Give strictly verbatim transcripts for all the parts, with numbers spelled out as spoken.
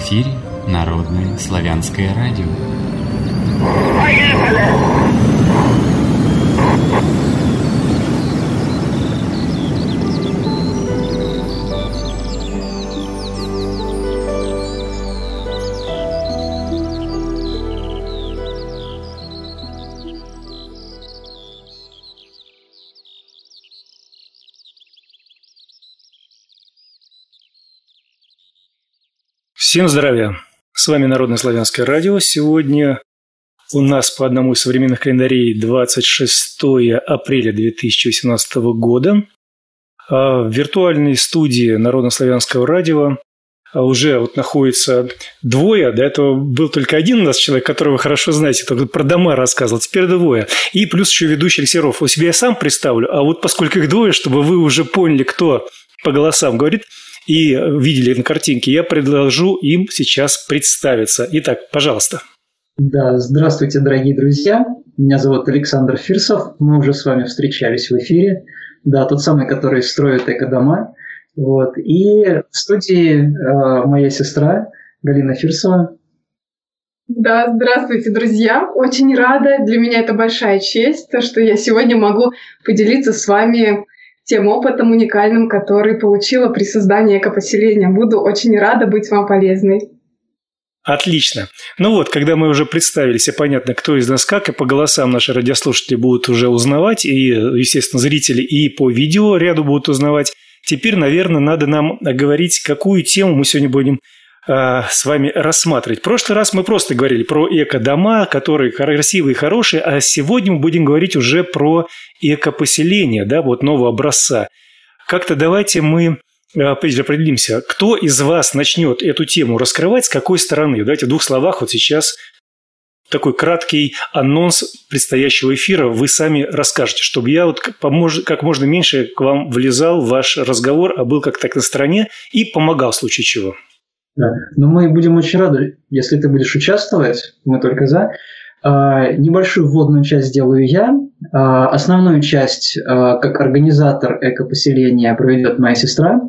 эфире Народное славянское радио. Всем здравия! С вами Народное славянское радио. Сегодня у нас по одному из современных календарей двадцать шестое апреля две тысячи восемнадцатого года. В виртуальной студии Народного славянского радио уже вот находится двое. До этого был только один у нас человек, которого вы хорошо знаете, только про дома рассказывал. Теперь двое. И плюс еще ведущий Алексей Ров. У себя я сам представлю, а вот поскольку их двое, чтобы вы уже поняли, кто по голосам говорит, и видели на картинке, я предложу им сейчас представиться. Итак, пожалуйста. Да, здравствуйте, дорогие друзья. Меня зовут Александр Фирсов. Мы уже с вами встречались в эфире. Да, тот самый, который строит экодома. Вот. И в студии э, моя сестра Галина Фирсова. Да, здравствуйте, друзья. Очень рада. Для меня это большая честь, то, что я сегодня могу поделиться с вами тем опытом уникальным, который получила при создании экопоселения. Буду очень рада быть вам полезной. Отлично. Ну вот, когда мы уже представились, и понятно, кто из нас как, и по голосам наши радиослушатели будут уже узнавать, и, естественно, зрители и по видео ряду будут узнавать, теперь, наверное, надо нам оговорить, какую тему мы сегодня будем э, с вами рассматривать. В прошлый раз мы просто говорили про экодома, которые красивые и хорошие, а сегодня мы будем говорить уже про экопоселение, да, вот нового образца. Как-то давайте мы определимся, кто из вас начнет эту тему раскрывать, с какой стороны. Давайте в двух словах вот сейчас такой краткий анонс предстоящего эфира вы сами расскажете, чтобы я вот как можно меньше к вам влезал в ваш разговор, а был как-то на стороне и помогал в случае чего. Да. Но мы будем очень рады, если ты будешь участвовать, мы только за. Uh, небольшую вводную часть сделаю я. Uh, основную часть, uh, как организатор экопоселения, проведет моя сестра.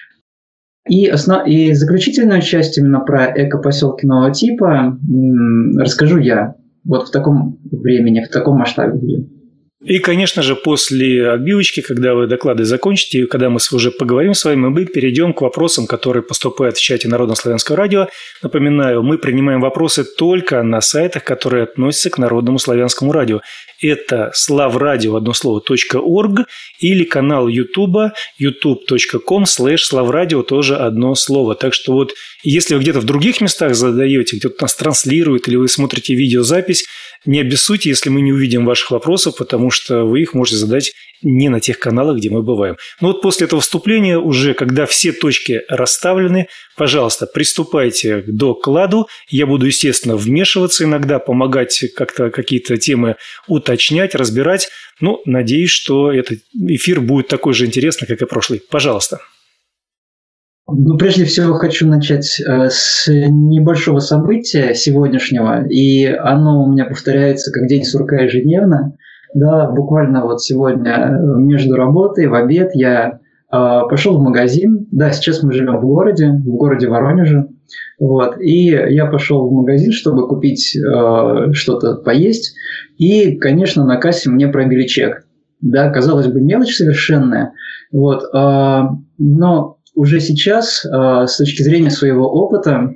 И, основ... и заключительную часть именно про экопоселки нового типа м- расскажу я. Вот в таком времени, в таком масштабе будем. И, конечно же, после отбивочки, когда вы доклады закончите, и когда мы уже поговорим с вами, мы перейдем к вопросам, которые поступают в чате Народного славянского радио. Напоминаю, мы принимаем вопросы только на сайтах, которые относятся к Народному славянскому радио. Это славрадио, одно слово, .орг, или канал Ютуба, ютуб точка ком слэш славрадио, тоже одно слово. Так что вот, если вы где-то в других местах задаете, где-то нас транслирует, или вы смотрите видеозапись, не обессудьте, если мы не увидим ваших вопросов, потому что вы их можете задать не на тех каналах, где мы бываем. Но вот после этого вступления, уже когда все точки расставлены, пожалуйста, приступайте к докладу. Я буду, естественно, вмешиваться иногда, помогать как-то какие-то темы уточнять, разбирать. Ну, надеюсь, что этот эфир будет такой же интересный, как и прошлый. Пожалуйста. Ну, прежде всего, хочу начать э, с небольшого события сегодняшнего, и оно у меня повторяется как день сурка ежедневно. Да, буквально вот сегодня между работой, в обед я э, пошел в магазин. Да, сейчас мы живем в городе, в городе Воронеже. Вот, и я пошел в магазин, чтобы купить э, что-то поесть, и, конечно, на кассе мне пробили чек. Да, казалось бы, мелочь совершенная, вот, э, но уже сейчас, с точки зрения своего опыта,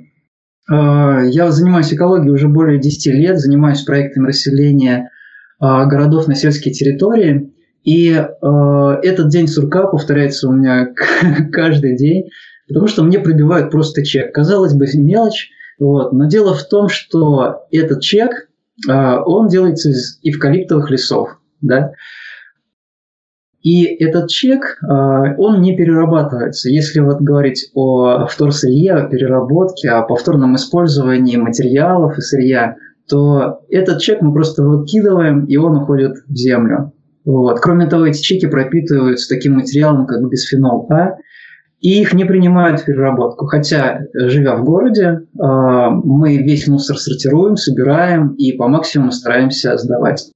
я занимаюсь экологией уже более десять лет, занимаюсь проектом расселения городов на сельские территории, и этот день сурка повторяется у меня каждый день, потому что мне пробивают просто чек. Казалось бы, мелочь, вот, но дело в том, что этот чек, он делается из эвкалиптовых лесов, да. И этот чек, он не перерабатывается. Если вот говорить о вторсырье, о переработке, о повторном использовании материалов и сырья, то этот чек мы просто выкидываем, и он уходит в землю. Вот. Кроме того, эти чеки пропитываются таким материалом, как бисфенол А, и их не принимают в переработку. Хотя, живя в городе, мы весь мусор сортируем, собираем и по максимуму стараемся сдавать.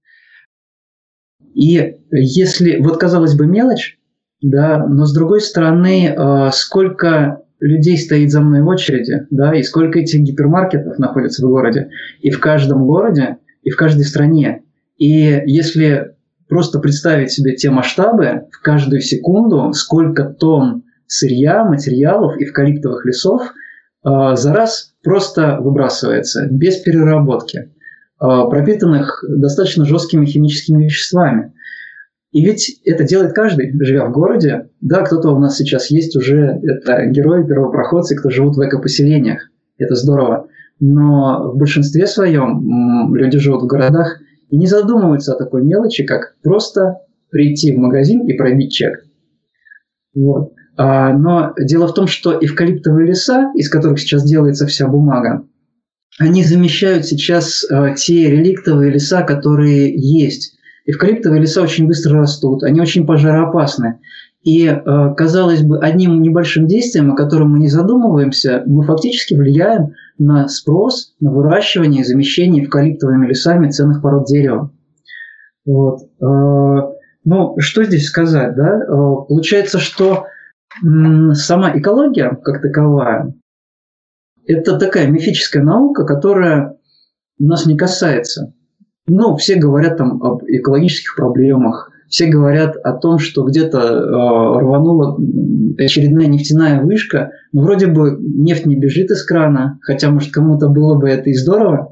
И если, вот казалось бы, мелочь, да, но с другой стороны, сколько людей стоит за мной в очереди, да, и сколько этих гипермаркетов находится в городе, и в каждом городе, и в каждой стране. И если просто представить себе те масштабы, в каждую секунду сколько тонн сырья, материалов, эвкалиптовых лесов э, за раз просто выбрасывается, без переработки, э, пропитанных достаточно жесткими химическими веществами. И ведь это делает каждый, живя в городе. Да, кто-то у нас сейчас есть уже, это герои, первопроходцы, кто живут в экопоселениях. Это здорово. Но в большинстве своем люди живут в городах и не задумываются о такой мелочи, как просто прийти в магазин и пробить чек. Вот. А, но дело в том, что эвкалиптовые леса, из которых сейчас делается вся бумага, они замещают сейчас а, те реликтовые леса, которые есть. Эвкалиптовые леса очень быстро растут, они очень пожароопасны. И, казалось бы, одним небольшим действием, о котором мы не задумываемся, мы фактически влияем на спрос, на выращивание и замещение эвкалиптовыми лесами ценных пород дерева. Вот. Ну, что здесь сказать, да? Получается, что сама экология, как таковая, это такая мифическая наука, которая нас не касается. Ну, все говорят там об экологических проблемах, все говорят о том, что где-то э, рванула очередная нефтяная вышка, но вроде бы нефть не бежит из крана, хотя, может, кому-то было бы это и здорово.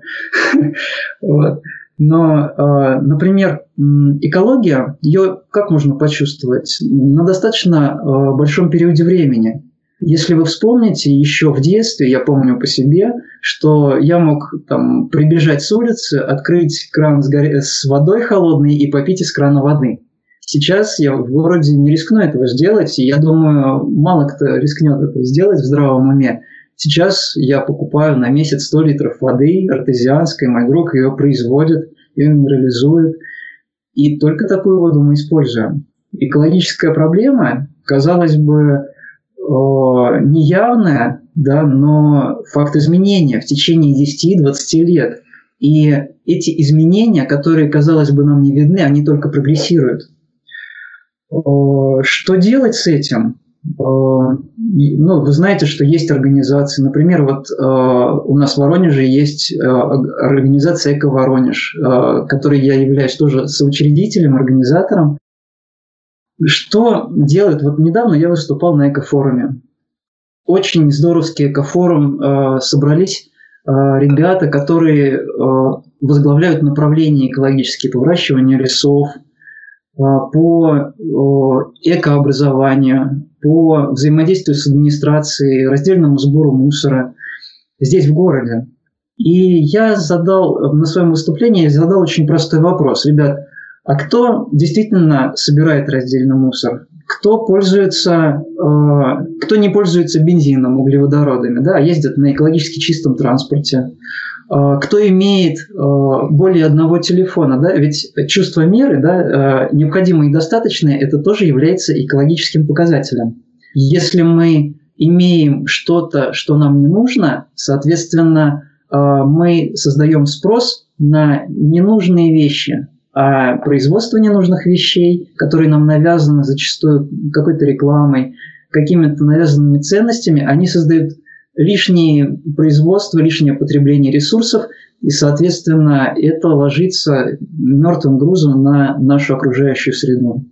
Но, например, экология, ее как можно почувствовать? На достаточно большом периоде времени. Если вы вспомните, еще в детстве, я помню по себе, что я мог там прибежать с улицы, открыть кран с, горе... с водой холодной и попить из крана воды. Сейчас я в городе не рискну этого сделать, и я думаю, мало кто рискнет это сделать в здравом уме. Сейчас я покупаю на месяц сто литров воды артезианской, мой друг ее производит, ее минерализует, и только такую воду мы используем. Экологическая проблема, казалось бы, неявная, да, но факт изменения в течение десяти-двадцати лет. И эти изменения, которые, казалось бы, нам не видны, они только прогрессируют. Что делать с этим? Ну, вы знаете, что есть организации. Например, вот у нас в Воронеже есть организация «Эко-Воронеж», которой я являюсь тоже соучредителем, организатором. Что делает? Вот недавно я выступал на экофоруме. Очень здоровский экофорум. Э, собрались э, ребята, которые э, возглавляют направление экологические по выращиванию лесов, э, по э, экообразованию, по взаимодействию с администрацией, раздельному сбору мусора здесь, в городе. И я задал на своем выступлении задал очень простой вопрос. Ребят, а кто действительно собирает раздельный мусор? Кто пользуется, э, кто не пользуется бензином, углеводородами, да, ездит на экологически чистом транспорте? Э, кто имеет э, более одного телефона, да? Ведь чувство меры, да, э, необходимое и достаточное, это тоже является экологическим показателем. Если мы имеем что-то, что нам не нужно, соответственно, э, мы создаем спрос на ненужные вещи. А производство ненужных вещей, которые нам навязаны зачастую какой-то рекламой, какими-то навязанными ценностями, они создают лишнее производство, лишнее потребление ресурсов, и, соответственно, это ложится мертвым грузом на нашу окружающую среду.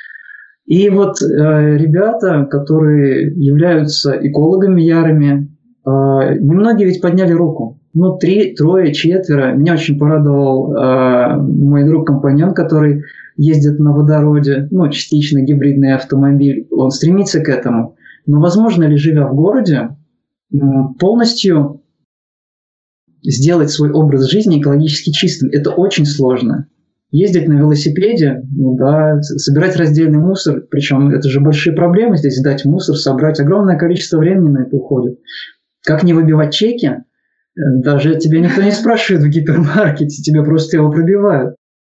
И вот э, ребята, которые являются экологами ярыми, э, немногие ведь подняли руку. Ну, три, трое, четверо. Меня очень порадовал э, мой друг-компаньон, который ездит на водороде, ну, частично гибридный автомобиль. Он стремится к этому. Но возможно ли, живя в городе, полностью сделать свой образ жизни экологически чистым? Это очень сложно. Ездить на велосипеде, ну да, собирать раздельный мусор, причем это же большие проблемы здесь, сдать мусор, собрать, огромное количество времени на это уходит. Как не выбивать чеки? Даже тебя никто не спрашивает в гипермаркете, тебя просто его пробивают.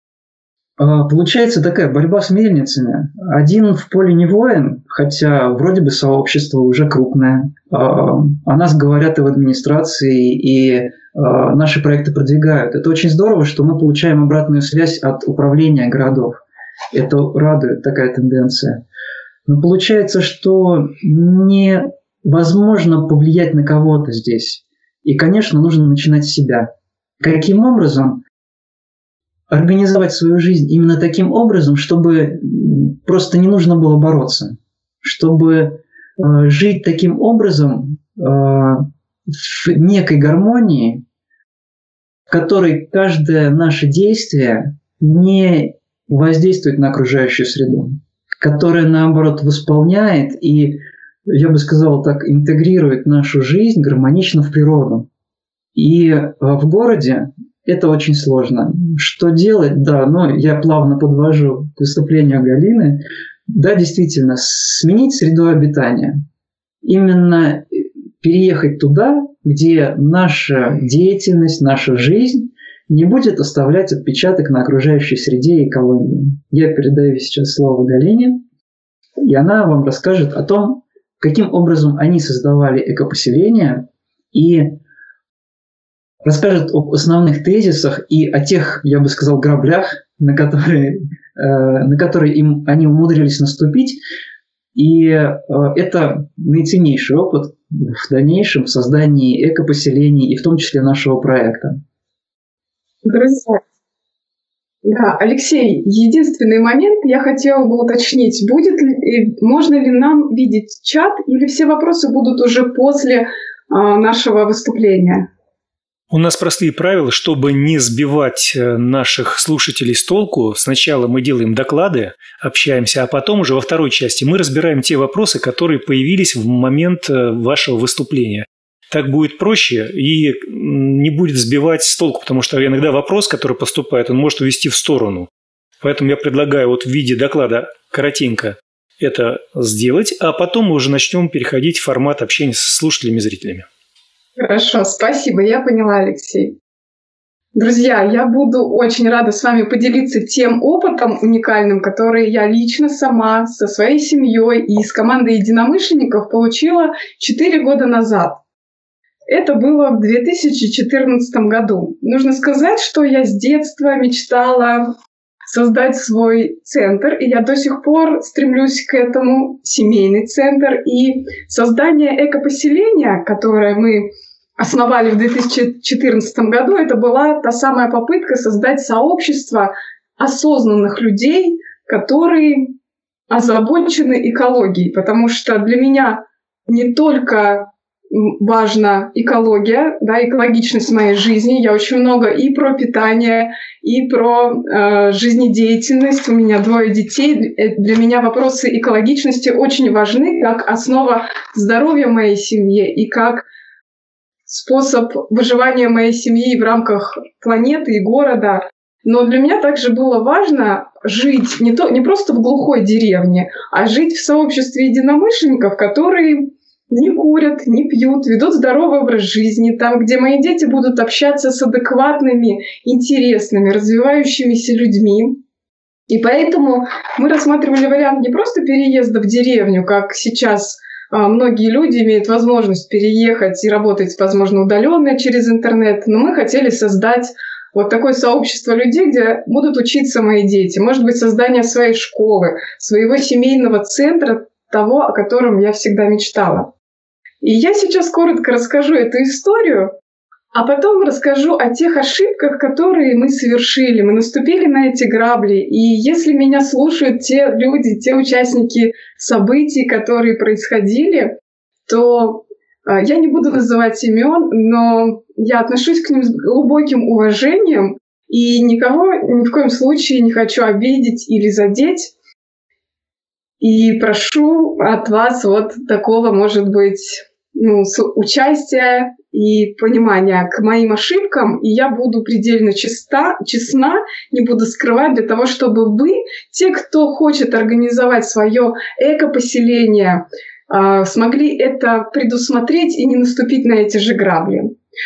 Получается такая борьба с мельницами. Один в поле не воин, хотя вроде бы сообщество уже крупное. О нас говорят и в администрации, и наши проекты продвигают. Это очень здорово, что мы получаем обратную связь от управления городов. Это радует, такая тенденция. Но получается, что не возможно повлиять на кого-то здесь. И, конечно, нужно начинать с себя. Каким образом? Организовать свою жизнь именно таким образом, чтобы просто не нужно было бороться. Чтобы э, жить таким образом э, в некой гармонии, в которой каждое наше действие не воздействует на окружающую среду, которая, наоборот, восполняет и, я бы сказал так, интегрирует нашу жизнь гармонично в природу. И в городе это очень сложно. Что делать? Да, но я плавно подвожу к выступлению Галины. Да, действительно, сменить среду обитания. Именно переехать туда, где наша деятельность, наша жизнь не будет оставлять отпечаток на окружающей среде и экологии. Я передаю сейчас слово Галине, и она вам расскажет о том, каким образом они создавали экопоселения, и расскажет об основных тезисах и о тех, я бы сказал, граблях, на которые, э, на которые им, они умудрились наступить. И э, это наиценнейший опыт в дальнейшем в создании экопоселений и в том числе нашего проекта. Друзья, да, Алексей, единственный момент я хотела бы уточнить. Будет ли, можно ли нам видеть чат или все вопросы будут уже после э, нашего выступления? У нас простые правила, чтобы не сбивать наших слушателей с толку. Сначала мы делаем доклады, общаемся, а потом уже во второй части мы разбираем те вопросы, которые появились в момент вашего выступления. Так будет проще и не будет сбивать с толку, потому что иногда вопрос, который поступает, он может увести в сторону. Поэтому я предлагаю вот в виде доклада коротенько это сделать, а потом мы уже начнем переходить в формат общения с слушателями и зрителями. Хорошо, спасибо, я поняла, Алексей. Друзья, я буду очень рада с вами поделиться тем опытом уникальным, который я лично сама со своей семьей и с командой единомышленников получила четыре года назад. Это было в две тысячи четырнадцатом году. Нужно сказать, что я с детства мечтала создать свой центр, и я до сих пор стремлюсь к этому, семейный центр. И создание экопоселения, которое мы основали в две тысячи четырнадцатом году, это была та самая попытка создать сообщество осознанных людей, которые озабочены экологией, потому что для меня не только важна экология, да, экологичность моей жизни. Я очень много и про питание, и про э, жизнедеятельность. У меня двое детей. Для меня вопросы экологичности очень важны как основа здоровья моей семьи и как способ выживания моей семьи в рамках планеты и города. Но для меня также было важно жить не, то, не просто в глухой деревне, а жить в сообществе единомышленников, которые не курят, не пьют, ведут здоровый образ жизни, там, где мои дети будут общаться с адекватными, интересными, развивающимися людьми. И поэтому мы рассматривали вариант не просто переезда в деревню, как сейчас а, многие люди имеют возможность переехать и работать, возможно, удаленно через интернет, но мы хотели создать вот такое сообщество людей, где будут учиться мои дети. Может быть, создание своей школы, своего семейного центра, того, о котором я всегда мечтала. И я сейчас коротко расскажу эту историю, а потом расскажу о тех ошибках, которые мы совершили. Мы наступили на эти грабли. И если меня слушают те люди, те участники событий, которые происходили, то я не буду называть имен, но я отношусь к ним с глубоким уважением и никого ни в коем случае не хочу обидеть или задеть. И прошу от вас вот такого, может быть, ну, участия и понимания к моим ошибкам, и я буду предельно чиста, честна, не буду скрывать для того, чтобы вы, те, кто хочет организовать свое экопоселение, смогли это предусмотреть и не наступить на эти же грабли.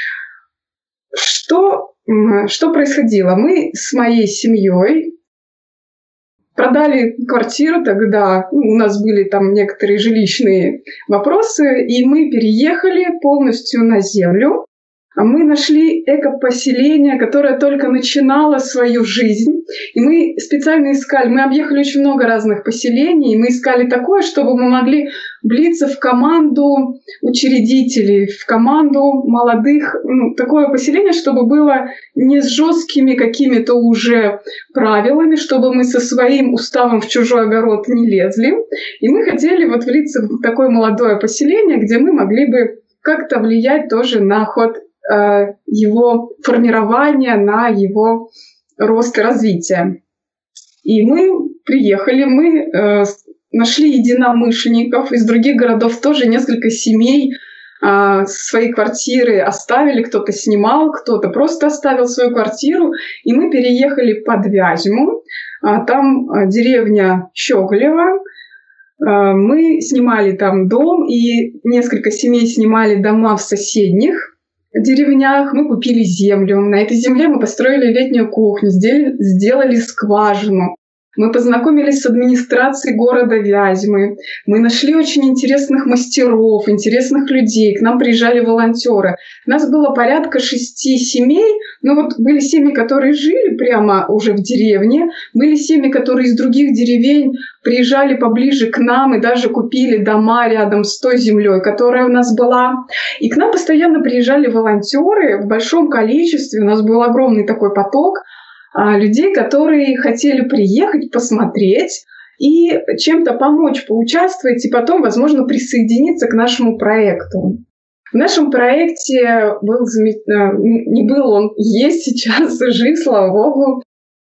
Что, что происходило? Мы с моей семьей продали квартиру тогда, ну, у нас были там некоторые жилищные вопросы, и мы переехали полностью на землю. Мы нашли эко-поселение, которое только начинало свою жизнь. И мы специально искали, мы объехали очень много разных поселений, и мы искали такое, чтобы мы могли влиться в команду учредителей, в команду молодых, ну, такое поселение, чтобы было не с жесткими какими-то уже правилами, чтобы мы со своим уставом в чужой огород не лезли. И мы хотели вот влиться в такое молодое поселение, где мы могли бы как-то влиять тоже на ход его формирования, на его рост и развитие. И мы приехали, мы э, нашли единомышленников из других городов, тоже несколько семей э, свои квартиры оставили, кто-то снимал, кто-то просто оставил свою квартиру, и мы переехали под Вязьму, а там э, деревня Щеголева. Э, мы снимали там дом, и несколько семей снимали дома в соседних деревнях. Мы купили землю. На этой земле мы построили летнюю кухню, сделали, сделали скважину. Мы познакомились с администрацией города Вязьмы. Мы нашли очень интересных мастеров, интересных людей. К нам приезжали волонтеры. Нас было порядка шести семей. Ну вот были семьи, которые жили прямо уже в деревне. Были семьи, которые из других деревень приезжали поближе к нам и даже купили дома рядом с той землей, которая у нас была. И к нам постоянно приезжали волонтеры в большом количестве. У нас был огромный такой поток людей, которые хотели приехать, посмотреть и чем-то помочь, поучаствовать, и потом, возможно, присоединиться к нашему проекту. В нашем проекте был, не был он, есть сейчас, жив, слава богу,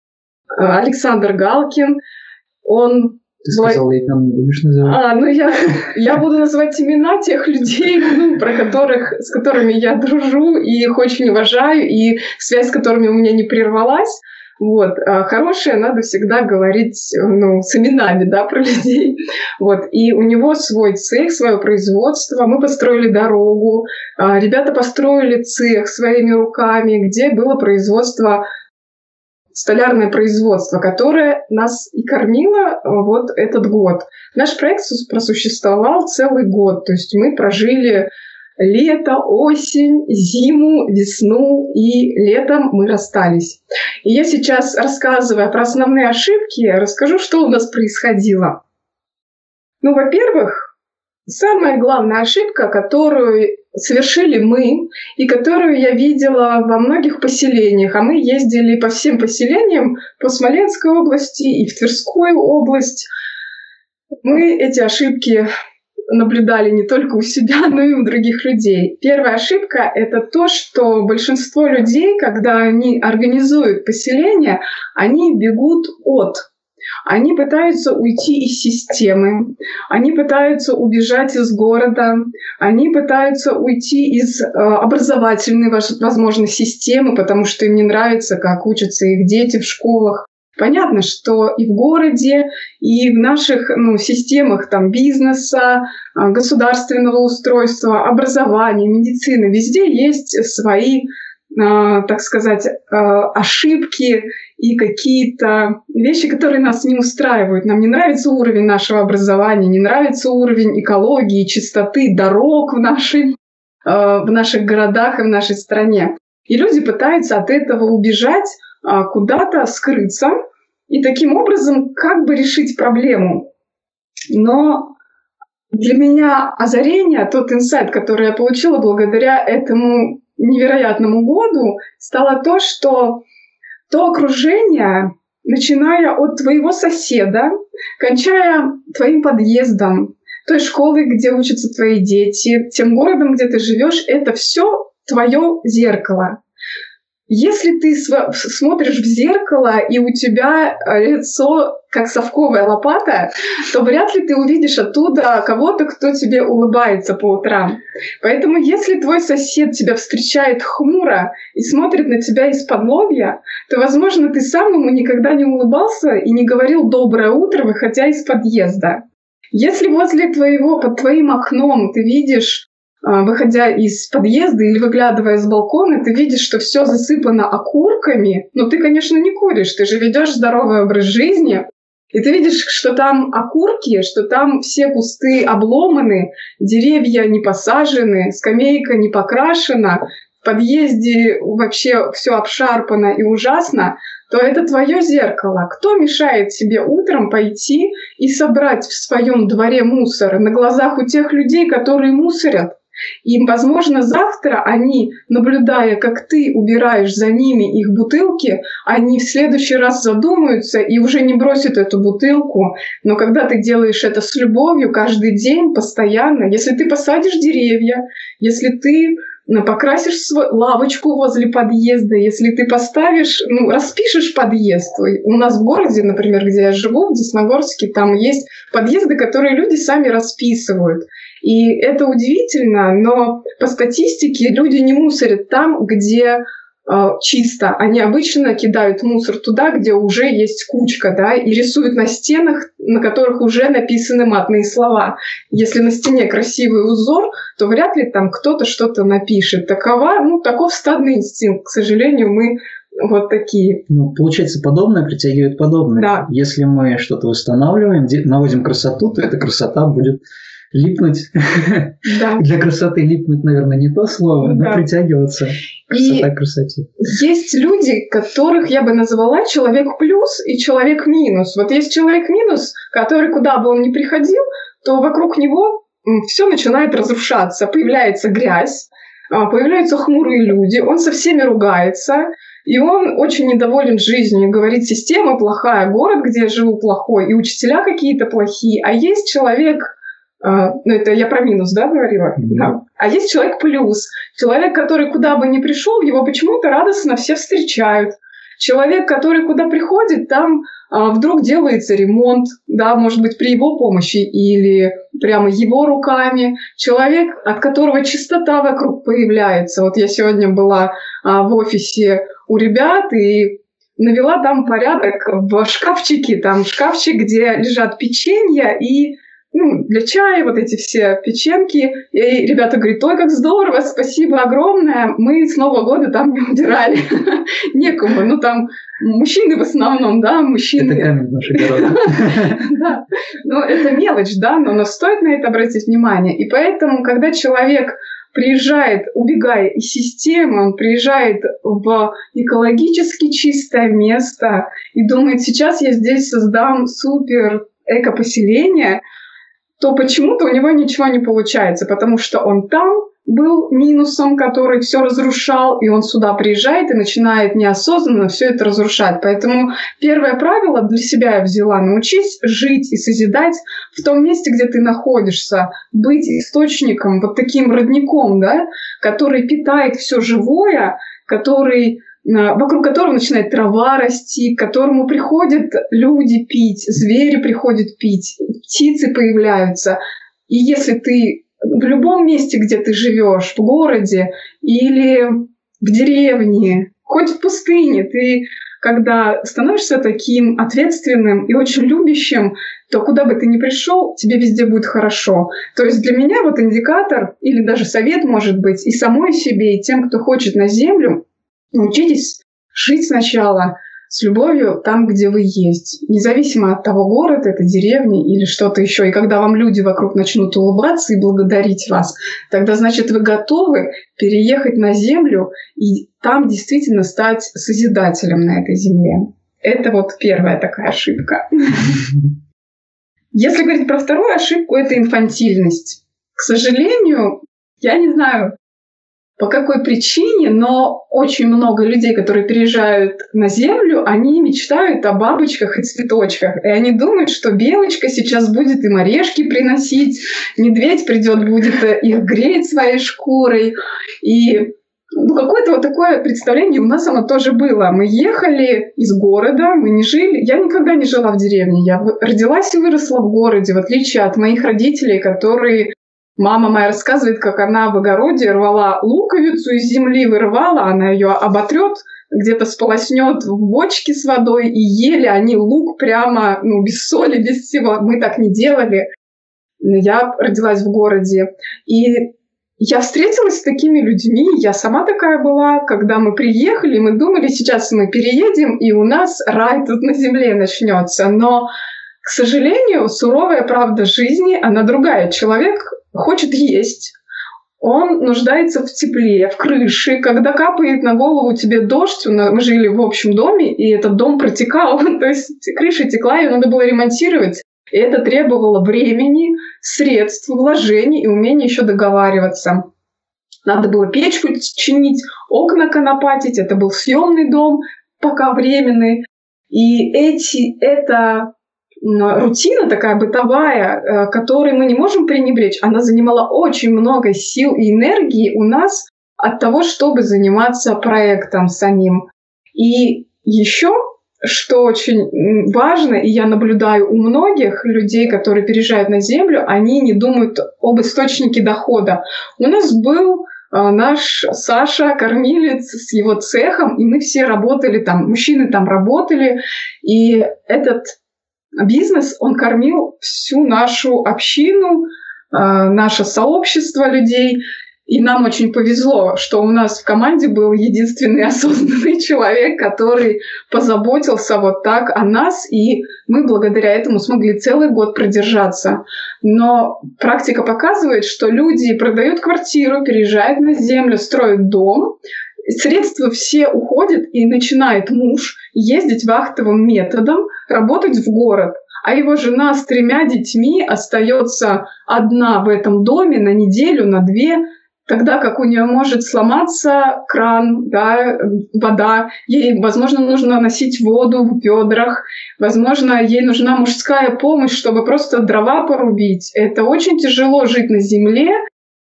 Александр Галкин. Он... Ты сказала, я там не будешь называть? А, ну я, я буду называть имена тех людей, ну, про которых, с которыми я дружу и их очень уважаю, и связь с которыми у меня не прервалась. Вот. А хорошее надо всегда говорить, ну, с именами, да, про людей. Вот. И у него свой цех, свое производство. Мы построили дорогу. Ребята построили цех своими руками, где было производство, столярное производство, которое нас и кормило вот этот год. Наш проект просуществовал целый год. То есть мы прожили лето, осень, зиму, весну, и летом мы расстались. И я сейчас, рассказывая про основные ошибки, расскажу, что у нас происходило. Ну, во-первых, самая главная ошибка, которую совершили мы, и которую я видела во многих поселениях, а мы ездили по всем поселениям по Смоленской области и в Тверскую область, мы эти ошибки наблюдали не только у себя, но и у других людей. Первая ошибка — это то, что большинство людей, когда они организуют поселение, они бегут от. Они пытаются уйти из системы, они пытаются убежать из города, они пытаются уйти из э, образовательной, возможно, системы, потому что им не нравится, как учатся их дети в школах. Понятно, что и в городе, и в наших, ну, системах там, бизнеса, государственного устройства, образования, медицины, везде есть свои, так сказать, ошибки и какие-то вещи, которые нас не устраивают. Нам не нравится уровень нашего образования, не нравится уровень экологии, чистоты дорог в, нашей, в наших городах и в нашей стране. И люди пытаются от этого убежать, куда-то скрыться и таким образом как бы решить проблему. Но для меня озарение, тот инсайт, который я получила благодаря этому невероятному году, стало то, что то окружение, начиная от твоего соседа, кончая твоим подъездом, той школой, где учатся твои дети, тем городом, где ты живешь, это все твое зеркало. Если ты смотришь в зеркало, и у тебя лицо как совковая лопата, то вряд ли ты увидишь оттуда кого-то, кто тебе улыбается по утрам. Поэтому если твой сосед тебя встречает хмуро и смотрит на тебя из-под лобья, то, возможно, ты сам ему никогда не улыбался и не говорил «доброе утро», выходя из подъезда. Если возле твоего, под твоим окном ты видишь, выходя из подъезда или выглядывая с балкона, ты видишь, что все засыпано окурками, но ты, конечно, не куришь, ты же ведешь здоровый образ жизни, и ты видишь, что там окурки, что там все кусты обломаны, деревья не посажены, скамейка не покрашена, в подъезде вообще все обшарпано и ужасно, то это твое зеркало. Кто мешает тебе утром пойти и собрать в своем дворе мусор на глазах у тех людей, которые мусорят? И, возможно, завтра они, наблюдая, как ты убираешь за ними их бутылки, они в следующий раз задумаются и уже не бросят эту бутылку. Но когда ты делаешь это с любовью каждый день, постоянно, если ты посадишь деревья, если ты покрасишь свою лавочку возле подъезда, если ты поставишь, ну, распишешь подъезд. У нас в городе, например, где я живу, в Десногорске, там есть подъезды, которые люди сами расписывают. И это удивительно, но по статистике люди не мусорят там, где э, чисто. Они обычно кидают мусор туда, где уже есть кучка, да, и рисуют на стенах, на которых уже написаны матные слова. Если на стене красивый узор, то вряд ли там кто-то что-то напишет. Такова, ну, таков стадный инстинкт. К сожалению, мы вот такие. Ну, получается, подобное притягивает подобное. Да. Если мы что-то восстанавливаем, наводим красоту, то эта красота будет липнуть. Да. Для красоты липнуть, наверное, не то слово, да. но притягиваться. Красота к красоте. Есть люди, которых я бы назвала человек плюс и человек минус. Вот есть человек минус, который, куда бы он ни приходил, то вокруг него все начинает разрушаться. Появляется грязь, появляются хмурые люди, он со всеми ругается, и он очень недоволен жизнью. Говорит, система плохая, город, где я живу, плохой, и учителя какие-то плохие. А есть человек... Uh, ну, это я про минус, да, говорила? Mm-hmm. Да. А есть человек плюс. Человек, который куда бы ни пришел, его почему-то радостно все встречают. Человек, который куда приходит, там uh, вдруг делается ремонт, да, может быть, при его помощи или прямо его руками. Человек, от которого чистота вокруг появляется. Вот я сегодня была uh, в офисе у ребят и навела там порядок в шкафчике. Там шкафчик, где лежат печенья и ну, для чая, вот эти все печеньки. И ребята говорят, ой, как здорово, спасибо огромное. Мы с Нового года там не убирали. Некому. Ну, там мужчины в основном, да, мужчины. Это камень нашей города. Да. Ну, это мелочь, да, но стоит на это обратить внимание. И поэтому, когда человек приезжает, убегая из системы, он приезжает в экологически чистое место и думает, сейчас я здесь создам супер эко-поселение, то почему-то у него ничего не получается, потому что он там был минусом, который все разрушал, и он сюда приезжает и начинает неосознанно все это разрушать. Поэтому первое правило для себя я взяла: научись жить и созидать в том месте, где ты находишься, быть источником, вот таким родником, да, который питает все живое, который... вокруг которого начинает трава расти, к которому приходят люди пить, звери приходят пить, птицы появляются. И если ты в любом месте, где ты живешь, в городе или в деревне, хоть в пустыне, ты, когда становишься таким ответственным и очень любящим, то куда бы ты ни пришел, тебе везде будет хорошо. То есть для меня вот индикатор или даже совет может быть и самой себе, и тем, кто хочет на землю, научитесь жить сначала с любовью там, где вы есть. Независимо от того, город это, деревня или что-то еще. И когда вам люди вокруг начнут улыбаться и благодарить вас, тогда, значит, вы готовы переехать на землю и там действительно стать созидателем на этой земле. Это вот первая такая ошибка. Если говорить про вторую ошибку, это инфантильность. К сожалению, я не знаю, по какой причине, но очень много людей, которые переезжают на Землю, они мечтают о бабочках и цветочках. И они думают, что белочка сейчас будет им орешки приносить, медведь придет, будет их греть своей шкурой. И ну, какое-то вот такое представление у нас оно тоже было. Мы ехали из города, мы не жили. Я никогда не жила в деревне. Я родилась и выросла в городе, в отличие от моих родителей, которые... Мама моя рассказывает, как она в огороде рвала луковицу из земли, вырывала, она ее оботрет, где-то сполоснет в бочке с водой, и ели они лук прямо, ну, без соли, без всего. Мы так не делали. Я родилась в городе. И я встретилась с такими людьми, я сама такая была, когда мы приехали, мы думали, сейчас мы переедем, и у нас рай тут на земле начнется. Но, к сожалению, суровая правда жизни, она другая. Человек хочет есть, он нуждается в тепле, в крыше. Когда капает на голову тебе дождь, мы жили в общем доме, и этот дом протекал, то есть крыша текла, ее надо было ремонтировать. И это требовало времени, средств, вложений и умения еще договариваться. Надо было печку чинить, окна конопатить, это был съемный дом, пока временный. И эти, эта рутина такая бытовая, которой мы не можем пренебречь, она занимала очень много сил и энергии у нас от того, чтобы заниматься проектом самим. И еще, что очень важно, и я наблюдаю у многих людей, которые переезжают на Землю, они не думают об источнике дохода. У нас был наш Саша, кормилец, с его цехом, и мы все работали там, мужчины там работали, и этот бизнес, он кормил всю нашу общину, наше сообщество людей, и нам очень повезло, что у нас в команде был единственный осознанный человек, который позаботился вот так о нас, и мы благодаря этому смогли целый год продержаться. Но практика показывает, что люди продают квартиру, переезжают на землю, строят дом, средства все уходят, и начинает муж ездить вахтовым методом, работать в город. А его жена с тремя детьми остается одна в этом доме на неделю, на две, тогда как у нее может сломаться кран, да, вода, ей, возможно, нужно носить воду в ведрах, возможно, ей нужна мужская помощь, чтобы просто дрова порубить. Это очень тяжело жить на земле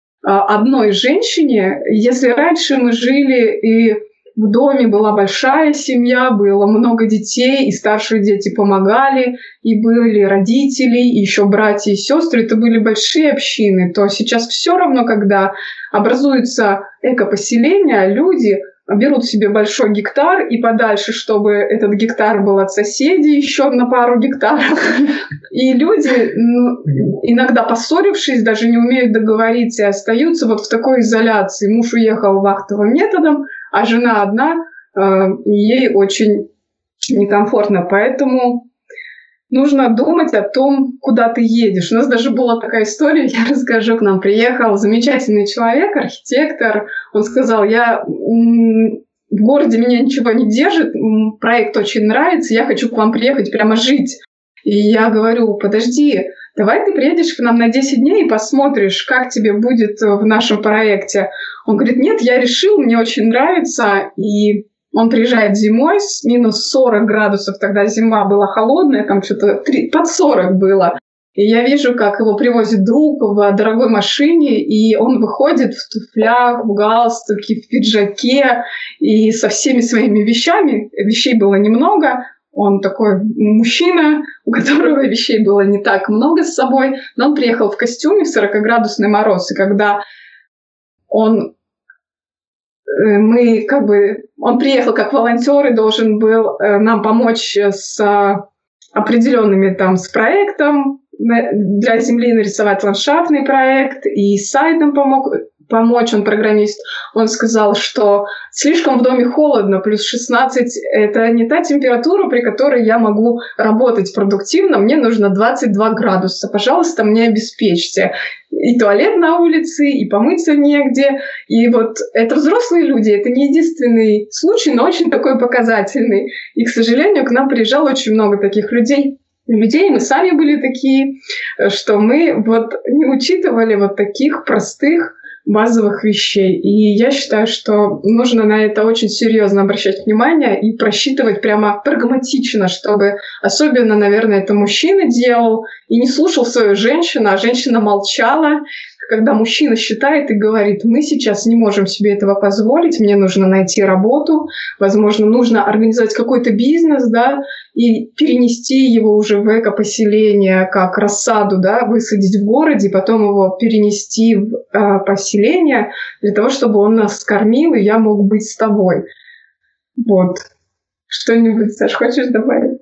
одной женщине. Если раньше мы жили и в доме была большая семья, было много детей, и старшие дети помогали, и были родители, и еще братья и сестры, это были большие общины, то сейчас все равно, когда образуется экопоселение, люди берут себе большой гектар и подальше, чтобы этот гектар был от соседей еще на пару гектаров. И люди, ну, иногда поссорившись, даже не умеют договориться и остаются вот в такой изоляции. Муж уехал вахтовым методом, а жена одна, и ей очень некомфортно. Поэтому нужно думать о том, куда ты едешь. У нас даже была такая история, я расскажу, к нам приехал замечательный человек, архитектор. Он сказал, я в городе меня ничего не держит, проект очень нравится, я хочу к вам приехать прямо жить. И я говорю, подожди, давай ты приедешь к нам на десять дней и посмотришь, как тебе будет в нашем проекте. Он говорит, нет, я решил, мне очень нравится. И он приезжает зимой с минус сорок градусов, тогда зима была холодная, там что-то под сорок было. И я вижу, как его привозит друг в дорогой машине, и он выходит в туфлях, в галстуке, в пиджаке, и со всеми своими вещами, вещей было немного. Он такой мужчина, у которого вещей было не так много с собой, но он приехал в костюме в сорокаградусный мороз, и когда он, мы как бы, он приехал как волонтер и должен был нам помочь с определенными там, с проектом, для Земли нарисовать ландшафтный проект, и с сайтом помог помочь, он программист. Он сказал, что слишком в доме холодно, плюс шестнадцать – это не та температура, при которой я могу работать продуктивно, мне нужно двадцать два градуса, пожалуйста, мне обеспечьте. И туалет на улице, и помыться негде. И вот это взрослые люди, это не единственный случай, но очень такой показательный. И, к сожалению, к нам приезжало очень много таких людей. людей, мы сами были такие, что мы вот не учитывали вот таких простых базовых вещей. И я считаю, что нужно на это очень серьезно обращать внимание и просчитывать прямо прагматично, чтобы особенно, наверное, это мужчина делал и не слушал свою женщину, а женщина молчала, когда мужчина считает и говорит, мы сейчас не можем себе этого позволить, мне нужно найти работу, возможно, нужно организовать какой-то бизнес, да, и перенести его уже в экопоселение, как рассаду, да, высадить в городе, потом его перенести в э, поселение для того, чтобы он нас кормил, и я мог быть с тобой. Вот. Что-нибудь, Саш, хочешь добавить?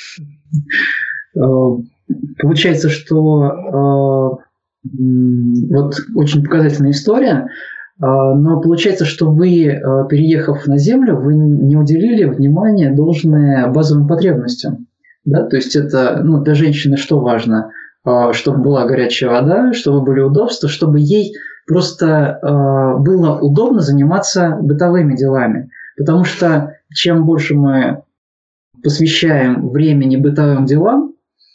Получается, что вот очень показательная история, но получается, что вы, переехав на Землю, вы не уделили внимания должное базовым потребностям. Да? То есть это, ну, для женщины что важно? чтобы была горячая вода, чтобы были удобства, чтобы ей просто было удобно заниматься бытовыми делами. Потому что чем больше мы посвящаем времени бытовым делам,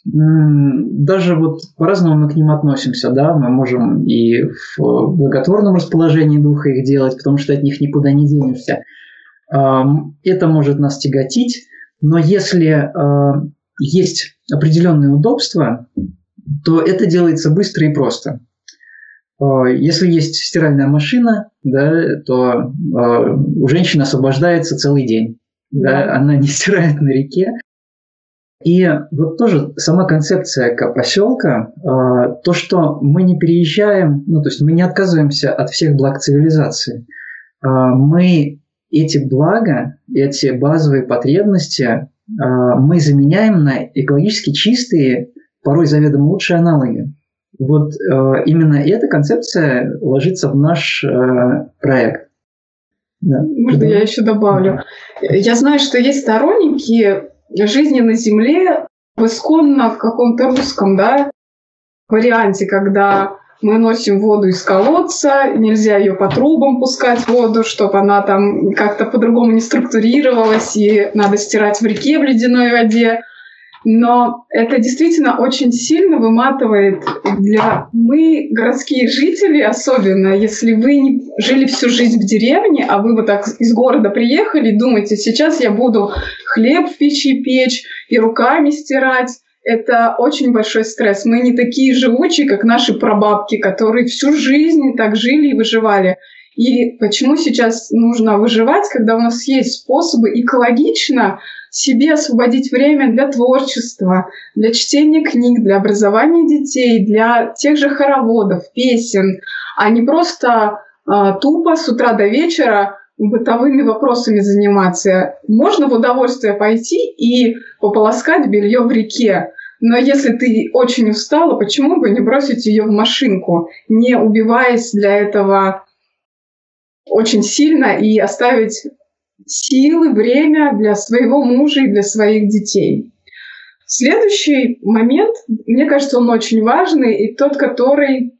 даже вот по-разному мы к ним относимся, да, мы можем и в благотворном расположении духа их делать, потому что от них никуда не денешься. Это может нас тяготить, но если есть определенные удобства, то это делается быстро и просто. Если есть стиральная машина, да, то у женщины освобождается целый день. Да, она не стирает на реке. И вот тоже сама концепция поселка, то, что мы не переезжаем, ну, то есть мы не отказываемся от всех благ цивилизации. Мы эти блага, эти базовые потребности мы заменяем на экологически чистые, порой заведомо лучшие аналоги. Вот именно эта концепция ложится в наш проект. Да. Можно я еще добавлю? Я знаю, что есть сторонники жизни на Земле в исконно каком-то русском, да, варианте, когда мы носим воду из колодца, нельзя ее по трубам пускать воду, чтобы она там как-то по-другому не структурировалась, и надо стирать в реке в ледяной воде. Но это действительно очень сильно выматывает для... Мы, городские жители, особенно, если вы не жили всю жизнь в деревне, а вы вот так из города приехали и думаете, сейчас я буду хлеб в печи печь и руками стирать. Это очень большой стресс. Мы не такие живучие, как наши прабабки, которые всю жизнь так жили и выживали. И почему сейчас нужно выживать, когда у нас есть способы экологично себе освободить время для творчества, для чтения книг, для образования детей, для тех же хороводов, песен, а не просто э, тупо с утра до вечера бытовыми вопросами заниматься. Можно в удовольствие пойти и пополоскать белье в реке. Но если ты очень устала, почему бы не бросить ее в машинку, не убиваясь для этого очень сильно и оставить силы, время для своего мужа и для своих детей. Следующий момент, мне кажется, он очень важный, и тот, который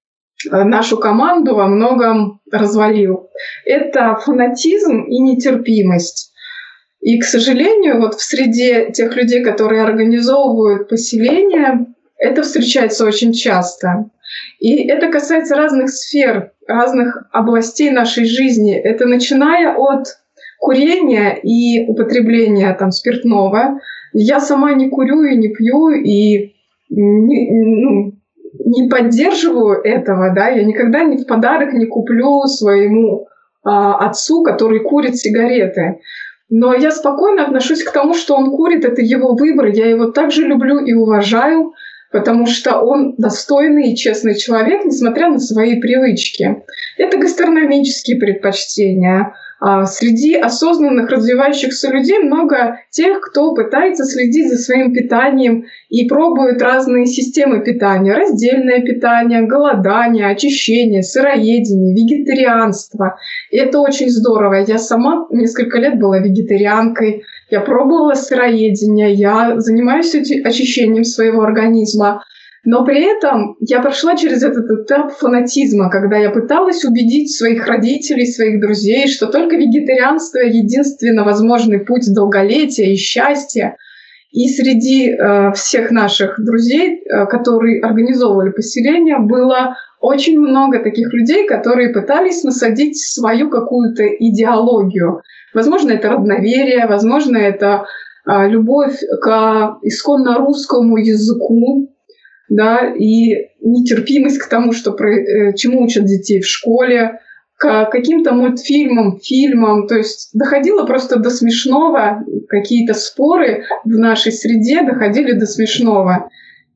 нашу команду во многом развалил. Это фанатизм и нетерпимость. И, к сожалению, вот в среде тех людей, которые организовывают поселения, это встречается очень часто. И это касается разных сфер, разных областей нашей жизни. Это начиная от курения и употребления там, спиртного. Я сама не курю и не пью, и не, ну, не поддерживаю этого. Да? Я никогда не в подарок не куплю своему а, отцу, который курит сигареты. Но я спокойно отношусь к тому, что он курит, это его выбор. Я его также люблю и уважаю, потому что он достойный и честный человек, несмотря на свои привычки. Это гастрономические предпочтения. Среди осознанных развивающихся людей много тех, кто пытается следить за своим питанием и пробует разные системы питания. Раздельное питание, голодание, очищение, сыроедение, вегетарианство. И это очень здорово. Я сама несколько лет была вегетарианкой. Я пробовала сыроедение, я занимаюсь очищением своего организма. Но при этом я прошла через этот этап фанатизма, когда я пыталась убедить своих родителей, своих друзей, что только вегетарианство — единственно возможный путь долголетия и счастья. И среди э, всех наших друзей, э, которые организовывали поселение, было очень много таких людей, которые пытались насадить свою какую-то идеологию. Возможно, это родноверие, возможно, это э, любовь к исконно русскому языку, да, и нетерпимость к тому, что, чему учат детей в школе, к каким-то мультфильмам, фильмам. То есть доходило просто до смешного. Какие-то споры в нашей среде доходили до смешного.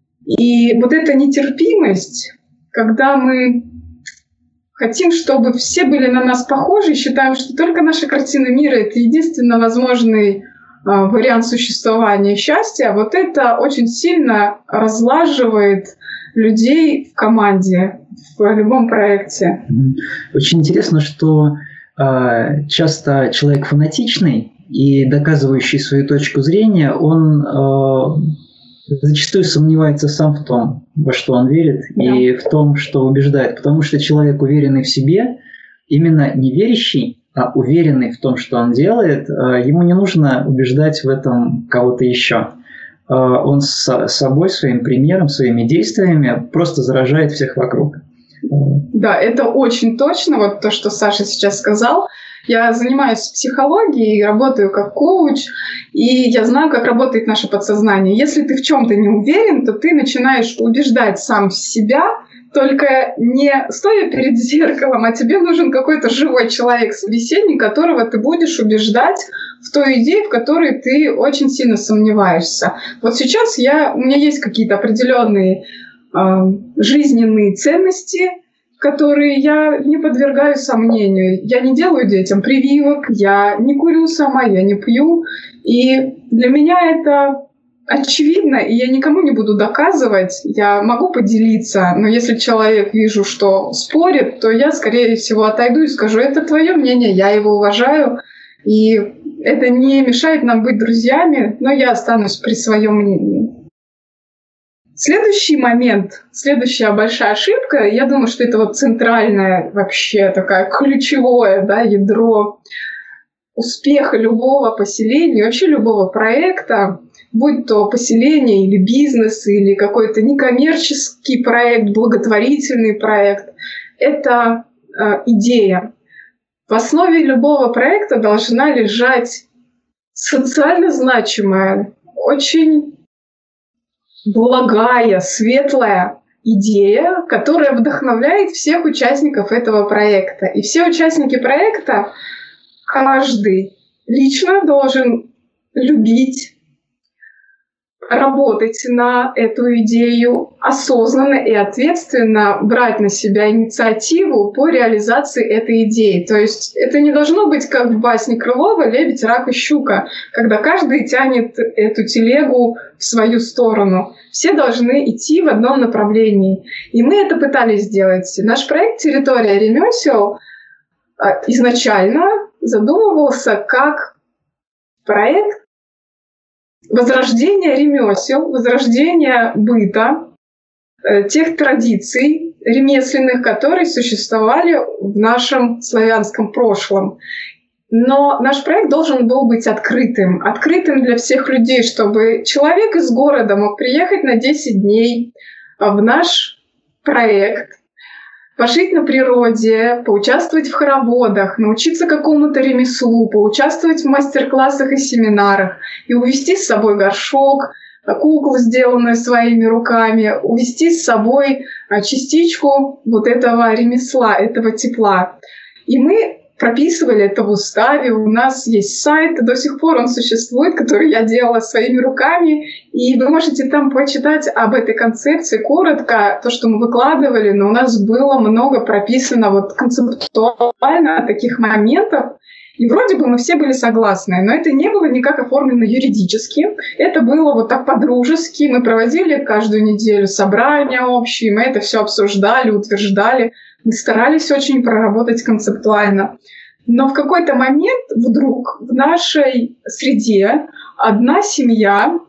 И вот эта нетерпимость, когда мы хотим, чтобы все были на нас похожи, считаем, что только наша картина мира — это единственно возможный вариант существования счастья, вот это очень сильно разлаживает людей в команде, в любом проекте. Очень интересно, что э, часто человек фанатичный и доказывающий свою точку зрения, он э, зачастую сомневается сам в том, во что он верит, да. и в том, что убеждает. Потому что человек, уверенный в себе, именно не верящий, а уверенный в том, что он делает, ему не нужно убеждать в этом кого-то еще. Он с собой, своим примером, своими действиями просто заражает всех вокруг. Да, это очень точно, вот то, что Саша сейчас сказал. Я занимаюсь психологией, работаю как коуч, и я знаю, как работает наше подсознание. Если ты в чем-то не уверен, то ты начинаешь убеждать сам себя, только не стоя перед зеркалом, а тебе нужен какой-то живой человек, собеседник, которого ты будешь убеждать в той идее, в которой ты очень сильно сомневаешься. Вот сейчас я, у меня есть какие-то определенные э, жизненные ценности, которые я не подвергаю сомнению. Я не делаю детям прививок, я не курю сама, я не пью. И для меня это очевидно, и я никому не буду доказывать. Я могу поделиться, но если человек вижу, что спорит, то я, скорее всего, отойду и скажу: это твое мнение, я его уважаю, и это не мешает нам быть друзьями, но я останусь при своем мнении. Следующий момент, следующая большая ошибка, я думаю, что это вот центральное, вообще такое ключевое, да, ядро успеха любого поселения, вообще любого проекта, будь то поселение или бизнес, или какой-то некоммерческий проект, благотворительный проект, это э, идея. В основе любого проекта должна лежать социально значимая, очень благая, светлая идея, которая вдохновляет всех участников этого проекта. И все участники проекта, каждый лично должен любить, работать на эту идею, осознанно и ответственно брать на себя инициативу по реализации этой идеи. То есть это не должно быть как в басне Крылова «Лебедь, рак и щука», когда каждый тянет эту телегу в свою сторону. Все должны идти в одном направлении. И мы это пытались сделать. Наш проект «Территория ремесел» изначально задумывался как проект возрождения ремесел, возрождения быта, тех традиций ремесленных, которые существовали в нашем славянском прошлом. Но наш проект должен был быть открытым, открытым для всех людей, чтобы человек из города мог приехать на десять дней в наш проект, пожить на природе, поучаствовать в хороводах, научиться какому-то ремеслу, поучаствовать в мастер-классах и семинарах и увезти с собой горшок, куклу, сделанную своими руками, увезти с собой частичку вот этого ремесла, этого тепла. И мы прописывали это в уставе. У нас есть сайт, до сих пор он существует, который я делала своими руками. И вы можете там почитать об этой концепции коротко, то, что мы выкладывали, но у нас было много прописано вот концептуально таких моментов. И вроде бы мы все были согласны, но это не было никак оформлено юридически. Это было вот так по-дружески. Мы проводили каждую неделю собрания общие, мы это все обсуждали, утверждали. Мы старались очень проработать концептуально. Но в какой-то момент вдруг в нашей среде одна семья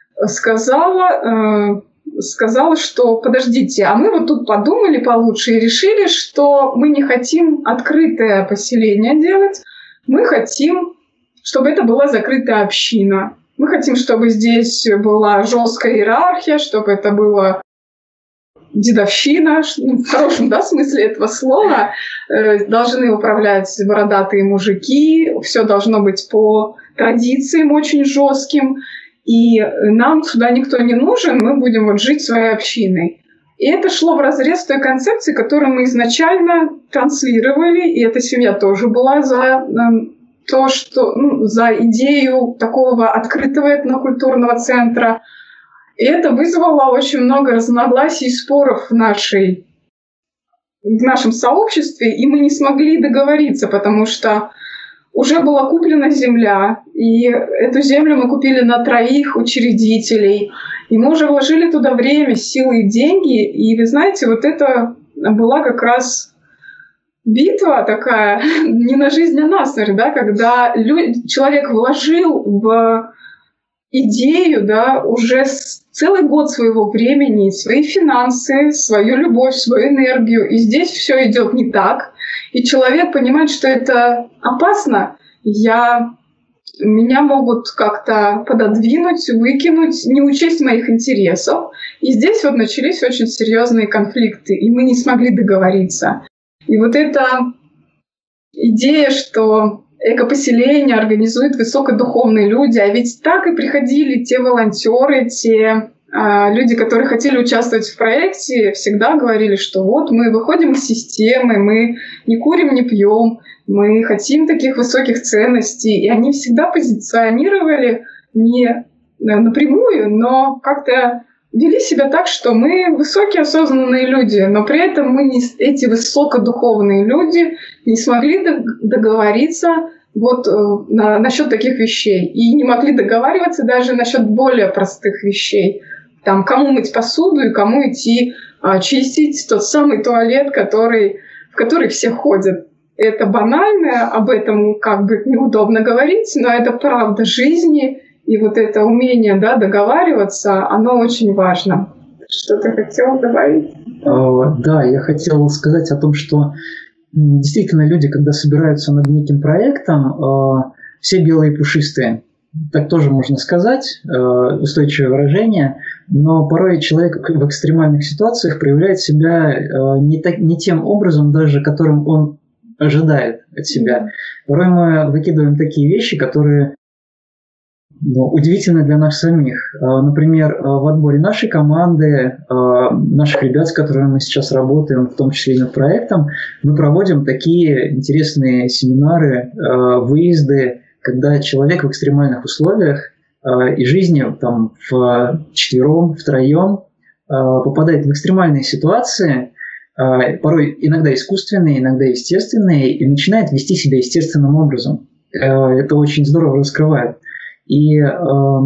сказала, э, сказала, что подождите, а мы вот тут подумали получше и решили, что мы не хотим открытое поселение делать, мы хотим, чтобы это была закрытая община. Мы хотим, чтобы здесь была жесткая иерархия, чтобы это было дедовщина, в хорошем, да, смысле этого слова, э, должны управлять бородатые мужики, все должно быть по традициям очень жестким, и нам сюда никто не нужен, мы будем вот жить своей общиной. И это шло вразрез с той концепцией, которую мы изначально транслировали, и эта семья тоже была за э, то, что, ну, за идею такого открытого этнокультурного центра. И это вызвало очень много разногласий и споров в, нашей, в нашем сообществе, и мы не смогли договориться, потому что уже была куплена земля, и эту землю мы купили на троих учредителей, и мы уже вложили туда время, силы и деньги, и вы знаете, вот это была как раз битва такая, не на жизнь, а на смерть, да, когда люди, человек вложил в идею, да, уже целый год своего времени, свои финансы, свою любовь, свою энергию. И здесь все идет не так. И человек понимает, что это опасно. Я... Меня могут как-то пододвинуть, выкинуть, не учесть моих интересов. И здесь вот начались очень серьезные конфликты, и мы не смогли договориться. И вот эта идея, что экопоселение организуют высокодуховные люди, а ведь так и приходили те волонтеры, те а, люди, которые хотели участвовать в проекте, всегда говорили, что вот мы выходим из системы, мы не курим, не пьем, мы хотим таких высоких ценностей. И они всегда позиционировали не напрямую, но как-то вели себя так, что мы высокие осознанные люди, но при этом мы, не, эти высокодуховные люди, не смогли договориться вот на, насчет таких вещей. И не могли договариваться даже насчет более простых вещей. Там, кому мыть посуду и кому идти а, чистить тот самый туалет, который, в который все ходят. Это банально, об этом как бы неудобно говорить, но это правда жизни. И вот это умение, да, договариваться, оно очень важно. Что ты хотел добавить? Uh, да, я хотел сказать о том, что действительно люди, когда собираются над неким проектом, uh, все белые и пушистые. Так тоже можно сказать, uh, устойчивое выражение. Но порой человек в экстремальных ситуациях проявляет себя uh, не, так, не тем образом, даже которым он ожидает от себя. Порой мы выкидываем такие вещи, которые ну, удивительны для нас самих. Например, в отборе нашей команды, наших ребят, с которыми мы сейчас работаем, в том числе и над проектом, мы проводим такие интересные семинары, выезды, когда человек в экстремальных условиях и жизни там, в четвером, втроем попадает в экстремальные ситуации, порой иногда искусственные, иногда естественные, и начинает вести себя естественным образом. Это очень здорово раскрывает. И э,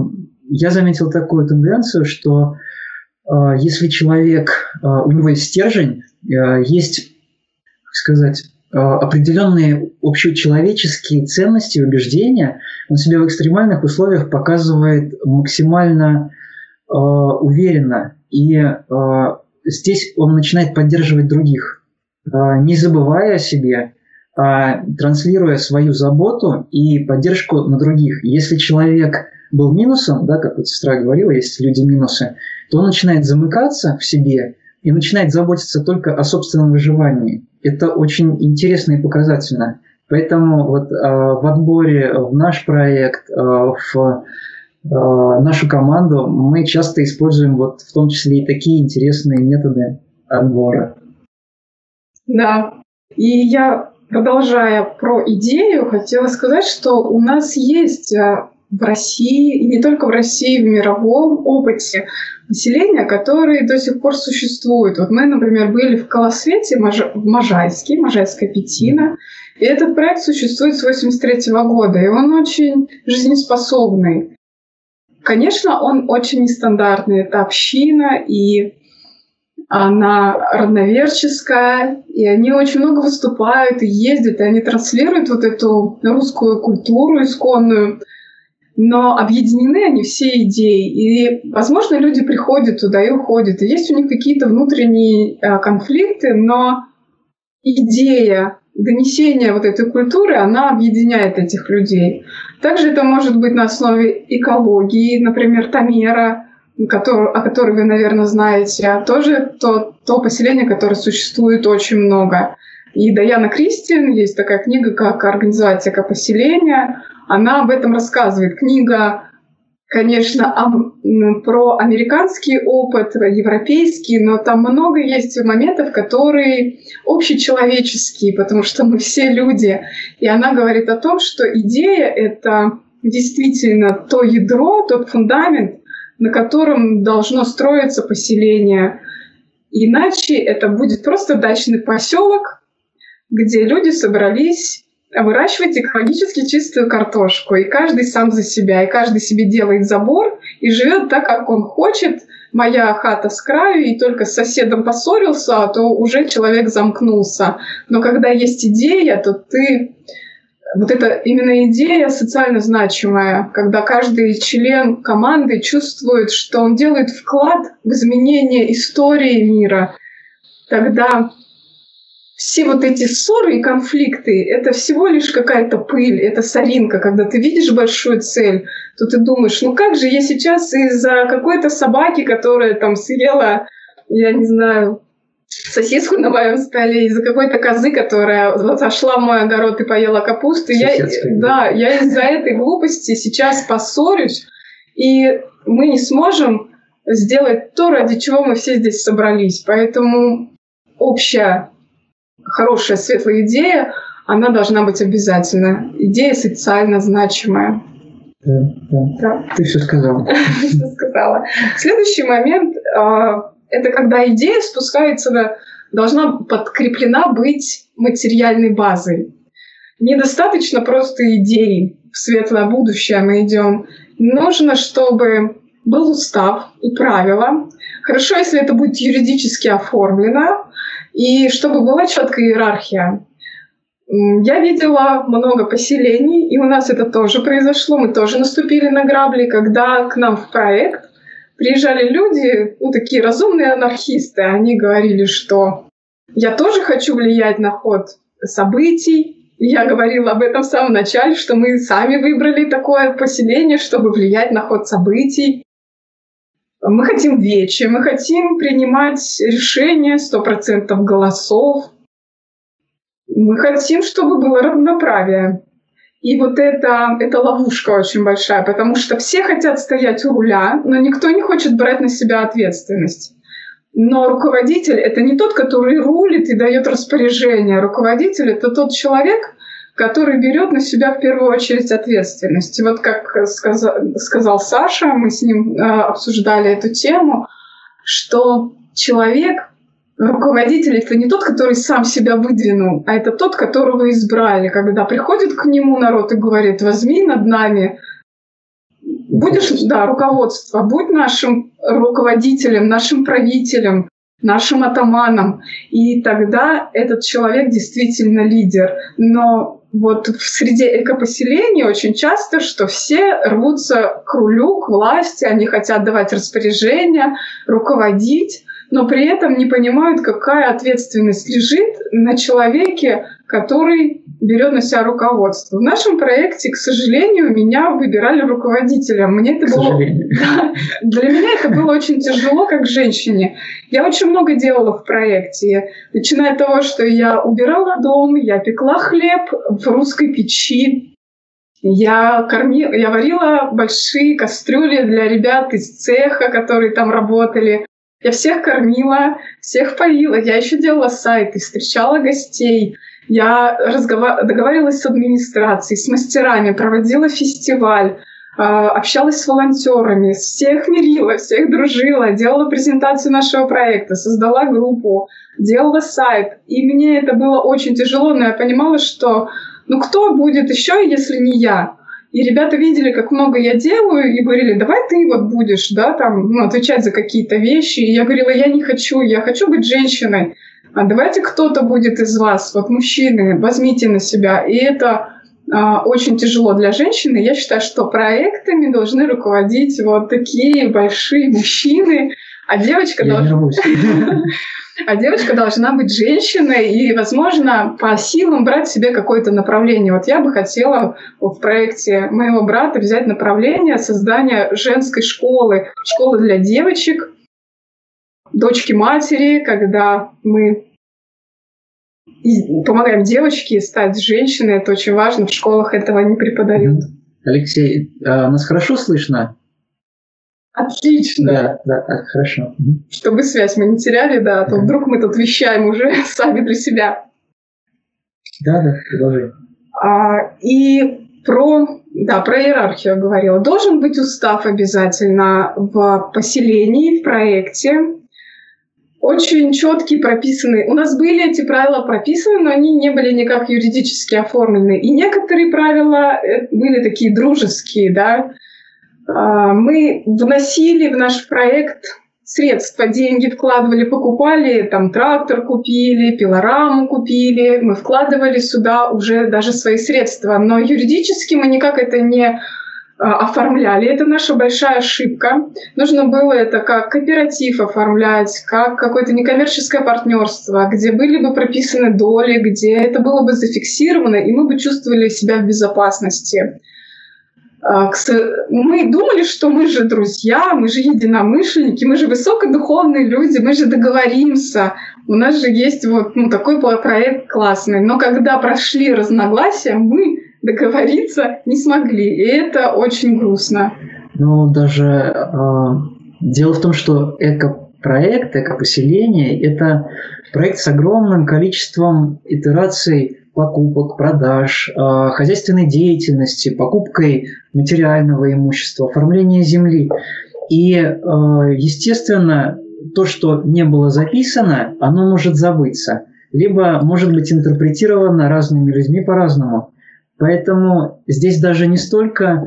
я заметил такую тенденцию, что э, если человек, э, у него есть стержень, э, есть, как сказать, э, определенные общечеловеческие ценности и убеждения, он себя в экстремальных условиях показывает максимально э, уверенно. И э, здесь он начинает поддерживать других, э, не забывая о себе, а транслируя свою заботу и поддержку на других. Если человек был минусом, да, как вот сестра говорила, есть люди минусы, то он начинает замыкаться в себе и начинает заботиться только о собственном выживании. Это очень интересно и показательно. Поэтому вот, э, в отборе в наш проект, э, в э, нашу команду мы часто используем вот, в том числе и такие интересные методы отбора. Да, и я... Продолжая про идею, хотела сказать, что у нас есть в России, и не только в России, в мировом опыте поселения, которые до сих пор существуют. Вот мы, например, были в Колосвете, в Можайске, Можайская Пятина, и этот проект существует с восемьдесят третьего года, и он очень жизнеспособный. Конечно, он очень нестандартный. Это община, и она родноверческая, и они очень много выступают и ездят, и они транслируют вот эту русскую культуру исконную, но объединены они все идеей. И, возможно, люди приходят туда и уходят, и есть у них какие-то внутренние а, конфликты, но идея донесения вот этой культуры, она объединяет этих людей. Также это может быть на основе экологии, например, Тамера, Который, о которой вы, наверное, знаете, а тоже то, то поселение, которое существует очень много. И Даяна Кристин, есть такая книга, как «Организация экопоселения», она об этом рассказывает. Книга, конечно, о, про американский опыт, европейский, но там много есть моментов, которые общечеловеческие, потому что мы все люди. И она говорит о том, что идея — это действительно то ядро, тот фундамент, на котором должно строиться поселение. Иначе это будет просто дачный поселок, где люди собрались выращивать экологически чистую картошку. И каждый сам за себя, и каждый себе делает забор и живет так, как он хочет. Моя хата с краю, и только с соседом поссорился, то уже человек замкнулся. Но когда есть идея, то ты вот эта именно идея социально значимая, когда каждый член команды чувствует, что он делает вклад в изменение истории мира, тогда все вот эти ссоры и конфликты — это всего лишь какая-то пыль, это соринка. Когда ты видишь большую цель, то ты думаешь, ну как же я сейчас из-за какой-то собаки, которая там съела, я не знаю, сосиску на моем столе, из-за какой-то козы, которая зашла в мой огород и поела капусту, я, да, я из-за этой глупости сейчас поссорюсь, и мы не сможем сделать то, ради чего мы все здесь собрались. Поэтому общая хорошая, светлая идея, она должна быть обязательно. Идея социально значимая. Да, да. Да. Ты все сказала. Все сказала. Следующий момент — это когда идея спускается, на, должна подкреплена быть материальной базой. Недостаточно просто идеи. В светлое будущее мы идем. Нужно, чтобы был устав и правила. Хорошо, если это будет юридически оформлено, и чтобы была четкая иерархия. Я видела много поселений, и у нас это тоже произошло. Мы тоже наступили на грабли, когда к нам в проект приезжали люди, ну, такие разумные анархисты. Они говорили, что я тоже хочу влиять на ход событий. Я говорила об этом в самом начале, что мы сами выбрали такое поселение, чтобы влиять на ход событий. Мы хотим вечи, мы хотим принимать решения, сто процентов голосов. Мы хотим, чтобы было равноправие. И вот это, это ловушка очень большая, потому что все хотят стоять у руля, но никто не хочет брать на себя ответственность. Но руководитель — это не тот, который рулит и дает распоряжение. Руководитель — это тот человек, который берет на себя в первую очередь ответственность. И вот как сказал, сказал Саша, мы с ним э, обсуждали эту тему, что человек, руководитель — это не тот, который сам себя выдвинул, а это тот, которого избрали. Когда приходит к нему народ и говорит: возьми над нами, будешь, да, руководство, будь нашим руководителем, нашим правителем, нашим атаманом. И тогда этот человек действительно лидер. Но вот в среде экопоселений очень часто, что все рвутся к рулю, к власти, они хотят давать распоряжения, руководить, но при этом не понимают, какая ответственность лежит на человеке, который берет на себя руководство. В нашем проекте, к сожалению, меня выбирали руководителем. Мне это было... Да, для меня это было очень тяжело, как женщине. Я очень много делала в проекте. Начиная от того, что я убирала дом, я пекла хлеб в русской печи, я, кормила, я варила большие кастрюли для ребят из цеха, которые там работали. Я всех кормила, всех поила. Я еще делала сайты, встречала гостей. Я разговар... договаривалась с администрацией, с мастерами, проводила фестиваль, общалась с волонтерами, всех мирила, всех дружила, делала презентацию нашего проекта, создала группу, делала сайт. И мне это было очень тяжело, но я понимала, что ну кто будет еще, если не я? И ребята видели, как много я делаю, и говорили: давай ты вот будешь, да, там, ну, отвечать за какие-то вещи. И я говорила: я не хочу, я хочу быть женщиной. А давайте кто-то будет из вас, вот мужчины, возьмите на себя. И это а, очень тяжело для женщины. Я считаю, что проектами должны руководить вот такие большие мужчины, а девочка должна... А девочка должна быть женщиной и, возможно, по силам брать себе какое-то направление. Вот я бы хотела в проекте моего брата взять направление создания женской школы, школы для девочек, дочки матери, когда мы помогаем девочке стать женщиной. Это очень важно, в школах этого не преподают. Алексей, а нас хорошо слышно? Отлично. Да, да, так, хорошо. Чтобы связь мы не теряли, да, а то вдруг мы тут вещаем уже сами для себя. Да, да, продолжай. А, и про, да, про иерархию я говорила. Должен быть устав обязательно в поселении, в проекте. Очень четкие, прописанные. У нас были эти правила прописаны, но они не были никак юридически оформлены. И некоторые правила были такие дружеские, да. Мы вносили в наш проект средства, деньги вкладывали, покупали, там трактор купили, пилораму купили, мы вкладывали сюда уже даже свои средства, но юридически мы никак это не оформляли. Это наша большая ошибка. Нужно было это как кооператив оформлять, как какое-то некоммерческое партнерство, где были бы прописаны доли, где это было бы зафиксировано, и мы бы чувствовали себя в безопасности. Мы думали, что мы же друзья, мы же единомышленники, мы же высокодуховные люди, мы же договоримся. У нас же есть вот ну, такой проект классный. Но когда прошли разногласия, мы договориться не смогли. И это очень грустно. Ну, даже э, дело в том, что экопроект, экопоселение – это проект с огромным количеством итераций покупок, продаж, э, хозяйственной деятельности, покупкой материального имущества, оформления земли. И, э, естественно, то, что не было записано, оно может забыться, либо может быть интерпретировано разными людьми по-разному. Поэтому здесь даже не столько э,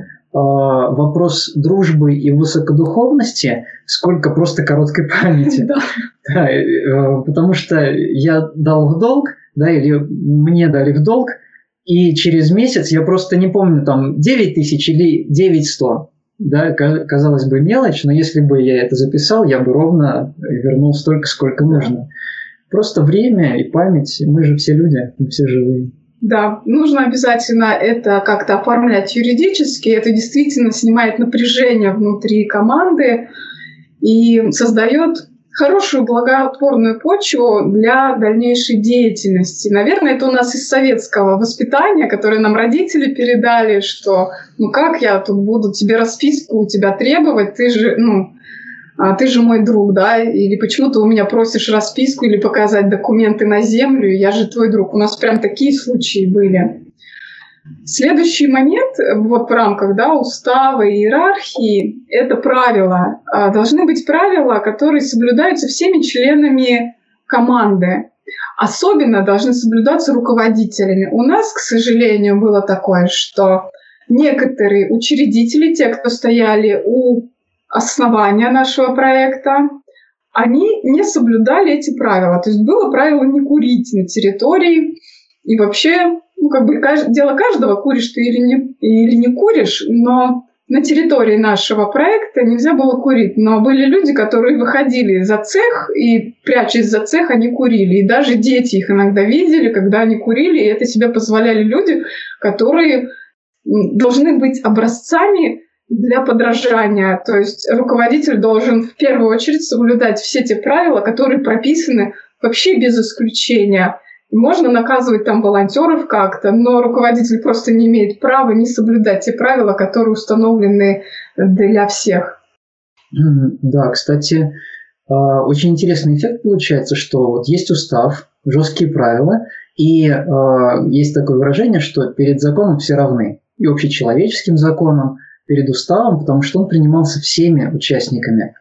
вопрос дружбы и высокодуховности, сколько просто короткой памяти. Да, э, потому что я дал в долг, да, или мне дали в долг, и через месяц я просто не помню, там, девять тысяч или девять сто. Да, казалось бы, мелочь, но если бы я это записал, я бы ровно вернул столько, сколько нужно. Просто время и память, мы же все люди, мы все живые. Да, нужно обязательно это как-то оформлять юридически. Это действительно снимает напряжение внутри команды и создает хорошую благотворную почву для дальнейшей деятельности. Наверное, это у нас из советского воспитания, которое нам родители передали, что ну как я тут буду тебе расписку у тебя требовать, ты же, ну, ты же мой друг, да, или почему ты у меня просишь расписку или показать документы на землю, я же твой друг. У нас прям такие случаи были. Следующий момент вот в рамках да, устава и иерархии – это правила. Должны быть правила, которые соблюдаются всеми членами команды. Особенно должны соблюдаться руководителями. У нас, к сожалению, было такое, что некоторые учредители, те, кто стояли у основания нашего проекта, они не соблюдали эти правила. То есть было правило не курить на территории и вообще... Ну, как бы дело каждого, куришь ты или не, или не куришь, но на территории нашего проекта нельзя было курить. Но были люди, которые выходили за цех и, прячась за цех, они курили. И даже дети их иногда видели, когда они курили, и это себе позволяли люди, которые должны быть образцами для подражания. То есть руководитель должен в первую очередь соблюдать все те правила, которые прописаны вообще без исключения. Можно наказывать там волонтеров как-то, но руководитель просто не имеет права не соблюдать те правила, которые установлены для всех. Да, кстати, очень интересный эффект получается, что вот есть устав, жесткие правила, и есть такое выражение, что перед законом все равны. И общечеловеческим законом, перед уставом, потому что он принимался всеми участниками.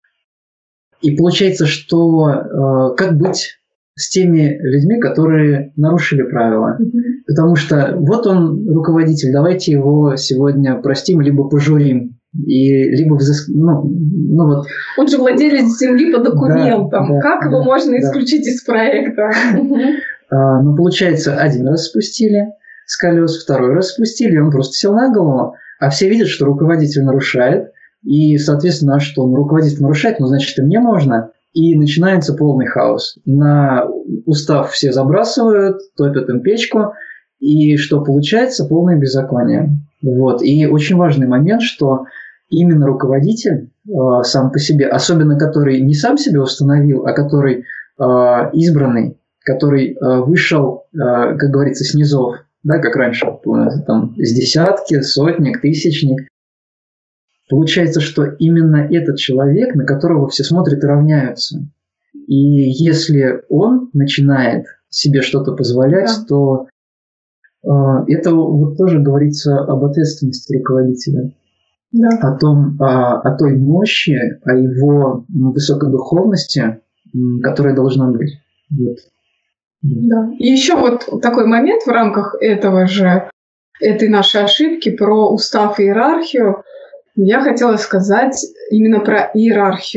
И получается, что как быть с теми людьми, которые нарушили правила. Mm-hmm. Потому что вот он руководитель, давайте его сегодня простим, либо пожурим. И либо взыск... ну, ну вот. Он же владелец земли по документам. Да, да, как да, его можно да. исключить из проекта? А, ну, получается, один раз спустили с колес, второй раз спустили, и он просто сел на голову. А все видят, что руководитель нарушает. И, соответственно, что он руководитель нарушает, ну, значит, и мне можно. И начинается полный хаос. На устав все забрасывают, топят им печку, и что получается? Полное беззаконие. Вот. И очень важный момент, что именно руководитель э, сам по себе, особенно который не сам себя установил, а который э, избранный, который э, вышел, э, как говорится, с низов, да, как раньше, там, с десятки, сотник, тысячник. Получается, что именно этот человек, на которого все смотрят и равняются. И если он начинает себе что-то позволять, да. то э, это вот тоже говорится об ответственности руководителя. Да. О том, о, о той мощи, о его высокодуховности, которая должна быть. Вот. Да. И еще вот такой момент в рамках этого же, этой нашей ошибки про устав и иерархию. Я хотела сказать именно про иерархию.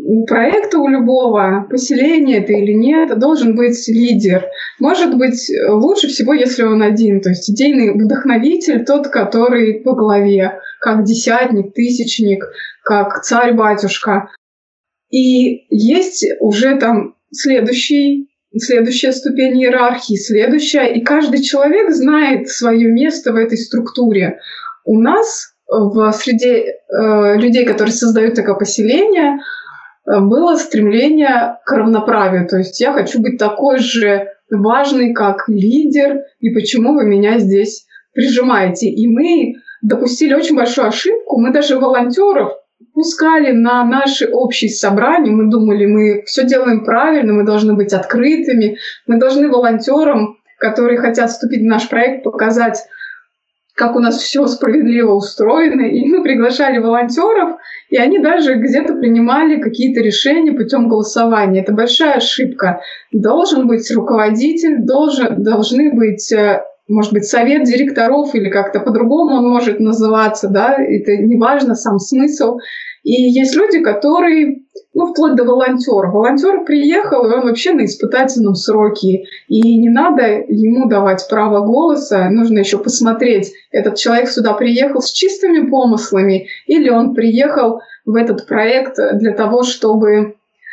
проекта, у любого поселения это или нет, должен быть лидер. Может быть, лучше всего, если он один, то есть идейный вдохновитель, тот, который во главе, как десятник, тысячник, как царь-батюшка. И есть уже там следующий, следующая ступень иерархии, следующая, и каждый человек знает свое место в этой структуре. У нас в среде э, людей, которые создают такое поселение, было стремление к равноправию. То есть я хочу быть такой же важный, как лидер, и почему вы меня здесь прижимаете. И мы допустили очень большую ошибку. Мы даже волонтеров пускали на наши общие собрания. Мы думали, мы все делаем правильно, мы должны быть открытыми. Мы должны волонтерам, которые хотят вступить в наш проект, показать, как у нас все справедливо устроено. И мы приглашали волонтеров, и они даже где-то принимали какие-то решения путем голосования. Это большая ошибка. Должен быть руководитель, должен, должны быть, может быть, совет директоров или как-то по-другому он может называться, да, это не важно, сам смысл. И есть люди, которые, ну, вплоть до волонтера. Волонтер приехал, и он вообще на испытательном сроке. И не надо ему давать право голоса. Нужно еще посмотреть, этот человек сюда приехал с чистыми помыслами, или он приехал в этот проект для того, чтобы э,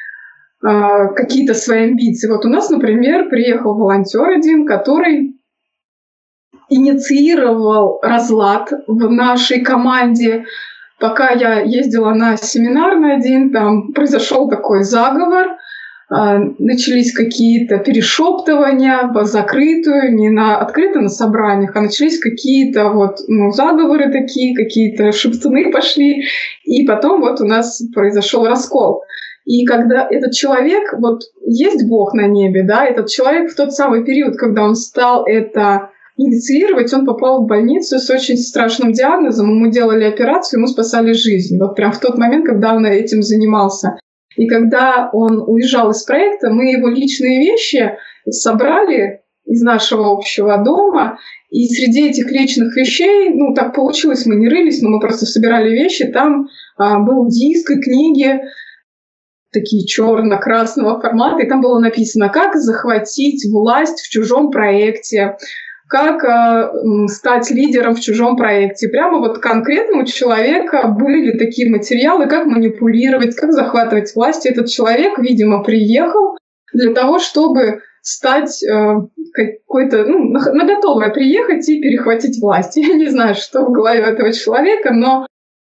какие-то свои амбиции. Вот у нас, например, приехал волонтер один, который инициировал разлад в нашей команде. Пока я ездила на семинар на один, там произошел такой заговор, начались какие-то перешептывания в закрытую, не на открыто на собраниях, а начались какие-то вот, ну, заговоры такие, какие-то шептуны пошли, и потом вот у нас произошел раскол. И когда этот человек, вот есть Бог на небе, да, этот человек в тот самый период, когда он стал это инициировать, он попал в больницу с очень страшным диагнозом, ему делали операцию, ему спасали жизнь. Вот прям в тот момент, когда он этим занимался. И когда он уезжал из проекта, мы его личные вещи собрали из нашего общего дома, и среди этих личных вещей, ну так получилось, мы не рылись, но мы просто собирали вещи, там а, был диск и книги, такие черно-красного формата, и там было написано, как захватить власть в чужом проекте, как э, стать лидером в чужом проекте. Прямо вот конкретно у человека были такие материалы, как манипулировать, как захватывать власть. И этот человек, видимо, приехал для того, чтобы стать э, какой-то, ну, на, на готовое приехать и перехватить власть. Я не знаю, что в голове этого человека, но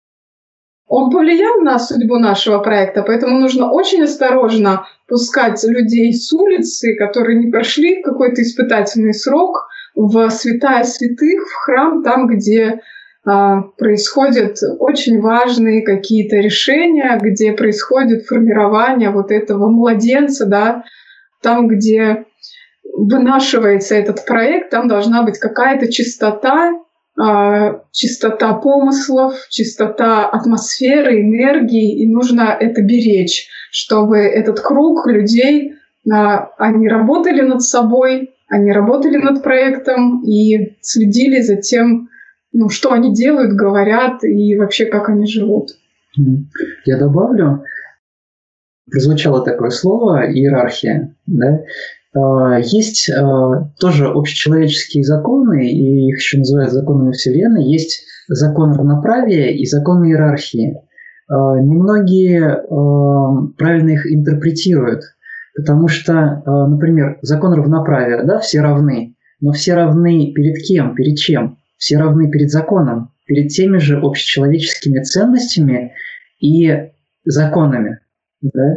он повлиял на судьбу нашего проекта, поэтому нужно очень осторожно пускать людей с улицы, которые не прошли какой-то испытательный срок, в святая святых, в храм, там, где а, происходят очень важные какие-то решения, где происходит формирование вот этого младенца, да, там, где вынашивается этот проект, там должна быть какая-то чистота, а, чистота помыслов, чистота атмосферы, энергии, и нужно это беречь, чтобы этот круг людей, а, они работали над собой, они работали над проектом и следили за тем, ну, что они делают, говорят и вообще как они живут. Я добавлю, прозвучало такое слово иерархия. Да? Есть тоже общечеловеческие законы, и их еще называют законами Вселенной. Есть закон равноправия и закон иерархии. Немногие правильно их интерпретируют. Потому что, например, закон равноправия, да, все равны, но все равны перед кем, перед чем? Все равны перед законом, перед теми же общечеловеческими ценностями и законами. Да?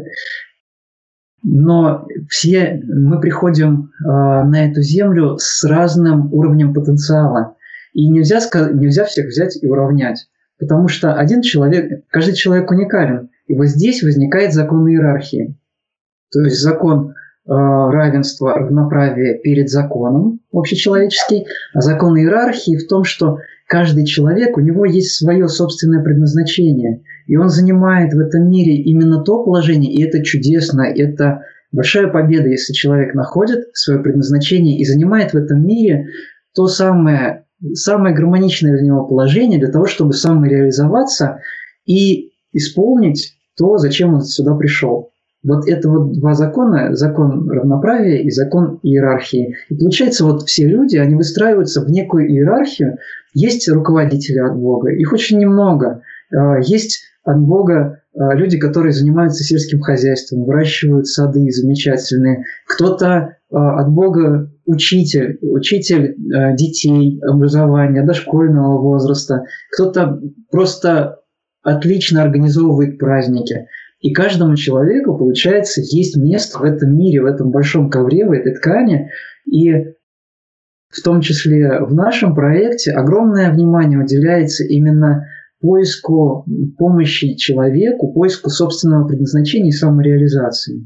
Но все мы приходим э, на эту землю с разным уровнем потенциала. И нельзя, нельзя всех взять и уравнять. Потому что один человек, каждый человек уникален. И вот здесь возникает закон иерархии. То есть закон э, равенства, равноправия перед законом общечеловеческий, а закон иерархии в том, что каждый человек, у него есть свое собственное предназначение, и он занимает в этом мире именно то положение, и это чудесно, это большая победа, если человек находит свое предназначение и занимает в этом мире то самое, самое гармоничное для него положение для того, чтобы самореализоваться и исполнить то, зачем он сюда пришел. Вот это вот два закона, закон равноправия и закон иерархии. И получается, вот все люди, они выстраиваются в некую иерархию. Есть руководители от Бога, их очень немного. Есть от Бога люди, которые занимаются сельским хозяйством, выращивают сады замечательные. Кто-то от Бога учитель, учитель детей, образования, дошкольного возраста. Кто-то просто отлично организовывает праздники. И каждому человеку, получается, есть место в этом мире, в этом большом ковре, в этой ткани. И в том числе в нашем проекте огромное внимание уделяется именно поиску помощи человеку, поиску собственного предназначения и самореализации.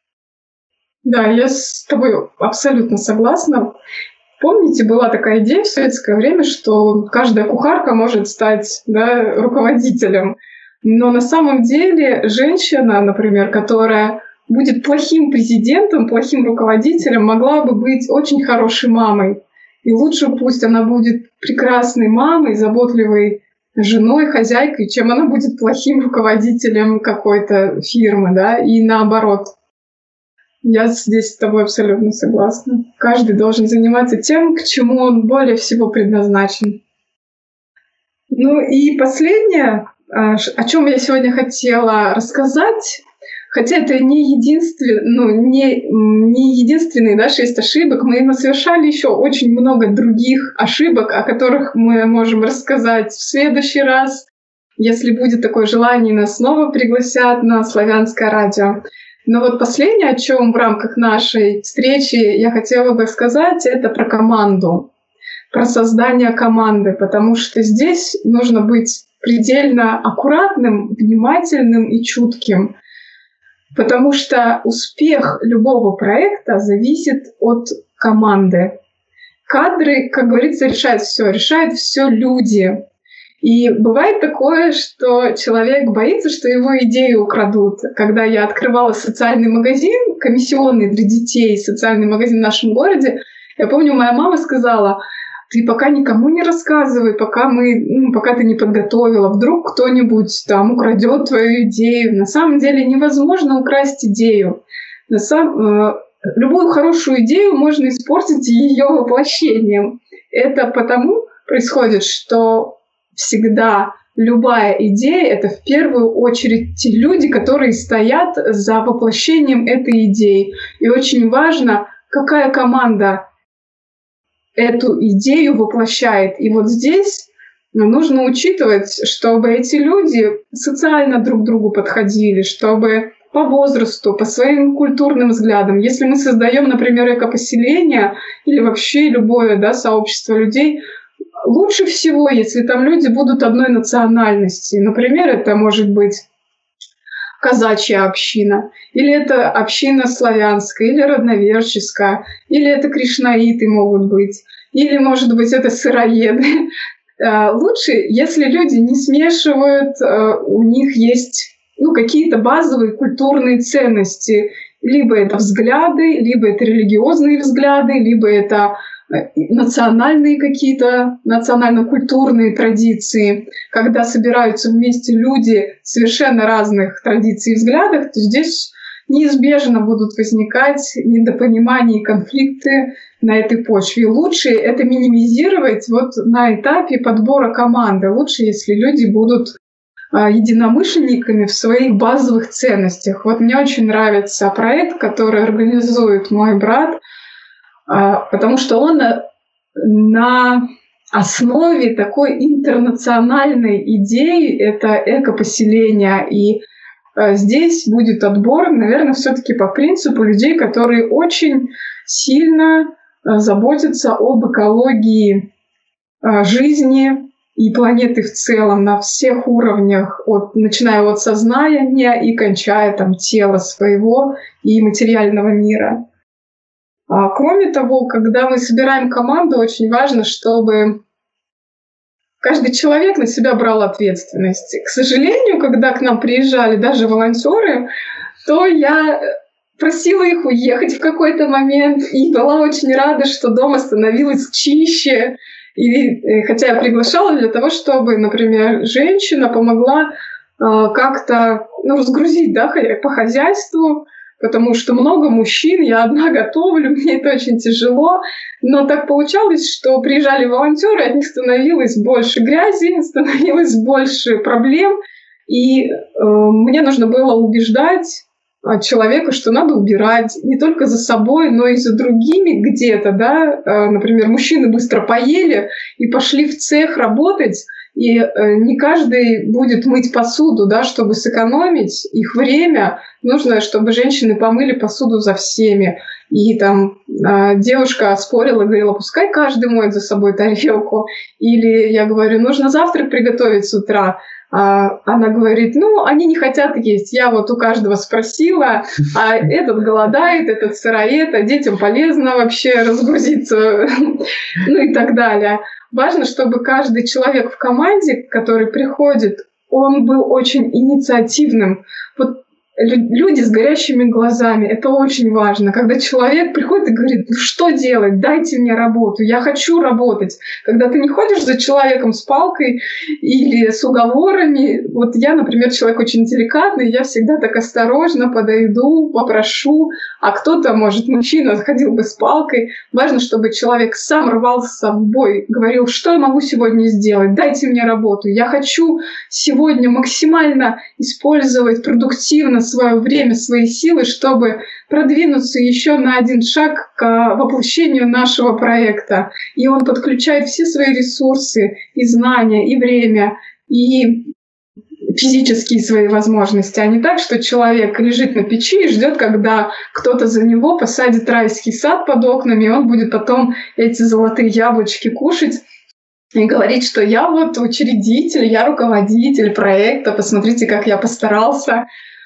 Да, я с тобой абсолютно согласна. Помните, была такая идея в советское время, что каждая кухарка может стать, да, руководителем. Но на самом деле женщина, например, которая будет плохим президентом, плохим руководителем, могла бы быть очень хорошей мамой. И лучше пусть она будет прекрасной мамой, заботливой женой, хозяйкой, чем она будет плохим руководителем какой-то фирмы, да, и наоборот. Я здесь с тобой абсолютно согласна. Каждый должен заниматься тем, к чему он более всего предназначен. Ну и последнее, о чем я сегодня хотела рассказать, хотя это не единственный, ну, не, не единственный, да, шесть ошибок, мы совершали еще очень много других ошибок, о которых мы можем рассказать в следующий раз, если будет такое желание, нас снова пригласят на Славянское радио. Но вот последнее, о чем в рамках нашей встречи я хотела бы сказать, это про команду, про создание команды, потому что здесь нужно быть предельно аккуратным, внимательным и чутким, потому что успех любого проекта зависит от команды. Кадры, как говорится, решают все, решают все люди. И бывает такое, что человек боится, что его идею украдут. Когда я открывала социальный магазин, комиссионный для детей, социальный магазин в нашем городе, я помню, моя мама сказала: ты пока никому не рассказывай, пока, мы, ну, пока ты не подготовила, вдруг кто-нибудь там украдет твою идею. На самом деле невозможно украсть идею. На сам, э, любую хорошую идею можно испортить ее воплощением. Это потому происходит, что всегда любая идея — это в первую очередь те люди, которые стоят за воплощением этой идеи. И очень важно, какая команда эту идею воплощает. И вот здесь нужно учитывать, чтобы эти люди социально друг к другу подходили, чтобы по возрасту, по своим культурным взглядам. Если мы создаем, например, экопоселение или вообще любое, да, сообщество людей, лучше всего, если там люди будут одной национальности. Например, это может быть казачья община, или это община славянская, или родноверческая, или это кришнаиты могут быть, или, может быть, это сыроеды. Лучше, если люди не смешивают, у них есть, ну, какие-то базовые культурные ценности. Либо это взгляды, либо это религиозные взгляды, либо это национальные какие-то, национально-культурные традиции. Когда собираются вместе люди совершенно разных традиций и взглядов, то здесь неизбежно будут возникать недопонимания и конфликты на этой почве. И лучше это минимизировать вот на этапе подбора команды. Лучше, если люди будут единомышленниками в своих базовых ценностях. Вот мне очень нравится проект, который организует мой брат, потому что он на основе такой интернациональной идеи — это экопоселение. И здесь будет отбор, наверное, все-таки по принципу людей, которые очень сильно заботятся об экологии жизни и планеты в целом на всех уровнях, от, начиная от сознания и кончая там тела своего и материального мира. А, кроме того, когда мы собираем команду, очень важно, чтобы каждый человек на себя брал ответственность. К сожалению, когда к нам приезжали даже волонтеры, то я просила их уехать в какой-то момент и была очень рада, что дома становилось чище. И, хотя я приглашала для того, чтобы, например, женщина помогла как-то ну, разгрузить, да, по хозяйству, потому что много мужчин, я одна готовлю, мне это очень тяжело. Но так получалось, что приезжали волонтеры, от них становилось больше грязи, становилось больше проблем, и э, мне нужно было убеждать человека, что надо убирать не только за собой, но и за другими где-то, да. Э, например, мужчины быстро поели и пошли в цех работать, и э, не каждый будет мыть посуду, да, чтобы сэкономить их время. Нужно, чтобы женщины помыли посуду за всеми. И там э, девушка спорила, говорила, пускай каждый моет за собой тарелку. Или я говорю, нужно завтрак приготовить с утра. А она говорит, ну, они не хотят есть. Я вот у каждого спросила, а этот голодает, этот сыроед, а детям полезно вообще разгрузиться, ну и так далее. Важно, чтобы каждый человек в команде, который приходит, он был очень инициативным. Вот люди с горящими глазами, это очень важно. Когда человек приходит и говорит, ну что делать, дайте мне работу, я хочу работать. Когда ты не ходишь за человеком с палкой или с уговорами. Вот я, например, человек очень деликатный, я всегда так осторожно подойду, попрошу, а кто-то, может, мужчина ходил бы с палкой. Важно, чтобы человек сам рвался в бой, говорил, что я могу сегодня сделать, дайте мне работу. Я хочу сегодня максимально использовать продуктивно свое время, свои силы, чтобы продвинуться еще на один шаг к воплощению нашего проекта. И он подключает все свои ресурсы, и знания, и время, и физические свои возможности, а не так, что человек лежит на печи и ждет, когда кто-то за него посадит райский сад под окнами, и он будет потом эти золотые яблочки кушать и говорить, что я вот учредитель, я руководитель проекта, посмотрите, как я постарался.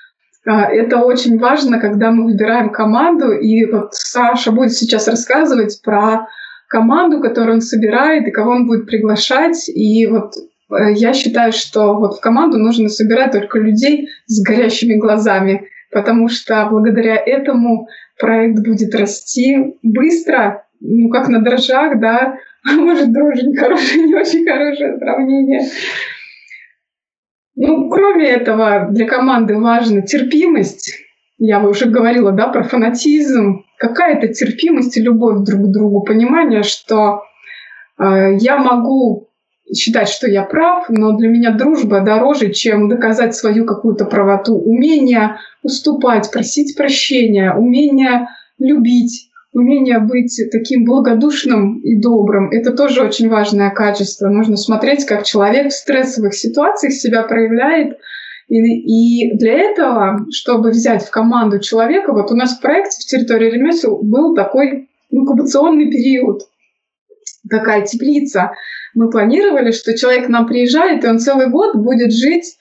Это очень важно, когда мы выбираем команду, и вот Саша будет сейчас рассказывать про команду, которую он собирает, и кого он будет приглашать. И вот я считаю, что вот в команду нужно собирать только людей с горящими глазами, потому что благодаря этому проект будет расти быстро, ну как на дрожжах, да, может, дрожжи не хорошее, не очень хорошее сравнение. Ну, кроме этого, для команды важна терпимость. Я уже говорила, да, про фанатизм. Какая-то терпимость и любовь друг к другу, понимание, что э, я могу считать, что я прав, но для меня дружба дороже, чем доказать свою какую-то правоту. Умение уступать, просить прощения, умение любить, умение быть таким благодушным и добрым — это тоже очень важное качество. Нужно смотреть, как человек в стрессовых ситуациях себя проявляет. И, и для этого, чтобы взять в команду человека, вот у нас в проекте в территории ремесел был такой инкубационный период, такая теплица. Мы планировали, что человек к нам приезжает, и он целый год будет жить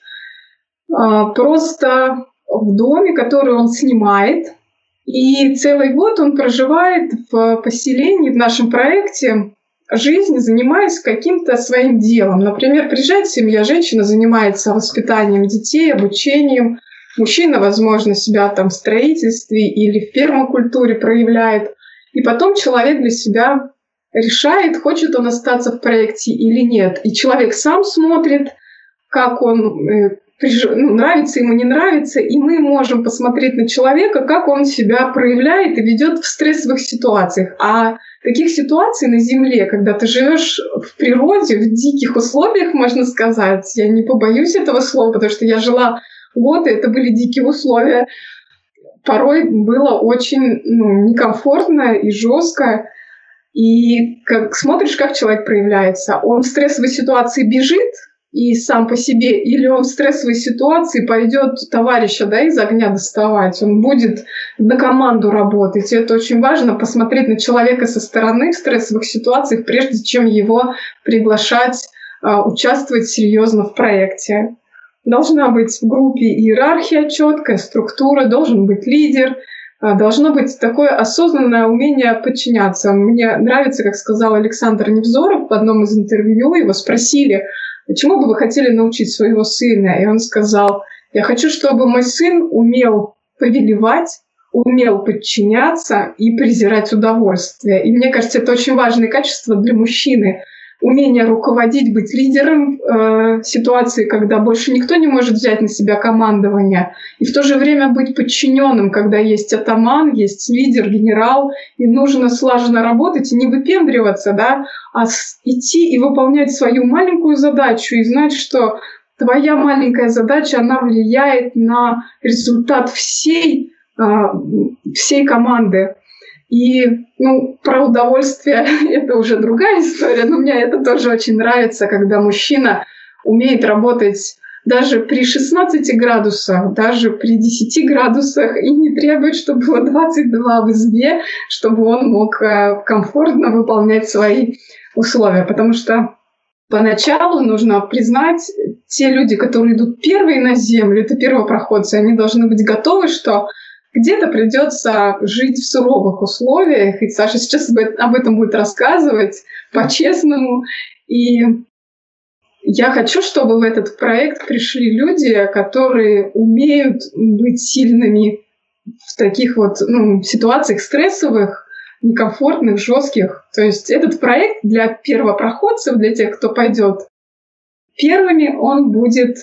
а, просто в доме, который он снимает. И целый год он проживает в поселении, в нашем проекте, жизнь, занимаясь каким-то своим делом. Например, приезжает семья, женщина занимается воспитанием детей, обучением. Мужчина, возможно, себя там в строительстве или в пермакультуре проявляет. И потом человек для себя решает, хочет он остаться в проекте или нет. И человек сам смотрит, как он... Ну, нравится ему, не нравится, и мы можем посмотреть на человека, как он себя проявляет и ведет в стрессовых ситуациях. А таких ситуаций на Земле, когда ты живешь в природе, в диких условиях, можно сказать, я не побоюсь этого слова, потому что я жила годы, это были дикие условия, порой было очень ну, некомфортно и жестко. И как смотришь, как человек проявляется. Он в стрессовой ситуации бежит, и сам по себе, или он в стрессовой ситуации пойдет товарища, да, из огня доставать, он будет на команду работать. И это очень важно, посмотреть на человека со стороны в стрессовых ситуациях, прежде чем его приглашать а, участвовать серьезно в проекте. Должна быть в группе иерархия четкая, структура, должен быть лидер, а, должно быть такое осознанное умение подчиняться. Мне нравится, как сказал Александр Невзоров в одном из интервью, его спросили, чему бы вы хотели научить своего сына? И он сказал, я хочу, чтобы мой сын умел повелевать, умел подчиняться и презирать удовольствие. И мне кажется, это очень важные качества для мужчины. умение руководить, быть лидером э, в ситуации, когда больше никто не может взять на себя командование, и в то же время быть подчиненным, когда есть атаман, есть лидер, генерал, и нужно слаженно работать и не выпендриваться, да, а с- идти и выполнять свою маленькую задачу и знать, что твоя маленькая задача, она влияет на результат всей, э, всей команды. И ну, про удовольствие это уже другая история, но мне это тоже очень нравится, когда мужчина умеет работать даже при шестнадцати градусах, даже при десяти градусах и не требует, чтобы было двадцать два в избе, чтобы он мог э, комфортно выполнять свои условия. Потому что поначалу нужно признать, те люди, которые идут первые на землю, это первопроходцы, они должны быть готовы, что где-то придется жить в суровых условиях, и Саша сейчас об этом будет рассказывать по-честному. И я хочу, чтобы в этот проект пришли люди, которые умеют быть сильными в таких вот ну, ситуациях стрессовых, некомфортных, жестких. То есть этот проект для первопроходцев, для тех, кто пойдет первыми, он будет...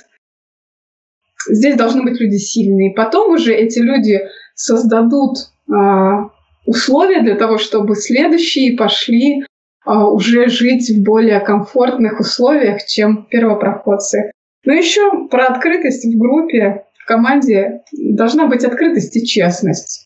Здесь должны быть люди сильные. Потом уже эти люди создадут э, условия для того, чтобы следующие пошли э, уже жить в более комфортных условиях, чем первопроходцы. Но еще про открытость в группе, в команде должна быть открытость и честность.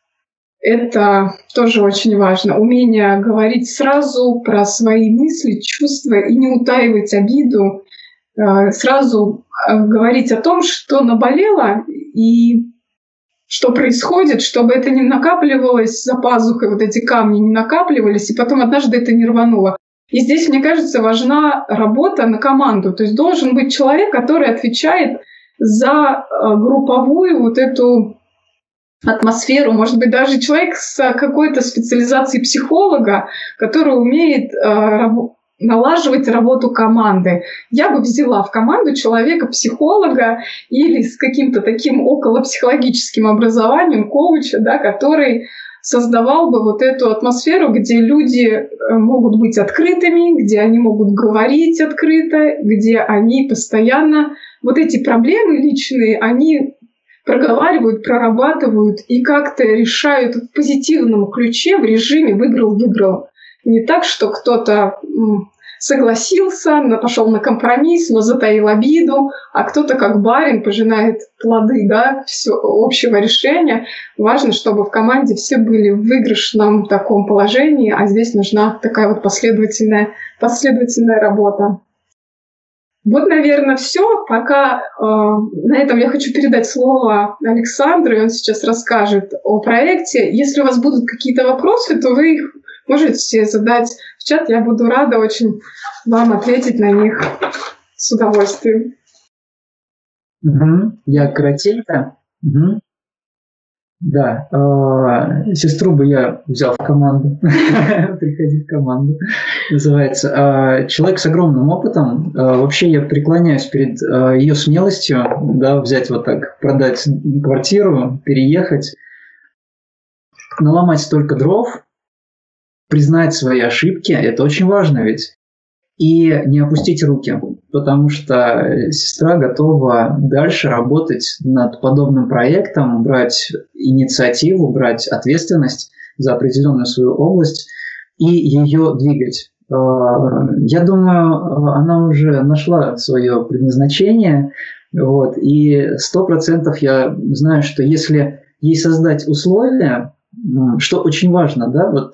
Это тоже очень важно. Умение говорить сразу про свои мысли, чувства и не утаивать обиду. Сразу говорить о том, что наболело и что происходит, чтобы это не накапливалось за пазухой, вот эти камни не накапливались, и потом однажды это не рвануло. И здесь, мне кажется, важна работа на команду. То есть должен быть человек, который отвечает за групповую вот эту атмосферу. Может быть, даже человек с какой-то специализацией психолога, который умеет работать, налаживать работу команды. Я бы взяла в команду человека-психолога или с каким-то таким околопсихологическим образованием, коуча, да, который создавал бы вот эту атмосферу, где люди могут быть открытыми, где они могут говорить открыто, где они постоянно вот эти проблемы личные, они проговаривают, прорабатывают и как-то решают в позитивном ключе, в режиме «выиграл-выиграл». Не так, что кто-то согласился, пошел на компромисс, но затаил обиду, а кто-то как барин пожинает плоды, да, все, общего решения. Важно, чтобы в команде все были в выигрышном таком положении, а здесь нужна такая вот последовательная, последовательная работа. Вот, наверное, все. Пока э, на этом я хочу передать слово Александру, и он сейчас расскажет о проекте. Если у вас будут какие-то вопросы, то вы их можете задать в чат. Я буду рада очень вам ответить на них с удовольствием. Угу. Я коротенько. Угу. Да, э, сестру бы я взял в команду. Приходи в команду. Называется. Человек с огромным опытом. Вообще я преклоняюсь перед ее смелостью, да, взять вот так, продать квартиру, переехать, наломать столько дров, признать свои ошибки, это очень важно ведь, и не опустить руки, потому что сестра готова дальше работать над подобным проектом, брать инициативу, брать ответственность за определенную свою область и ее двигать. Я думаю, она уже нашла свое предназначение, вот, и сто процентов я знаю, что если ей создать условия, что очень важно, да, вот,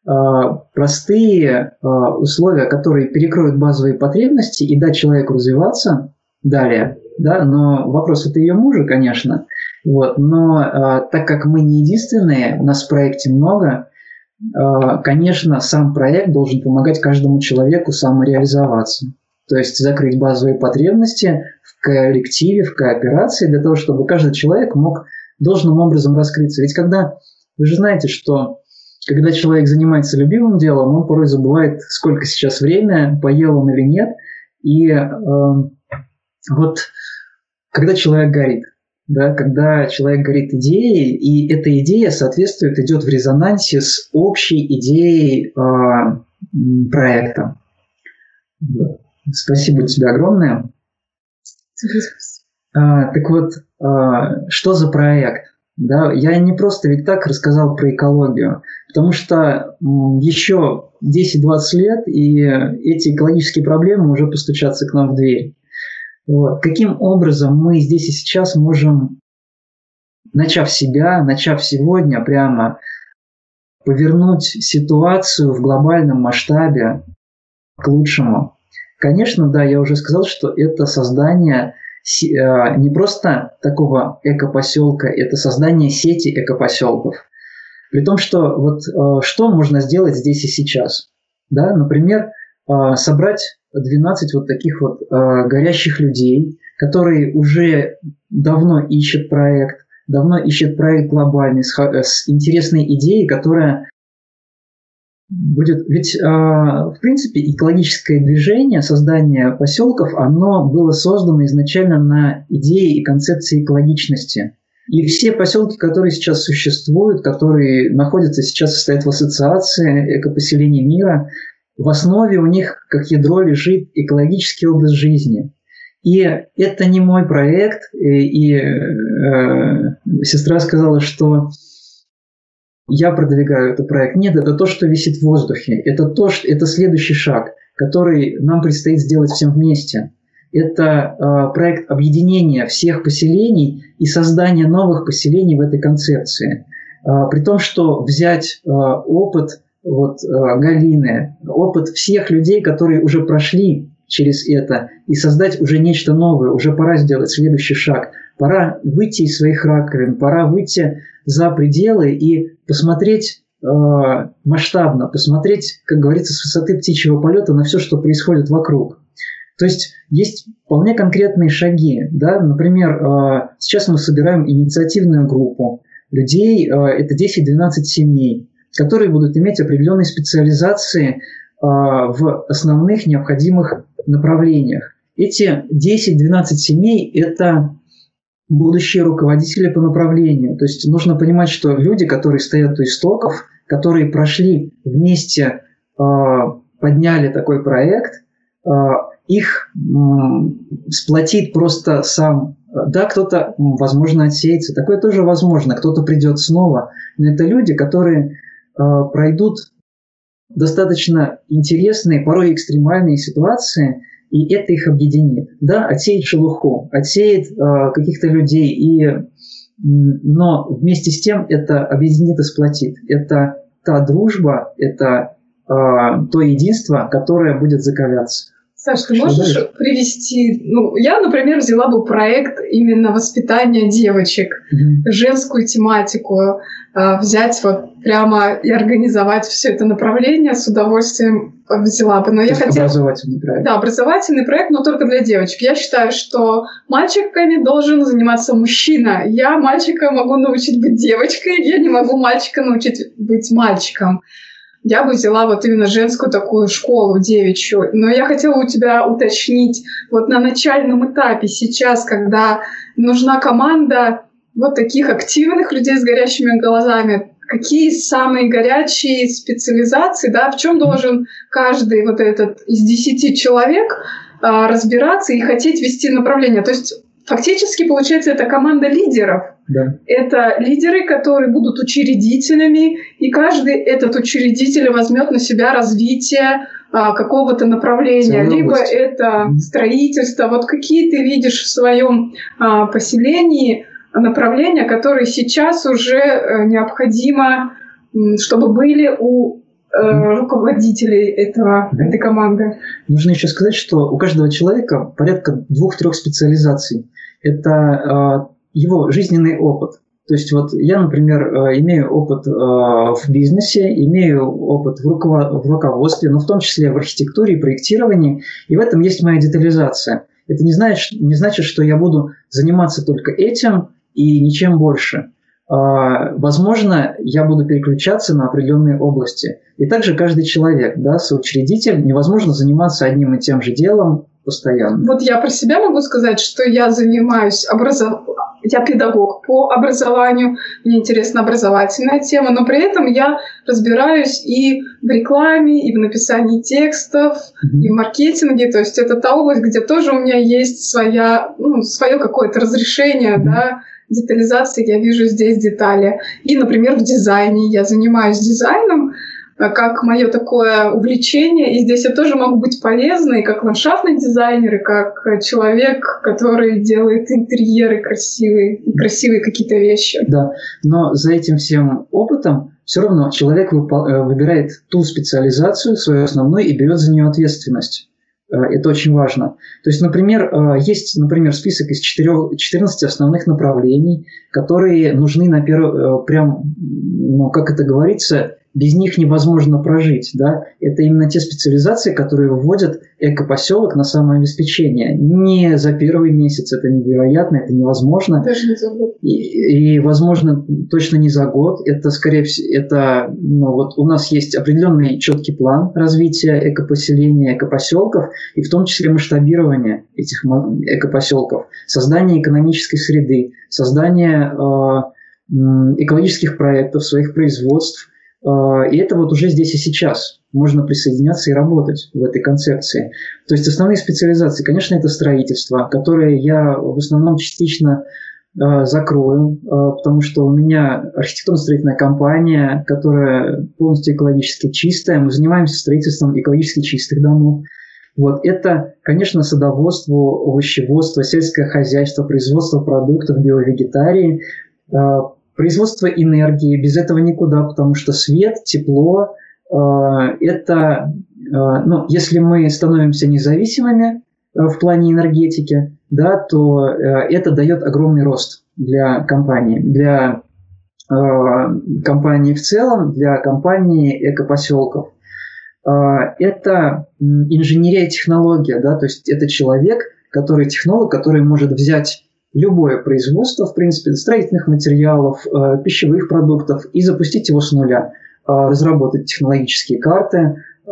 простые условия, которые перекроют базовые потребности и дать человеку развиваться далее, да, но вопрос это ее мужа, конечно, вот, но так как мы не единственные, у нас в проекте много, конечно, сам проект должен помогать каждому человеку самореализоваться, то есть закрыть базовые потребности в коллективе, в кооперации, для того, чтобы каждый человек мог должным образом раскрыться. Ведь когда, вы же знаете, что когда человек занимается любимым делом, он порой забывает, сколько сейчас время, поел он или нет. И э, вот когда человек горит, да, когда человек горит идеей, и эта идея соответствует, идет в резонансе с общей идеей э, проекта. Спасибо тебе огромное. А, так вот, а, что за проект? Да, я не просто ведь так рассказал про экологию, потому что м, еще десять-двадцать лет, и эти экологические проблемы уже постучатся к нам в дверь. Вот. Каким образом мы здесь и сейчас можем, начав себя, начав сегодня прямо, повернуть ситуацию в глобальном масштабе к лучшему? Конечно, да, я уже сказал, что это создание не просто такого экопоселка, это создание сети экопоселков. При том, что вот что можно сделать здесь и сейчас? Да, например, собрать двенадцать вот таких вот горящих людей, которые уже давно ищут проект, давно ищут проект глобальный, с, с интересной идеей, которая будет... Ведь, э, в принципе, экологическое движение, создание поселков, оно было создано изначально на идее и концепции экологичности. И все поселки, которые сейчас существуют, которые находятся сейчас, состоят в ассоциации экопоселений мира, в основе у них, как ядро, лежит экологический образ жизни. И это не мой проект. И, и э, сестра сказала, что я продвигаю этот проект. Нет, это то, что висит в воздухе. Это, то, что, это следующий шаг, который нам предстоит сделать всем вместе. Это э, проект объединения всех поселений и создания новых поселений в этой концепции. Э, при том, что взять э, опыт вот, э, Галины, опыт всех людей, которые уже прошли через это, и создать уже нечто новое. Уже пора сделать следующий шаг. Пора выйти из своих раковин, пора выйти за пределы и посмотреть э, масштабно, посмотреть, как говорится, с высоты птичьего полета на все, что происходит вокруг. То есть есть вполне конкретные шаги. Да? Например, э, сейчас мы собираем инициативную группу людей, э, это десять-двенадцать семей, которые будут иметь определенные специализации э, в основных необходимых направлениях. Эти десять-двенадцать семей – это будущие руководители по направлению. То есть нужно понимать, что люди, которые стоят у истоков, которые прошли вместе, э, подняли такой проект, э, их э, сплотит просто сам. Да, кто-то, возможно, отсеется. Такое тоже возможно. Кто-то придет снова. Но это люди, которые э, пройдут достаточно интересные, порой экстремальные ситуации, и это их объединит. Да, отсеет шелуху, отсеет э, каких-то людей, и, но вместе с тем это объединит и сплотит. Это та дружба, это э, то единство, которое будет закаляться. Саш, ты можешь Что привести... Ну, я, например, взяла бы проект именно воспитания девочек, mm-hmm. женскую тематику, э, взять вот прямо и организовать все это направление, с удовольствием взяла бы. Но я хотела... Образовательный проект. Да, образовательный проект, но только для девочек. Я считаю, что мальчиками должен заниматься мужчина. Я мальчика могу научить быть девочкой, я не могу мальчика научить быть мальчиком. Я бы взяла вот именно женскую такую школу девичью. Но я хотела у тебя уточнить, вот на начальном этапе сейчас, когда нужна команда вот таких активных людей с горящими глазами, какие самые горячие специализации, да, в чем должен каждый вот этот из десяти человек а, разбираться и хотеть вести направление. То есть фактически, получается, это команда лидеров. Да. Это лидеры, которые будут учредителями, и каждый этот учредитель возьмет на себя развитие а, какого-то направления. Целая Либо область. Это mm-hmm. строительство. Вот какие ты видишь в своем а, поселении направления, которые сейчас уже а, необходимо, чтобы были у а, руководителей этого, mm-hmm. этой команды? Нужно еще сказать, что у каждого человека порядка двух-трех специализаций. Это а, его жизненный опыт. То есть вот я, например, имею опыт в бизнесе, имею опыт в руководстве, но в том числе в архитектуре и проектировании, и в этом есть моя детализация. Это не значит, не значит, что я буду заниматься только этим и ничем больше. Возможно, я буду переключаться на определенные области. И также каждый человек, да, соучредитель, невозможно заниматься одним и тем же делом постоянно. Вот я про себя могу сказать, что я занимаюсь образованием. Я педагог по образованию, мне интересна образовательная тема, но при этом я разбираюсь и в рекламе, и в написании текстов, mm-hmm. и в маркетинге. То есть это та область, где тоже у меня есть своя, ну, свое какое-то разрешение, mm-hmm. да, детализации, я вижу здесь детали. И, например, в дизайне. Я занимаюсь дизайном как мое такое увлечение, и здесь я тоже могу быть полезной, как ландшафтный дизайнер, и как человек, который делает интерьеры красивые, и красивые какие-то вещи. Да, но за этим всем опытом все равно человек выбирает ту специализацию, свою основную, и берет за нее ответственность. Это очень важно. То есть, например, есть, например, список из четырнадцати основных направлений, которые нужны на первый, прям, ну, как это говорится, без них невозможно прожить. Да? Это именно те специализации, которые выводят экопоселок на самообеспечение. Не за первый месяц, это невероятно, это невозможно. Даже не за год. И, и возможно, точно не за год. Это, скорее всего, это, ну, вот у нас есть определенный четкий план развития экопоселения, экопоселков, и в том числе масштабирование этих экопоселков, создание экономической среды, создание э, экологических проектов, своих производств. И это вот уже здесь и сейчас. Можно присоединяться и работать в этой концепции. То есть основные специализации, конечно, это строительство, которое я в основном частично э, закрою, э, потому что у меня архитектурно-строительная компания, которая полностью экологически чистая. Мы занимаемся строительством экологически чистых домов. Вот это, конечно, садоводство, овощеводство, сельское хозяйство, производство продуктов, биовегетарии, э, производство энергии, без этого никуда, потому что свет, тепло, э, это, э, ну, если мы становимся независимыми э, в плане энергетики, да, то э, это дает огромный рост для компании, для э, компании в целом, для компании экопоселков. Э, это инженерия и технология, да, то есть это человек, который технолог, который может взять любое производство, в принципе, строительных материалов, э, пищевых продуктов и запустить его с нуля, э, разработать технологические карты э,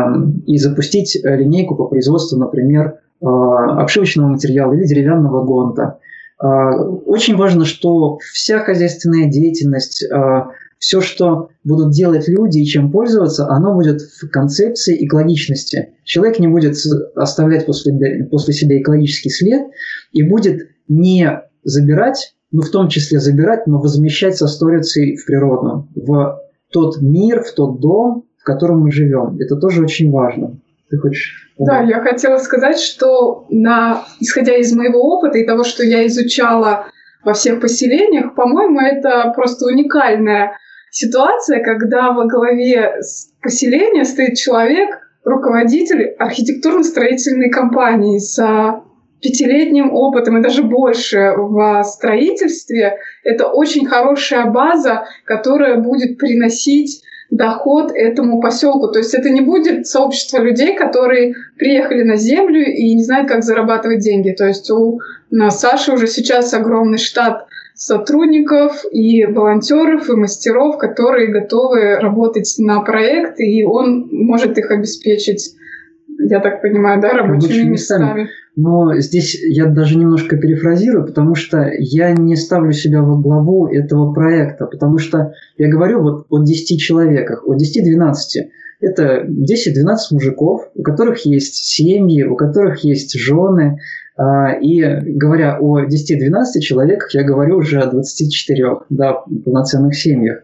и запустить линейку по производству, например, э, обшивочного материала или деревянного гонта. Э, очень важно, что вся хозяйственная деятельность, э, все, что будут делать люди и чем пользоваться, оно будет в концепции экологичности. Человек не будет оставлять после, после себя экологический след и будет не забирать, ну в том числе забирать, но возмещать со сторицей в природу, в тот мир, в тот дом, в котором мы живем. Это тоже очень важно. Ты хочешь? Да, я хотела сказать, что на, исходя из моего опыта и того, что я изучала во всех поселениях, по-моему, это просто уникальная ситуация, когда во главе поселения стоит человек, руководитель архитектурно-строительной компании с пятилетним опытом и даже больше в строительстве. Это очень хорошая база, которая будет приносить доход этому поселку. То есть это не будет сообщество людей, которые приехали на землю и не знают, как зарабатывать деньги. То есть у нас Саши уже сейчас огромный штат сотрудников и волонтеров, и мастеров, которые готовы работать на проект, и он может их обеспечить, я так понимаю, да, рабочими местами. Но здесь я даже немножко перефразирую, потому что я не ставлю себя во главу этого проекта, потому что я говорю вот о десяти человеках, о десяти-двенадцати. Это десять-двенадцать мужиков, у которых есть семьи, у которых есть жены. И говоря о десяти-двенадцати человеках, я говорю уже о двадцати четырёх, да, полноценных семьях.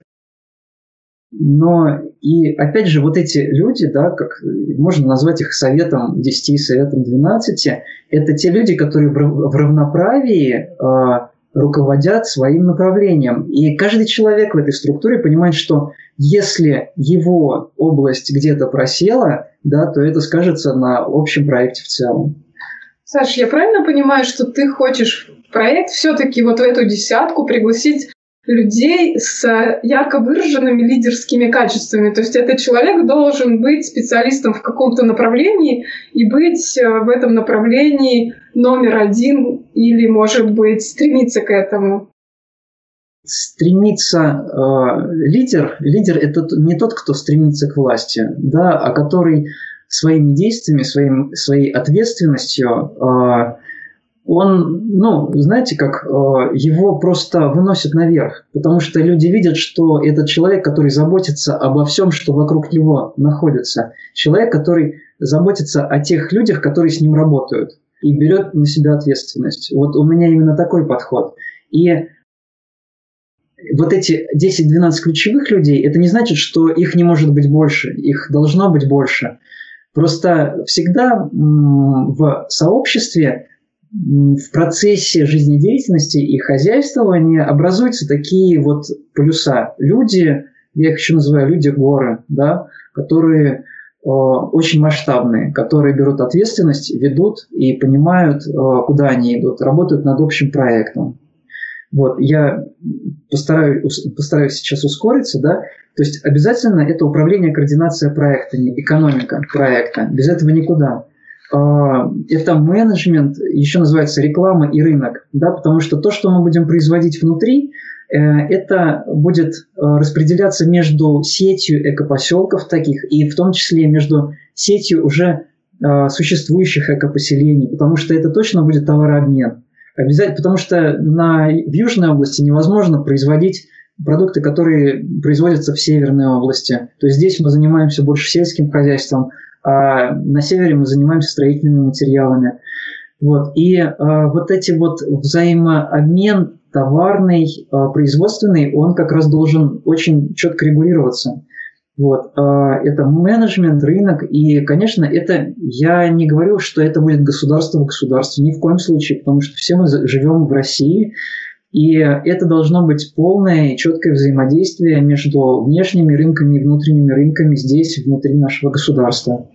Но и опять же, вот эти люди, да, как можно назвать их советом десяти, советом двенадцати, это те люди, которые в равноправии э, руководят своим направлением. И каждый человек в этой структуре понимает, что если его область где-то просела, да, то это скажется на общем проекте в целом. Саш, я правильно понимаю, что ты хочешь в проект все-таки вот в эту десятку пригласить людей с ярко выраженными лидерскими качествами? То есть этот человек должен быть специалистом в каком-то направлении и быть в этом направлении номер один или, может быть, стремиться к этому? Стремиться э, лидер, лидер это не тот, кто стремится к власти, да, а который своими действиями, своим, своей ответственностью, он, ну, знаете, как его просто выносит наверх, потому что люди видят, что этот человек, который заботится обо всем, что вокруг него находится, человек, который заботится о тех людях, которые с ним работают, и берет на себя ответственность. Вот у меня именно такой подход. И вот эти десять-двенадцать ключевых людей, это не значит, что их не может быть больше, их должно быть больше. Просто всегда в сообществе, в процессе жизнедеятельности и хозяйствования образуются такие вот полюса. Люди, я их еще называю люди-горы, да, которые э, очень масштабные, которые берут ответственность, ведут и понимают, э, куда они идут, работают над общим проектом. Вот, я постараюсь, постараюсь сейчас ускориться, да, то есть обязательно это управление, координация проекта, экономика проекта, без этого никуда. Это менеджмент, еще называется реклама и рынок, да, потому что то, что мы будем производить внутри, это будет распределяться между сетью экопоселков таких и в том числе между сетью уже существующих экопоселений, потому что это точно будет товарообмен. Обязательно, потому что на, в Южной области невозможно производить продукты, которые производятся в Северной области. То есть здесь мы занимаемся больше сельским хозяйством, а на севере мы занимаемся строительными материалами. Вот. И а, вот эти вот взаимообмен товарный, а, производственный, он как раз должен очень четко регулироваться. Вот. А, это менеджмент, рынок. И, конечно, это я не говорю, что это будет государство в государстве, ни в коем случае, потому что все мы живем в России. И это должно быть полное и четкое взаимодействие между внешними рынками и внутренними рынками здесь, внутри нашего государства.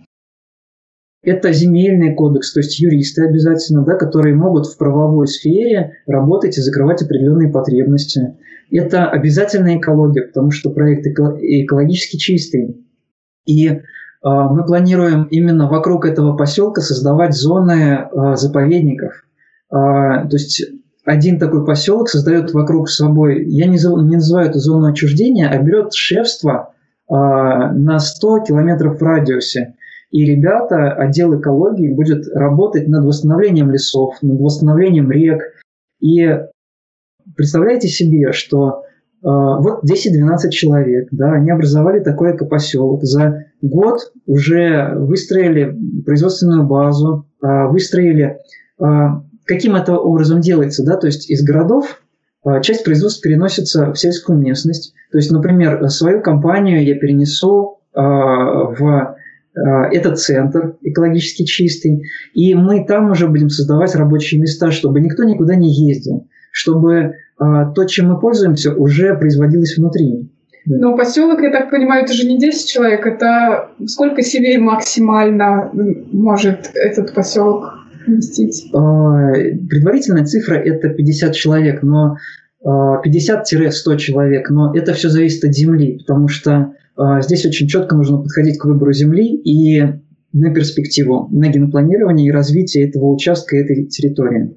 Это земельный кодекс, то есть юристы обязательно, да, которые могут в правовой сфере работать и закрывать определенные потребности. Это обязательная экология, потому что проект экологически чистый. И э, мы планируем именно вокруг этого поселка создавать зоны э, заповедников. Э, то есть один такой поселок создает вокруг собой, я не, не называю это зону отчуждения, а берет шефство э, на сто километров в радиусе. И ребята, отдел экологии будет работать над восстановлением лесов, над восстановлением рек. И представляете себе, что э, вот десять-двенадцать человек, да, они образовали такой экопоселок. За год уже выстроили производственную базу, э, выстроили... Э, каким это образом делается, да, то есть из городов э, часть производства переносится в сельскую местность. То есть, например, свою компанию я перенесу э, в этот центр экологически чистый, и мы там уже будем создавать рабочие места, чтобы никто никуда не ездил, чтобы а, то, чем мы пользуемся, уже производилось внутри. Но поселок, я так понимаю, это же не десять человек, это сколько семей максимально может этот поселок вместить? А, предварительная цифра – это пятьдесят человек, но пятьдесят-сто человек, но это все зависит от земли, потому что здесь очень четко нужно подходить к выбору земли и на перспективу, на генпланирование и развитие этого участка, этой территории.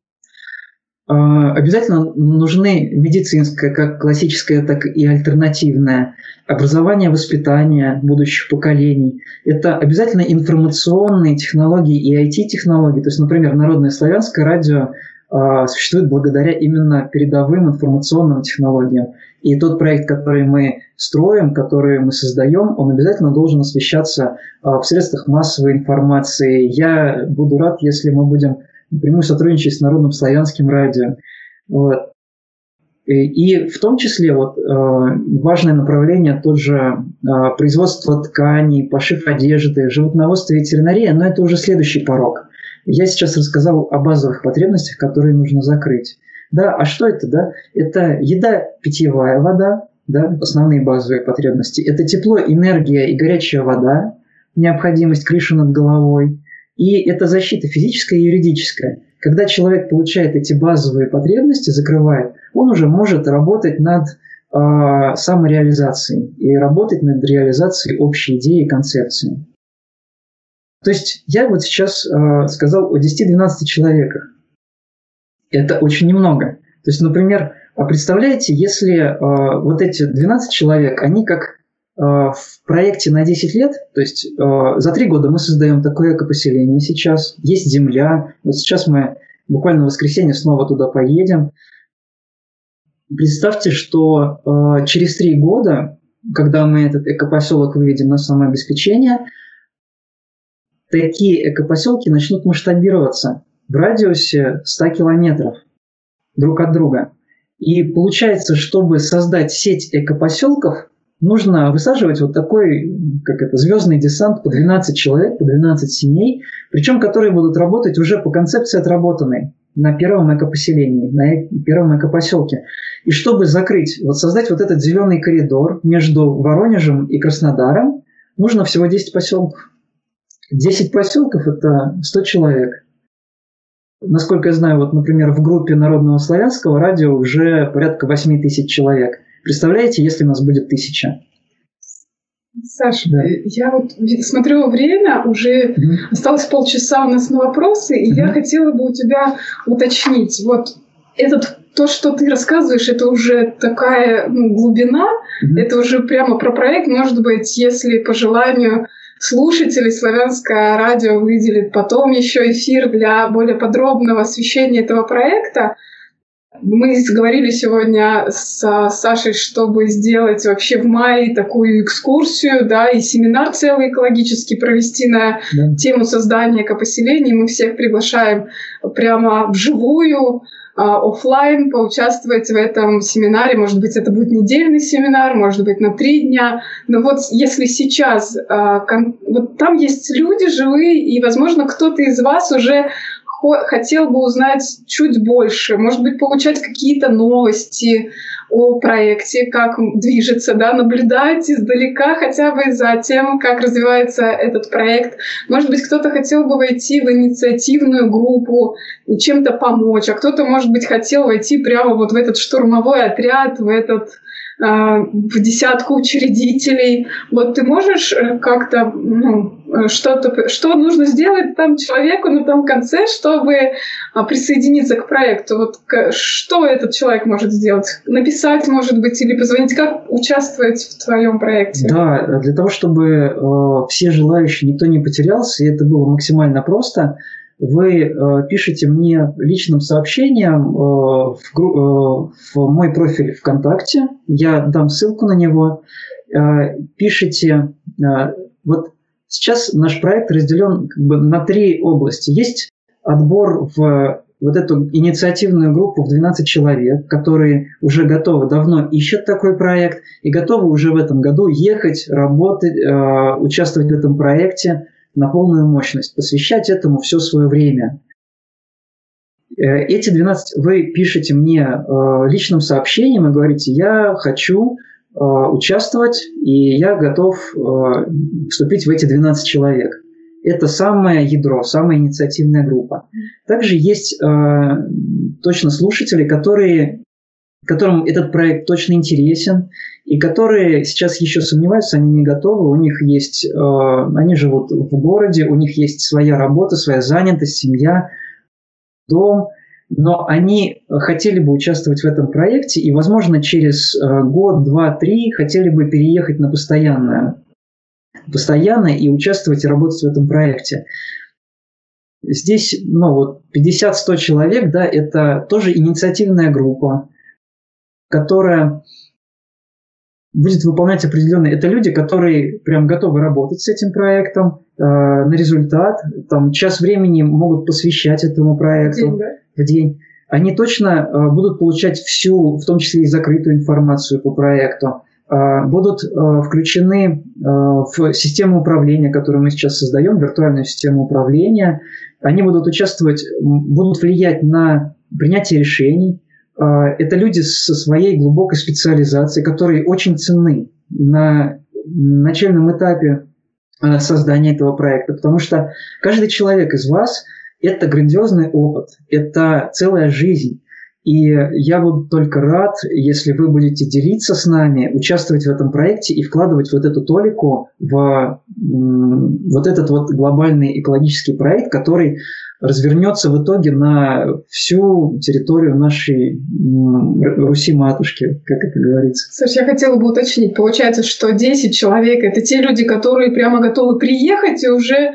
Обязательно нужны медицинское, как классическое, так и альтернативное, образование, воспитание будущих поколений. Это обязательно информационные технологии и ай ти-технологии. То есть, например, Народное славянское радио существует благодаря именно передовым информационным технологиям. И тот проект, который мы строим, который мы создаем, он обязательно должен освещаться в средствах массовой информации. Я буду рад, если мы будем напрямую сотрудничать с Народным славянским радио. Вот. И в том числе вот, важное направление тоже производство тканей, пошив одежды, животноводство, ветеринария, но это уже следующий порог. Я сейчас рассказал о базовых потребностях, которые нужно закрыть. Да, а что это? Да? Это еда, питьевая вода, да, основные базовые потребности. Это тепло, энергия и горячая вода, необходимость крыши над головой. И это защита физическая и юридическая. Когда человек получает эти базовые потребности, закрывает, он уже может работать над э, самореализацией и работать над реализацией общей идеи и концепции. То есть я вот сейчас э, сказал о десяти-двенадцати человеках. Это очень немного. То есть, например, представляете, если э, вот эти двенадцать человек, они как э, в проекте на десять лет, то есть за три года мы создаем такое экопоселение сейчас, есть земля, вот сейчас мы буквально в воскресенье снова туда поедем. Представьте, что через три года, когда мы этот экопоселок выведем на самообеспечение, такие экопоселки начнут масштабироваться в радиусе ста километров друг от друга. И получается, чтобы создать сеть экопоселков, нужно высаживать вот такой, как это, звездный десант по двенадцать человек, по двенадцать семей, причем которые будут работать уже по концепции отработанной на первом экопоселении, на первом экопоселке. И чтобы закрыть, вот создать вот этот зеленый коридор между Воронежем и Краснодаром, нужно всего десять поселков. десять поселков – это сто человек. Насколько я знаю, вот, например, в группе Народного славянского радио уже порядка восемь тысяч человек. Представляете, если у нас будет тысяча? Саша, да. Я вот смотрю время, уже mm-hmm. осталось полчаса у нас на вопросы, и mm-hmm. я хотела бы у тебя уточнить. Вот этот, то, что ты рассказываешь, это уже такая ну, глубина, mm-hmm. это уже прямо про проект. Может быть, если по желанию слушателей Славянское радио выделит потом еще эфир для более подробного освещения этого проекта. Мы говорили сегодня с Сашей, чтобы сделать вообще в мае такую экскурсию, да, и семинар целый экологический провести на да. тему создания экопоселений. Мы всех приглашаем прямо вживую, офлайн, поучаствовать в этом семинаре. Может быть, это будет недельный семинар, может быть, на три дня. Но вот если сейчас вот там есть люди живые, и, возможно, кто-то из вас уже хотел бы узнать чуть больше, может быть, получать какие-то новости о проекте, как движется, да, наблюдать издалека хотя бы за тем, как развивается этот проект. Может быть, кто-то хотел бы войти в инициативную группу и чем-то помочь, а кто-то, может быть, хотел войти прямо вот в этот штурмовой отряд, в этот в десятку учредителей. Вот ты можешь как-то ну, что-то, что нужно сделать там человеку на том конце, чтобы присоединиться к проекту? Вот что этот человек может сделать? Написать, может быть, или позвонить? Как участвовать в твоем проекте? Да, для того, чтобы э, все желающие, никто не потерялся, и это было максимально просто, вы э, пишете мне личным сообщением э, в, гру- э, в мой профиль ВКонтакте, я дам ссылку на него, э, пишите, э, вот сейчас наш проект разделен как бы на три области. Есть отбор в вот эту инициативную группу в двенадцать человек, которые уже готовы, давно ищут такой проект и готовы уже в этом году ехать, работать, э, участвовать в этом проекте на полную мощность, посвящать этому все свое время. Эти двенадцать вы пишете мне личным сообщением и говорите: я хочу участвовать, и я готов вступить в эти двенадцать человек. Это самое ядро, самая инициативная группа. Также есть точно слушатели, которые, которым этот проект точно интересен, и которые сейчас еще сомневаются, они не готовы, у них есть, э, они живут в городе, у них есть своя работа, своя занятость, семья, дом, но они хотели бы участвовать в этом проекте и, возможно, через э, год, два, три хотели бы переехать на постоянное, постоянно и участвовать и работать в этом проекте. Здесь, ну, вот пятьдесят-сто человек, да, это тоже инициативная группа, которая будет выполнять определенные... Это люди, которые прям готовы работать с этим проектом э, на результат. Там час времени могут посвящать этому проекту в день. В день. Они точно э, будут получать всю, в том числе и закрытую информацию по проекту. Э, будут э, включены э, в систему управления, которую мы сейчас создаем, виртуальную систему управления. Они будут участвовать, будут влиять на принятие решений. Это люди со своей глубокой специализацией, которые очень ценны на начальном этапе создания этого проекта, потому что каждый человек из вас – это грандиозный опыт, это целая жизнь. И я буду только рад, если вы будете делиться с нами, участвовать в этом проекте и вкладывать вот эту толику в вот этот вот глобальный экологический проект, который развернется в итоге на всю территорию нашей Руси-матушки, как это говорится. Саш, я хотела бы уточнить. Получается, что десять человек – это те люди, которые прямо готовы приехать и уже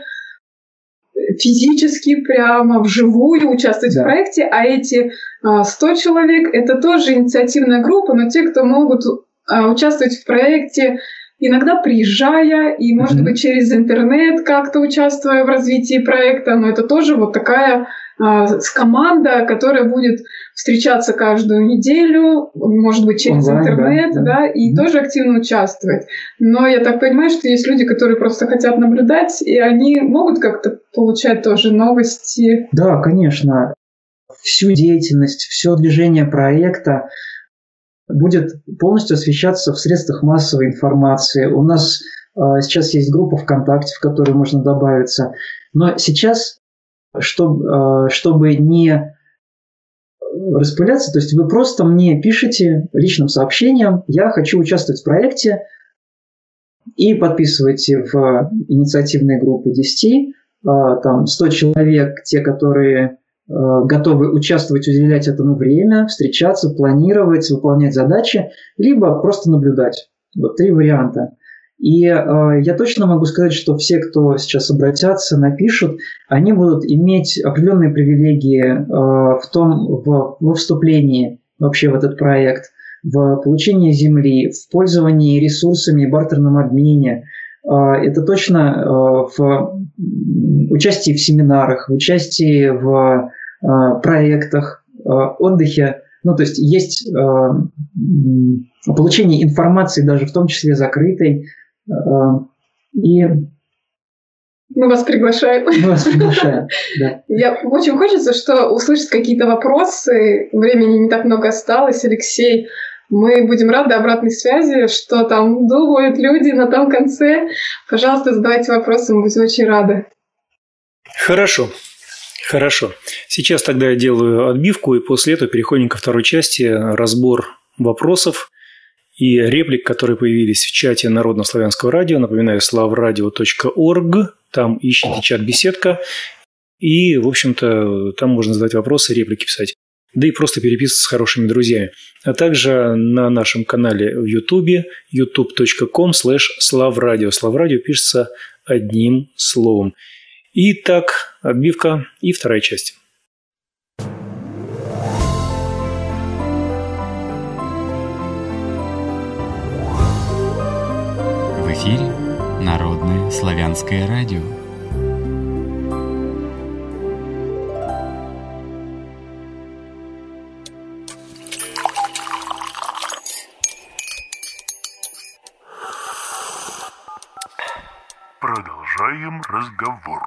физически прямо вживую участвовать да. в проекте, а эти сто человек – это тоже инициативная группа, но те, кто могут участвовать в проекте, иногда приезжая и, может mm-hmm. быть, через интернет как-то участвуя в развитии проекта, но это тоже вот такая а, команда, которая будет встречаться каждую неделю, может быть, через Онлайн, интернет, да, да. да и mm-hmm. тоже активно участвовать. Но я так понимаю, что есть люди, которые просто хотят наблюдать, и они могут как-то получать тоже новости. Да, конечно. Всю деятельность, все движение проекта будет полностью освещаться в средствах массовой информации. У нас э, сейчас есть группа ВКонтакте, в которую можно добавиться. Но сейчас, чтобы, э, чтобы не распыляться, то есть вы просто мне пишете личным сообщением: я хочу участвовать в проекте, и подписывайте в инициативные группы десять, э, там сто человек, те, которые готовы участвовать, уделять этому время, встречаться, планировать, выполнять задачи, либо просто наблюдать. Вот три варианта. И э, я точно могу сказать, что все, кто сейчас обратятся, напишут, они будут иметь определенные привилегии э, в том, в, во вступлении вообще в этот проект, в получении земли, в пользовании ресурсами и бартерном обмене. Э, это точно э, в участии в семинарах, в участии в э, проектах, э, отдыхе. Ну, то есть есть э, получение информации, даже в том числе закрытой. Э, и мы вас приглашаем. Мы вас приглашаем, да. Я очень хочется, что услышать какие-то вопросы. Времени не так много осталось, Алексей. Мы будем рады обратной связи, что там думают люди на том конце. Пожалуйста, задавайте вопросы, мы будем очень рады. Хорошо. Хорошо. Сейчас тогда я делаю отбивку, и после этого переходим ко второй части. Разбор вопросов и реплик, которые появились в чате Народно-славянского радио. Напоминаю, славрадио точка орг. Там ищите чат-беседка. И, в общем-то, там можно задать вопросы, реплики писать. Да и просто переписываться с хорошими друзьями. А также на нашем канале в Ютубе ютуб точка ком слэш славрадио. Славрадио пишется одним словом. Итак, отбивка и вторая часть. В эфире Народное славянское радио. Продолжаем разговор.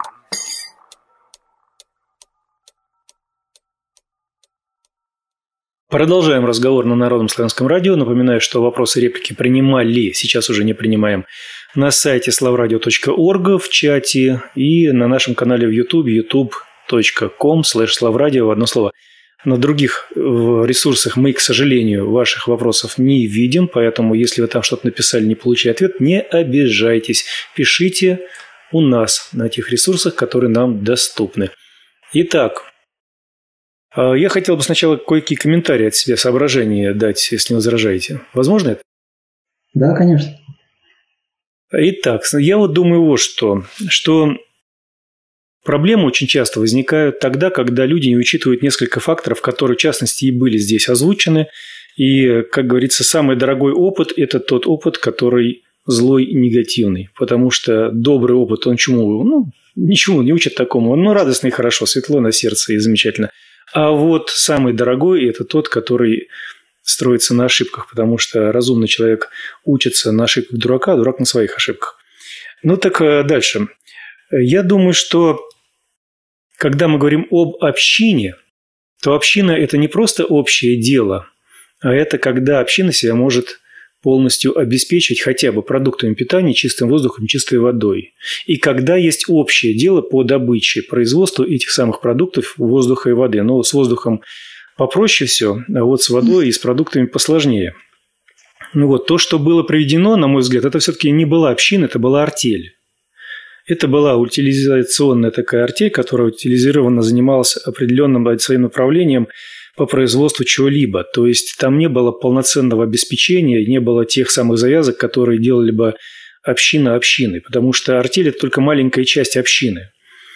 Продолжаем разговор на Народном славянском радио. Напоминаю, что вопросы и реплики принимали, сейчас уже не принимаем, на сайте славрадио точка орг, в чате и на нашем канале в YouTube ютуб точка ком слэш славрадио в одно слово. На других ресурсах мы, к сожалению, ваших вопросов не видим, поэтому если вы там что-то написали, не получили ответ, не обижайтесь. Пишите у нас на тех ресурсах, которые нам доступны. Итак, я хотел бы сначала кое-какие комментарии от себя, соображения дать, если не возражаете. Возможно это? Да, конечно. Итак, я вот думаю вот что, что проблемы очень часто возникают тогда, когда люди не учитывают несколько факторов, которые, в частности, и были здесь озвучены. И, как говорится, самый дорогой опыт – это тот опыт, который злой и негативный. Потому что добрый опыт, он чему? Ну, ничему не учит такому. Он ну, радостный и хорошо, светло на сердце и замечательно. А вот самый дорогой – это тот, который строится на ошибках, потому что разумный человек учится на ошибках дурака, а дурак на своих ошибках. Ну так дальше. Я думаю, что когда мы говорим об общине, то община – это не просто общее дело, а это когда община себя может полностью обеспечить хотя бы продуктами питания, чистым воздухом, чистой водой. И когда есть общее дело по добыче, производству этих самых продуктов воздуха и воды. Но с воздухом попроще все, а вот с водой и с продуктами посложнее. Ну вот, то, что было проведено, на мой взгляд, это все-таки не была община, это была артель. Это была утилизационная такая артель, которая утилизированно занималась определенным своим направлением по производству чего-либо. То есть там не было полноценного обеспечения, не было тех самых завязок, которые делали бы община общиной, потому что артель – это только маленькая часть общины.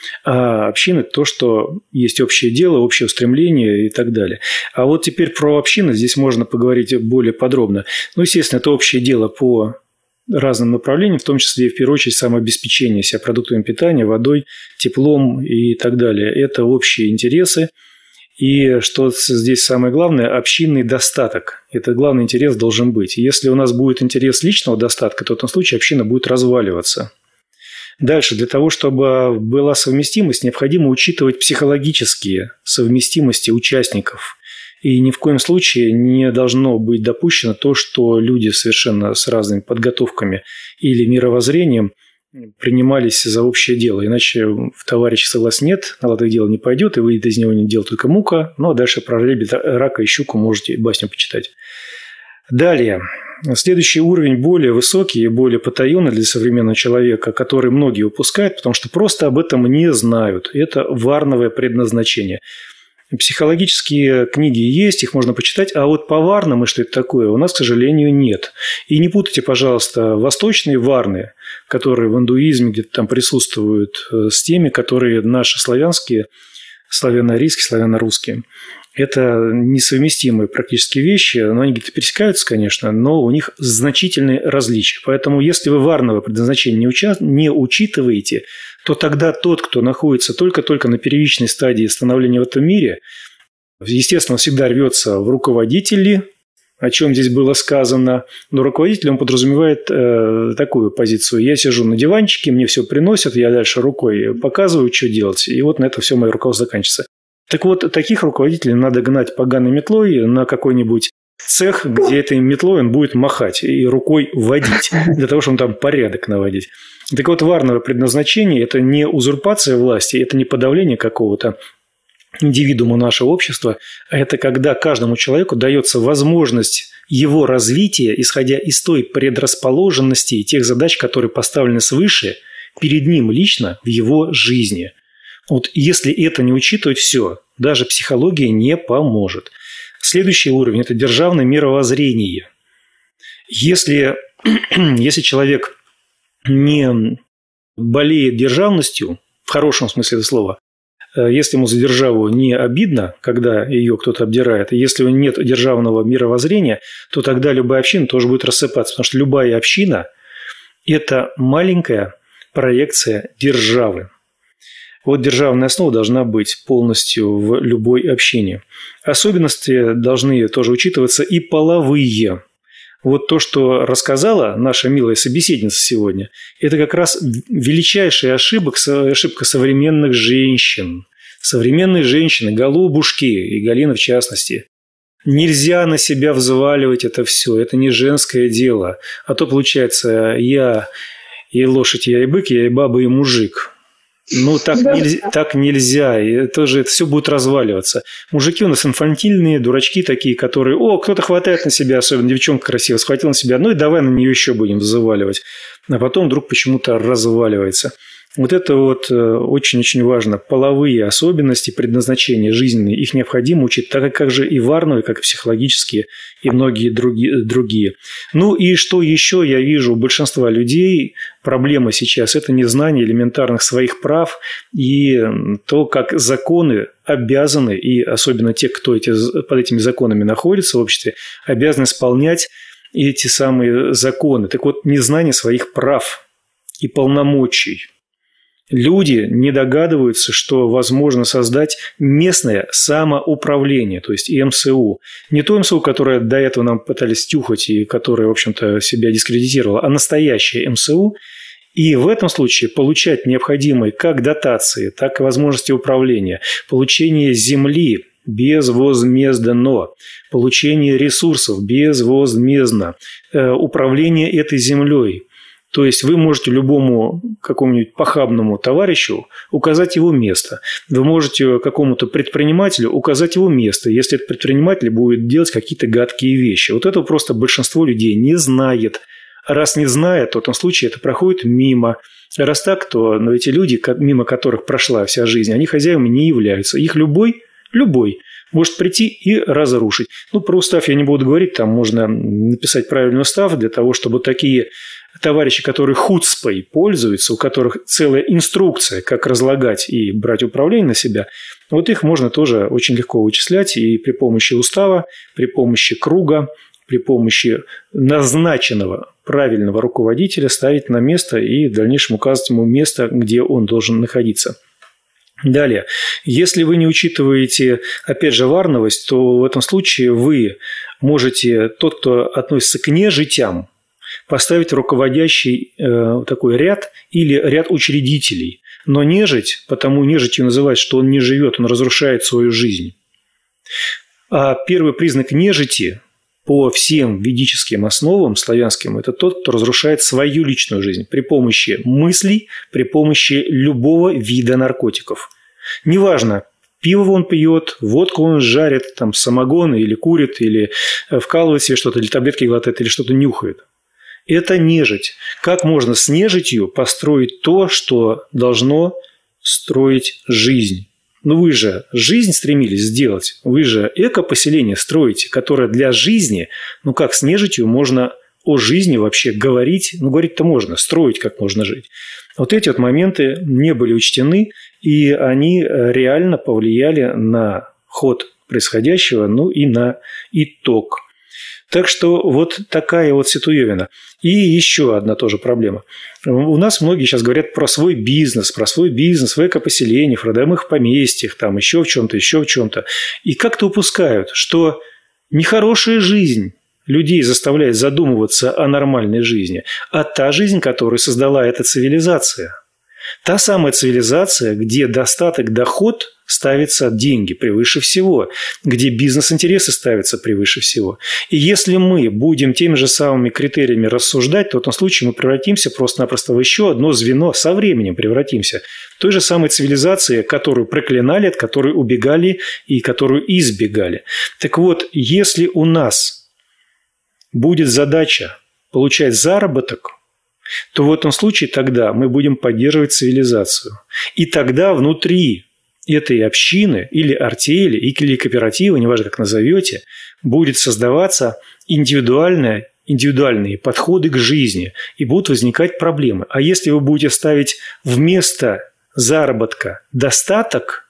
А община – это то, что есть общее дело, общее устремление и так далее. А вот теперь про общину здесь можно поговорить более подробно. Ну, естественно, это общее дело по разным направлениям, в том числе и, в первую очередь, самообеспечение себя продуктами питания, водой, теплом и так далее. Это общие интересы. И что здесь самое главное – общинный достаток. Это главный интерес должен быть. Если у нас будет интерес личного достатка, то в этом случае община будет разваливаться. Дальше, для того, чтобы была совместимость, необходимо учитывать психологические совместимости участников. И ни в коем случае не должно быть допущено то, что люди совершенно с разными подготовками или мировоззрением принимались за общее дело. Иначе в товарища согласен нет, на лад дело не пойдет, и выйдет из него не дело только мука. Ну, а дальше про лебедя, рака и щуку можете басню почитать. Далее. Следующий уровень более высокий и более потаенный для современного человека, который многие упускают, потому что просто об этом не знают. Это варновое предназначение. Психологические книги есть, их можно почитать, а вот по варнам и что это такое, у нас, к сожалению, нет. И не путайте, пожалуйста, восточные варны, которые в индуизме где-то там присутствуют, с теми, которые наши славянские, славяно-арийские, славяно-русские. Это несовместимые практически вещи, но они где-то пересекаются, конечно, но у них значительные различия. Поэтому если вы варновое предназначение не, уча... не учитываете, то тогда тот, кто находится только-только на первичной стадии становления в этом мире, естественно, всегда рвется в руководители, о чем здесь было сказано. Но руководитель, он подразумевает э, такую позицию. Я сижу на диванчике, мне все приносят, я дальше рукой показываю, что делать. И вот на этом все мое руководство заканчивается. Так вот, таких руководителей надо гнать поганой метлой на какой-нибудь цех, где этой метлой он будет махать и рукой водить, для того, чтобы там порядок наводить. Так вот, варновое предназначение – это не узурпация власти, это не подавление какого-то индивидуума нашего общества, а это когда каждому человеку дается возможность его развития, исходя из той предрасположенности и тех задач, которые поставлены свыше перед ним лично в его жизни. Вот если это не учитывать, все, даже психология не поможет. Следующий уровень – это державное мировоззрение. Если, если человек не болеет державностью, в хорошем смысле этого слова, если ему за державу не обидно, когда ее кто-то обдирает, и если у него нет державного мировоззрения, то тогда любая община тоже будет рассыпаться, потому что любая община – это маленькая проекция державы. Вот державная основа должна быть полностью в любой общине. Особенности должны тоже учитываться и половые. Вот то, что рассказала наша милая собеседница сегодня, это как раз величайшая ошибка, ошибка современных женщин. Современные женщины, голубушки, и Галина в частности. Нельзя на себя взваливать это все, это не женское дело. А то получается я и лошадь, я и бык, я и баба, и мужик. Ну, так, да. нельзя, так нельзя, и тоже это все будет разваливаться. Мужики у нас инфантильные, дурачки такие, которые, о, кто-то хватает на себя, особенно девчонка красивая, схватила на себя, ну и давай на нее еще будем заваливать. А потом вдруг почему-то разваливается. Вот это вот очень-очень важно. Половые особенности предназначения жизненные, их необходимо учить, так как же и варновые, как и психологические, и многие другие. Ну и что еще я вижу у большинства людей, проблема сейчас – это незнание элементарных своих прав и то, как законы обязаны, и особенно те, кто эти, под этими законами находится в обществе, обязаны исполнять эти самые законы. Так вот, незнание своих прав и полномочий. Люди не догадываются, что возможно создать местное самоуправление, то есть эм эс у. Не то эм эс у, которое до этого нам пытались тюхать и которое, в общем-то, себя дискредитировало, а настоящее эм эс у. И в этом случае получать необходимые как дотации, так и возможности управления, получение земли безвозмездно, получение ресурсов безвозмездно, управление этой землей. То есть вы можете любому какому-нибудь похабному товарищу указать его место. Вы можете какому-то предпринимателю указать его место, если этот предприниматель будет делать какие-то гадкие вещи. Вот это просто большинство людей не знает. Раз не знает, то в том случае это проходит мимо. Раз так, то но эти люди, мимо которых прошла вся жизнь, они хозяевами не являются. Их любой, любой может прийти и разрушить. Ну, про устав я не буду говорить, там можно написать правильный устав для того, чтобы такие товарищи, которые хуцпой пользуются, у которых целая инструкция, как разлагать и брать управление на себя, вот их можно тоже очень легко вычислять и при помощи устава, при помощи круга, при помощи назначенного правильного руководителя ставить на место и в дальнейшем указывать ему место, где он должен находиться. Далее, если вы не учитываете, опять же, варновость, то в этом случае вы можете, тот, кто относится к нежитям, поставить руководящий э, такой ряд или ряд учредителей. Но нежить, потому нежитью называют, что он не живет, он разрушает свою жизнь. А первый признак нежити по всем ведическим основам славянским – это тот, кто разрушает свою личную жизнь при помощи мыслей, при помощи любого вида наркотиков. Неважно, пиво он пьет, водку он жарит, там, самогон или курит, или вкалывает себе что-то, или таблетки глотает, или что-то нюхает. Это нежить. Как можно с нежитью построить то, что должно строить жизнь? Ну вы же жизнь стремились сделать, вы же эко-поселение строите, которое для жизни, ну как с нежитью можно о жизни вообще говорить, ну говорить-то можно, строить как можно жить. Вот эти вот моменты не были учтены, и они реально повлияли на ход происходящего, ну и на итог. Так что вот такая вот ситуевина. И еще одна тоже проблема. У нас многие сейчас говорят про свой бизнес, про свой бизнес в эко-поселениях, в родовых поместьях, там еще в чем-то, еще в чем-то. И как-то упускают, что нехорошая жизнь людей заставляет задумываться о нормальной жизни, а та жизнь, которую создала эта цивилизация. Та самая цивилизация, где достаток, доход ставится деньги превыше всего, где бизнес-интересы ставятся превыше всего. И если мы будем теми же самыми критериями рассуждать, то в этом случае мы превратимся просто-напросто в еще одно звено, со временем превратимся в той же самой цивилизации, которую проклинали, от которой убегали и которую избегали. Так вот, если у нас будет задача получать заработок, то в этом случае тогда мы будем поддерживать цивилизацию. И тогда внутри этой общины или артели, или кооператива, неважно как назовете, будет создаваться индивидуальная, индивидуальные подходы к жизни, и будут возникать проблемы. А если вы будете ставить вместо заработка достаток,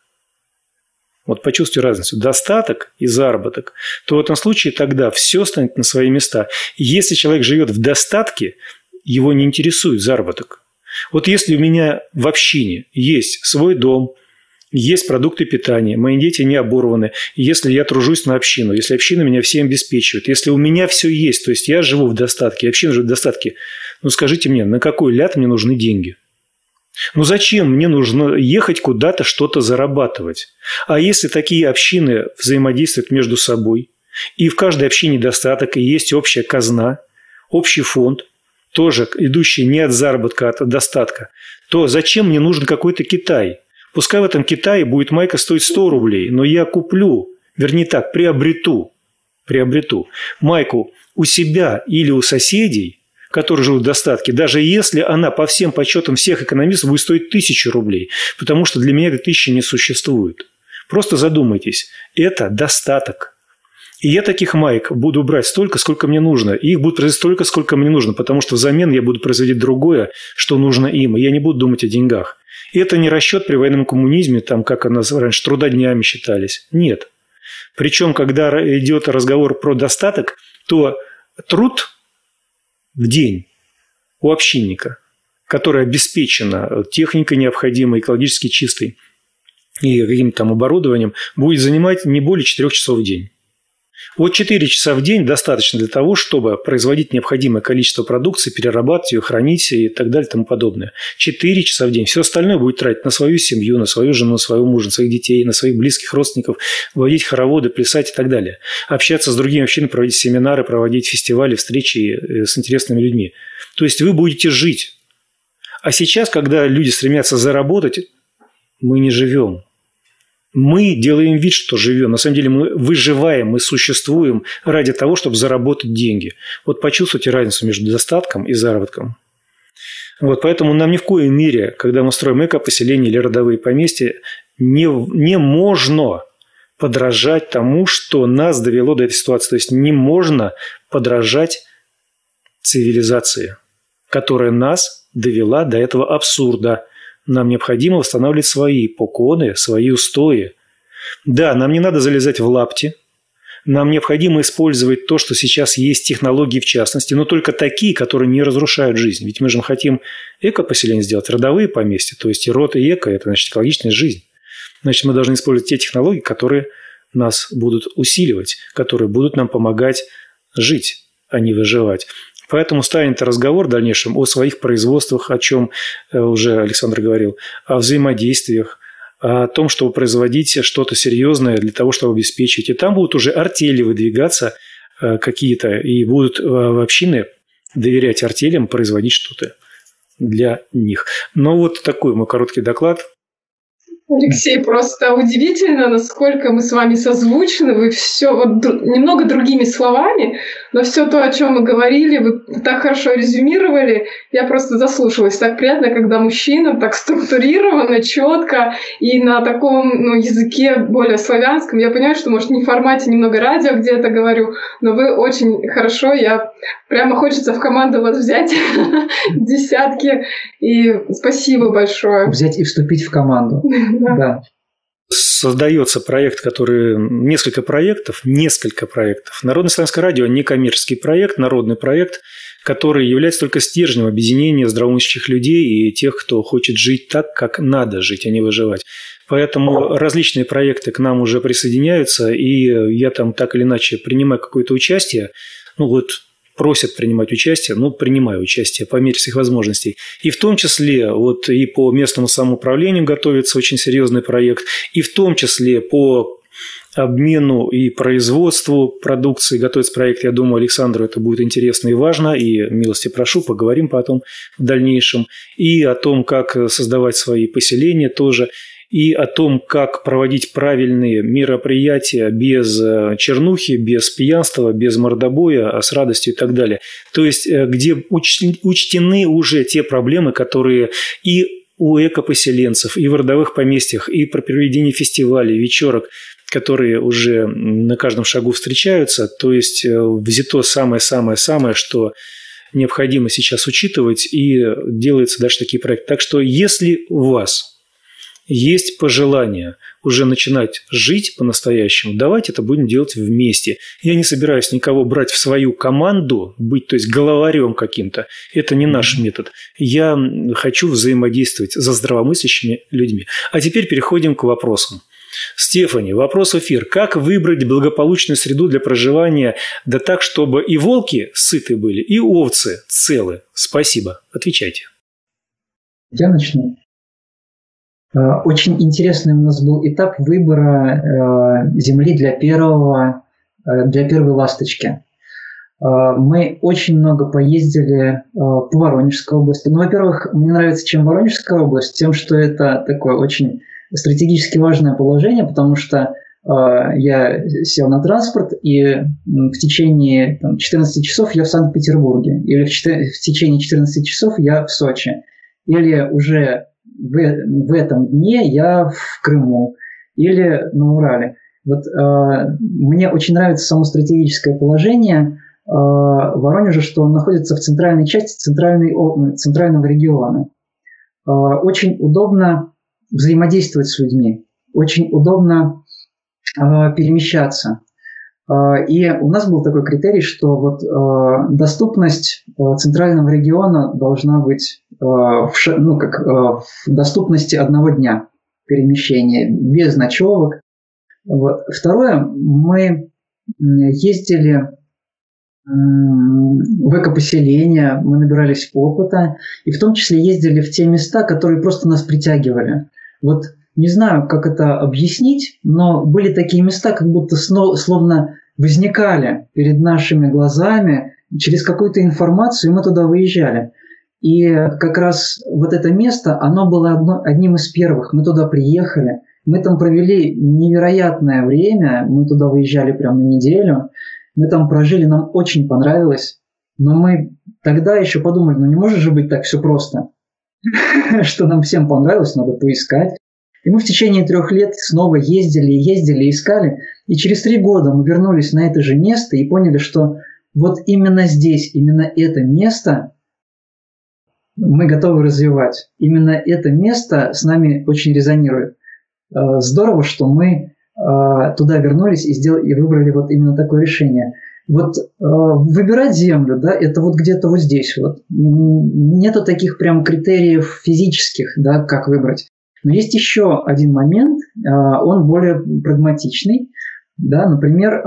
вот почувствуйте разницу, достаток и заработок, то в этом случае тогда все станет на свои места. Если человек живет в достатке, его не интересует заработок. Вот если у меня в общине есть свой дом, есть продукты питания, мои дети не оборваны, если я тружусь на общину, если община меня всем обеспечивает, если у меня все есть, то есть я живу в достатке, община живет в достатке, ну скажите мне, на какой ляд мне нужны деньги? Ну зачем мне нужно ехать куда-то что-то зарабатывать? А если такие общины взаимодействуют между собой, и в каждой общине достаток, и есть общая казна, общий фонд, тоже идущий не от заработка, а от достатка, то зачем мне нужен какой-то Китай? Пускай в этом Китае будет майка стоить сто рублей, но я куплю, вернее так, приобрету, приобрету майку у себя или у соседей, которые живут в достатке, даже если она по всем подсчетам всех экономистов будет стоить тысячу рублей, потому что для меня этой тысячи не существует. Просто задумайтесь, это достаток. И я таких маек буду брать столько, сколько мне нужно. И их будет производить столько, сколько мне нужно, потому что взамен я буду производить другое, что нужно им. И я не буду думать о деньгах. И это не расчет при военном коммунизме, там, как у нас раньше трудоднями считались. Нет. Причем, когда идет разговор про достаток, то труд в день у общинника, которая обеспечена техникой необходимой, экологически чистой и каким-то там оборудованием, будет занимать не более четырех часов в день. Вот четыре часа в день достаточно для того, чтобы производить необходимое количество продукции, перерабатывать ее, хранить и так далее и тому подобное. четыре часа в день. Все остальное будет тратить на свою семью, на свою жену, на своего мужа, на своих детей, на своих близких родственников, водить хороводы, плясать и так далее. Общаться с другими общинами, проводить семинары, проводить фестивали, встречи с интересными людьми. То есть вы будете жить. А сейчас, когда люди стремятся заработать, мы не живем. Мы делаем вид, что живем. На самом деле мы выживаем, мы существуем ради того, чтобы заработать деньги. Вот почувствуйте разницу между достатком и заработком. Вот поэтому нам ни в коей мере, когда мы строим эко-поселения или родовые поместья, не, не можно подражать тому, что нас довело до этой ситуации. То есть не можно подражать цивилизации, которая нас довела до этого абсурда. Нам необходимо восстанавливать свои поконы, свои устои. Да, нам не надо залезать в лапти. Нам необходимо использовать то, что сейчас есть, технологии в частности, но только такие, которые не разрушают жизнь. Ведь мы же хотим эко-поселение сделать, родовые поместья, то есть и род, и эко – это значит экологичная жизнь. Значит, мы должны использовать те технологии, которые нас будут усиливать, которые будут нам помогать жить, а не выживать. Поэтому станет разговор в дальнейшем о своих производствах, о чем уже Александр говорил, о взаимодействиях, о том, чтобы производить что-то серьезное для того, чтобы обеспечить. И там будут уже артели выдвигаться какие-то, и будут общины доверять артелям производить что-то для них. Но вот такой мой короткий доклад. Алексей, просто удивительно, насколько мы с вами созвучны. Вы все вот дру, немного другими словами, но все то, о чем мы говорили, вы так хорошо резюмировали. Я просто заслушалась. Так приятно, когда мужчина так структурированно, четко и на таком ну, языке более славянском. Я понимаю, что, может, не в формате немного радио где-то говорю, но вы очень хорошо. Я прямо хочется в команду вас взять десятки. И спасибо большое. Взять и вступить в команду. Да. Создается проект, который... Несколько проектов, несколько проектов. Народное славянское радио – некоммерческий проект, народный проект, который является только стержнем объединения здравомыслящих людей и тех, кто хочет жить так, как надо жить, а не выживать. Поэтому различные проекты к нам уже присоединяются, и я там так или иначе принимаю какое-то участие. Ну вот... просят принимать участие, ну, принимаю участие по мере своих возможностей. И в том числе вот и по местному самоуправлению готовится очень серьезный проект, и в том числе по обмену и производству продукции готовится проект. Я думаю, Александру это будет интересно и важно, и милости прошу, поговорим потом в дальнейшем. И о том, как создавать свои поселения тоже, и о том, как проводить правильные мероприятия без чернухи, без пьянства, без мордобоя, а с радостью и так далее. То есть, где учтены уже те проблемы, которые и у экопоселенцев, и в родовых поместьях, и про проведение фестивалей, вечерок, которые уже на каждом шагу встречаются. То есть, взято самое-самое-самое, что необходимо сейчас учитывать, и делаются даже такие проекты. Так что, если у вас есть пожелание уже начинать жить по-настоящему, давайте это будем делать вместе. Я не собираюсь никого брать в свою команду, быть, то есть, головарем каким-то. Это не наш метод. Я хочу взаимодействовать со здравомыслящими людьми. А теперь переходим к вопросам. Стефани, вопрос в эфир. Как выбрать благополучную среду для проживания, да так, чтобы и волки сыты были, и овцы целы? Спасибо. Отвечайте. Я начну. Очень интересный у нас был этап выбора земли для первого, для первой ласточки. Мы очень много поездили по Воронежской области. Ну, во-первых, мне нравится, чем Воронежская область, тем, что это такое очень стратегически важное положение, потому что я сел на транспорт, и в течение там, четырнадцати часов я в Санкт-Петербурге, или в, в течение четырнадцати часов я в Сочи, или уже В, в этом дне я в Крыму или на Урале. Вот э, мне очень нравится само стратегическое положение э, Воронежа, что он находится в центральной части центральной, центрального региона. Э, очень удобно взаимодействовать с людьми, очень удобно э, перемещаться. Э, и у нас был такой критерий, что вот, э, доступность э, центрального региона должна быть В, ну, как, в доступности одного дня перемещения, без ночевок. Вот. Второе, мы ездили в экопоселения, мы набирались опыта, и в том числе ездили в те места, которые просто нас притягивали. Вот не знаю, как это объяснить, но были такие места, как будто словно возникали перед нашими глазами через какую-то информацию, и мы туда выезжали. И как раз вот это место, оно было одно, одним из первых. Мы туда приехали, Мы там провели невероятное время, мы туда выезжали прям на неделю, мы там прожили, нам очень понравилось, но мы тогда еще подумали, ну не может же быть так все просто, что нам всем понравилось, надо поискать. И мы в течение трех лет снова ездили, ездили, искали, и через три года мы вернулись на это же место и поняли, что вот именно здесь, именно это место мы готовы развивать. Именно это место с нами очень резонирует. Здорово, что мы туда вернулись и, сделали, и выбрали вот именно такое решение. Вот выбирать землю, да, это вот где-то вот здесь вот. Нету таких прям критериев физических, да, как выбрать. Но есть еще один момент, он более прагматичный. Да, например,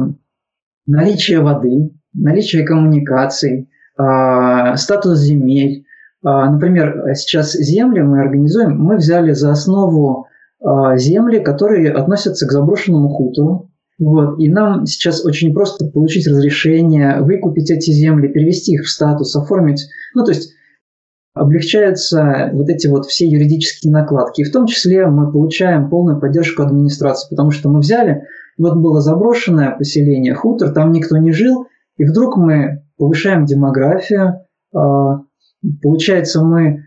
наличие воды, наличие коммуникаций, статус земель. Например, сейчас земли мы организуем, мы взяли за основу земли, которые относятся к заброшенному хутору. Вот. И нам сейчас очень просто получить разрешение, выкупить эти земли, перевести их в статус, оформить. Ну, то есть облегчаются вот эти вот все юридические накладки. И в том числе мы получаем полную поддержку администрации, потому что мы взяли, вот было заброшенное поселение, хутор, там никто не жил, и вдруг мы повышаем демографию, получается, мы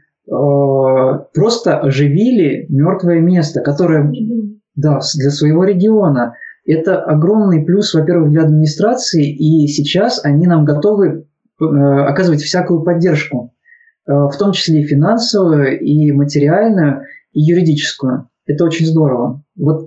просто оживили мертвое место, которое, да, для своего региона. Это огромный плюс, во-первых, для администрации, и сейчас они нам готовы оказывать всякую поддержку, в том числе и финансовую, и материальную, и юридическую. Это очень здорово. Вот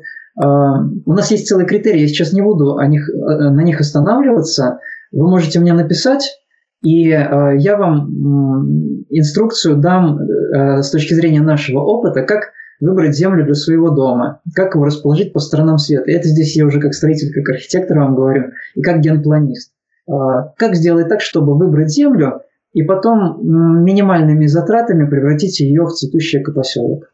у нас есть целый критерий, я сейчас не буду о них, на них останавливаться. Вы можете мне написать, и я вам инструкцию дам с точки зрения нашего опыта, как выбрать землю для своего дома, как его расположить по сторонам света. И это здесь я уже как строитель, как архитектор вам говорю, и как генпланист. Как сделать так, чтобы выбрать землю и потом минимальными затратами превратить ее в цветущий экопоселок.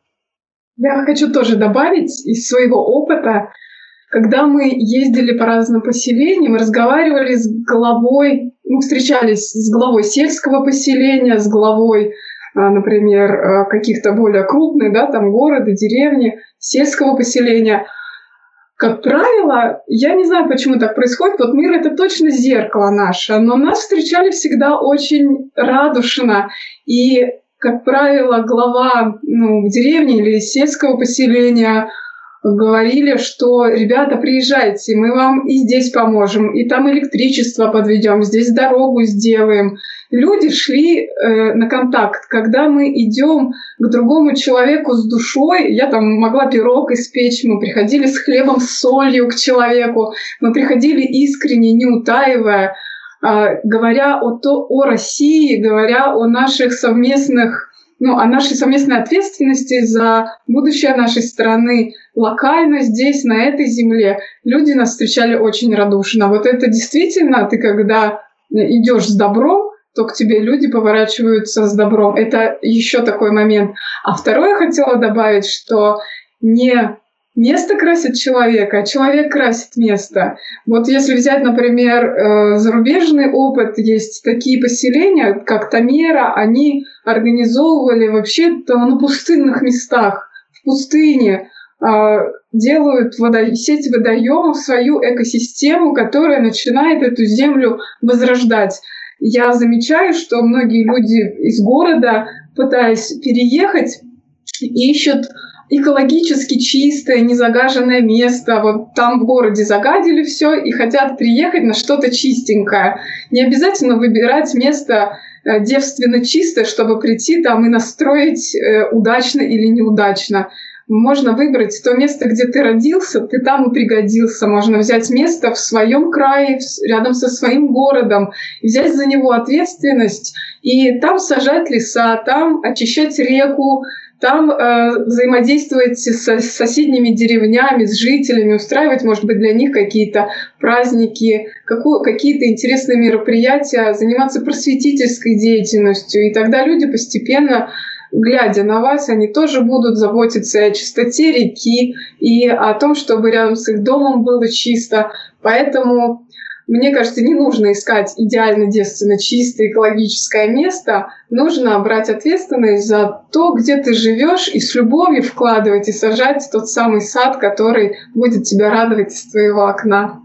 Я хочу тоже добавить из своего опыта, когда мы ездили по разным поселениям, разговаривали с главой, ну, встречались с главой сельского поселения, с главой, например, каких-то более крупных, да, там города, деревни, сельского поселения. Как правило, я не знаю, почему так происходит, вот мир — это точно зеркало наше, но нас встречали всегда очень радушно, и, как правило, глава, ну, деревни или сельского поселения говорили, что ребята, приезжайте, мы вам и здесь поможем, и там электричество подведем, здесь дорогу сделаем. Люди шли э, на контакт. Когда мы идем к другому человеку с душой, я там могла пирог испечь, мы приходили с хлебом, с солью к человеку, мы приходили искренне, не утаивая, э, говоря о, то, о России, говоря о наших совместных Ну, о нашей совместной ответственности за будущее нашей страны, локально здесь, на этой земле. Люди нас встречали очень радушно. Вот это действительно, ты когда идешь с добром, то к тебе люди поворачиваются с добром. Это еще такой момент. А второе я хотела добавить, что не место красит человека, а человек красит место. Вот если взять, например, зарубежный опыт, есть такие поселения, как Тамера, они организовывали вообще-то на пустынных местах, в пустыне, делают водо... сеть водоемов, свою экосистему, которая начинает эту землю возрождать. Я замечаю, что многие люди из города, пытаясь переехать, ищут экологически чистое, незагаженное место. Вот там в городе загадили все и хотят приехать на что-то чистенькое. Не обязательно выбирать место девственно чистое, чтобы прийти там и настроить удачно или неудачно. Можно выбрать то место, где ты родился, ты там и пригодился. Можно взять место в своем крае, рядом со своим городом, взять за него ответственность и там сажать леса, там очищать реку, там э, взаимодействовать с, с соседними деревнями, с жителями, устраивать, может быть, для них какие-то праздники, какую, какие-то интересные мероприятия, заниматься просветительской деятельностью. И тогда люди постепенно, глядя на вас, они тоже будут заботиться о чистоте реки и о том, чтобы рядом с их домом было чисто. Поэтому мне кажется, не нужно искать идеально девственно чистое экологическое место. Нужно брать ответственность за то, где ты живешь, и с любовью вкладывать и сажать тот самый сад, который будет тебя радовать из твоего окна.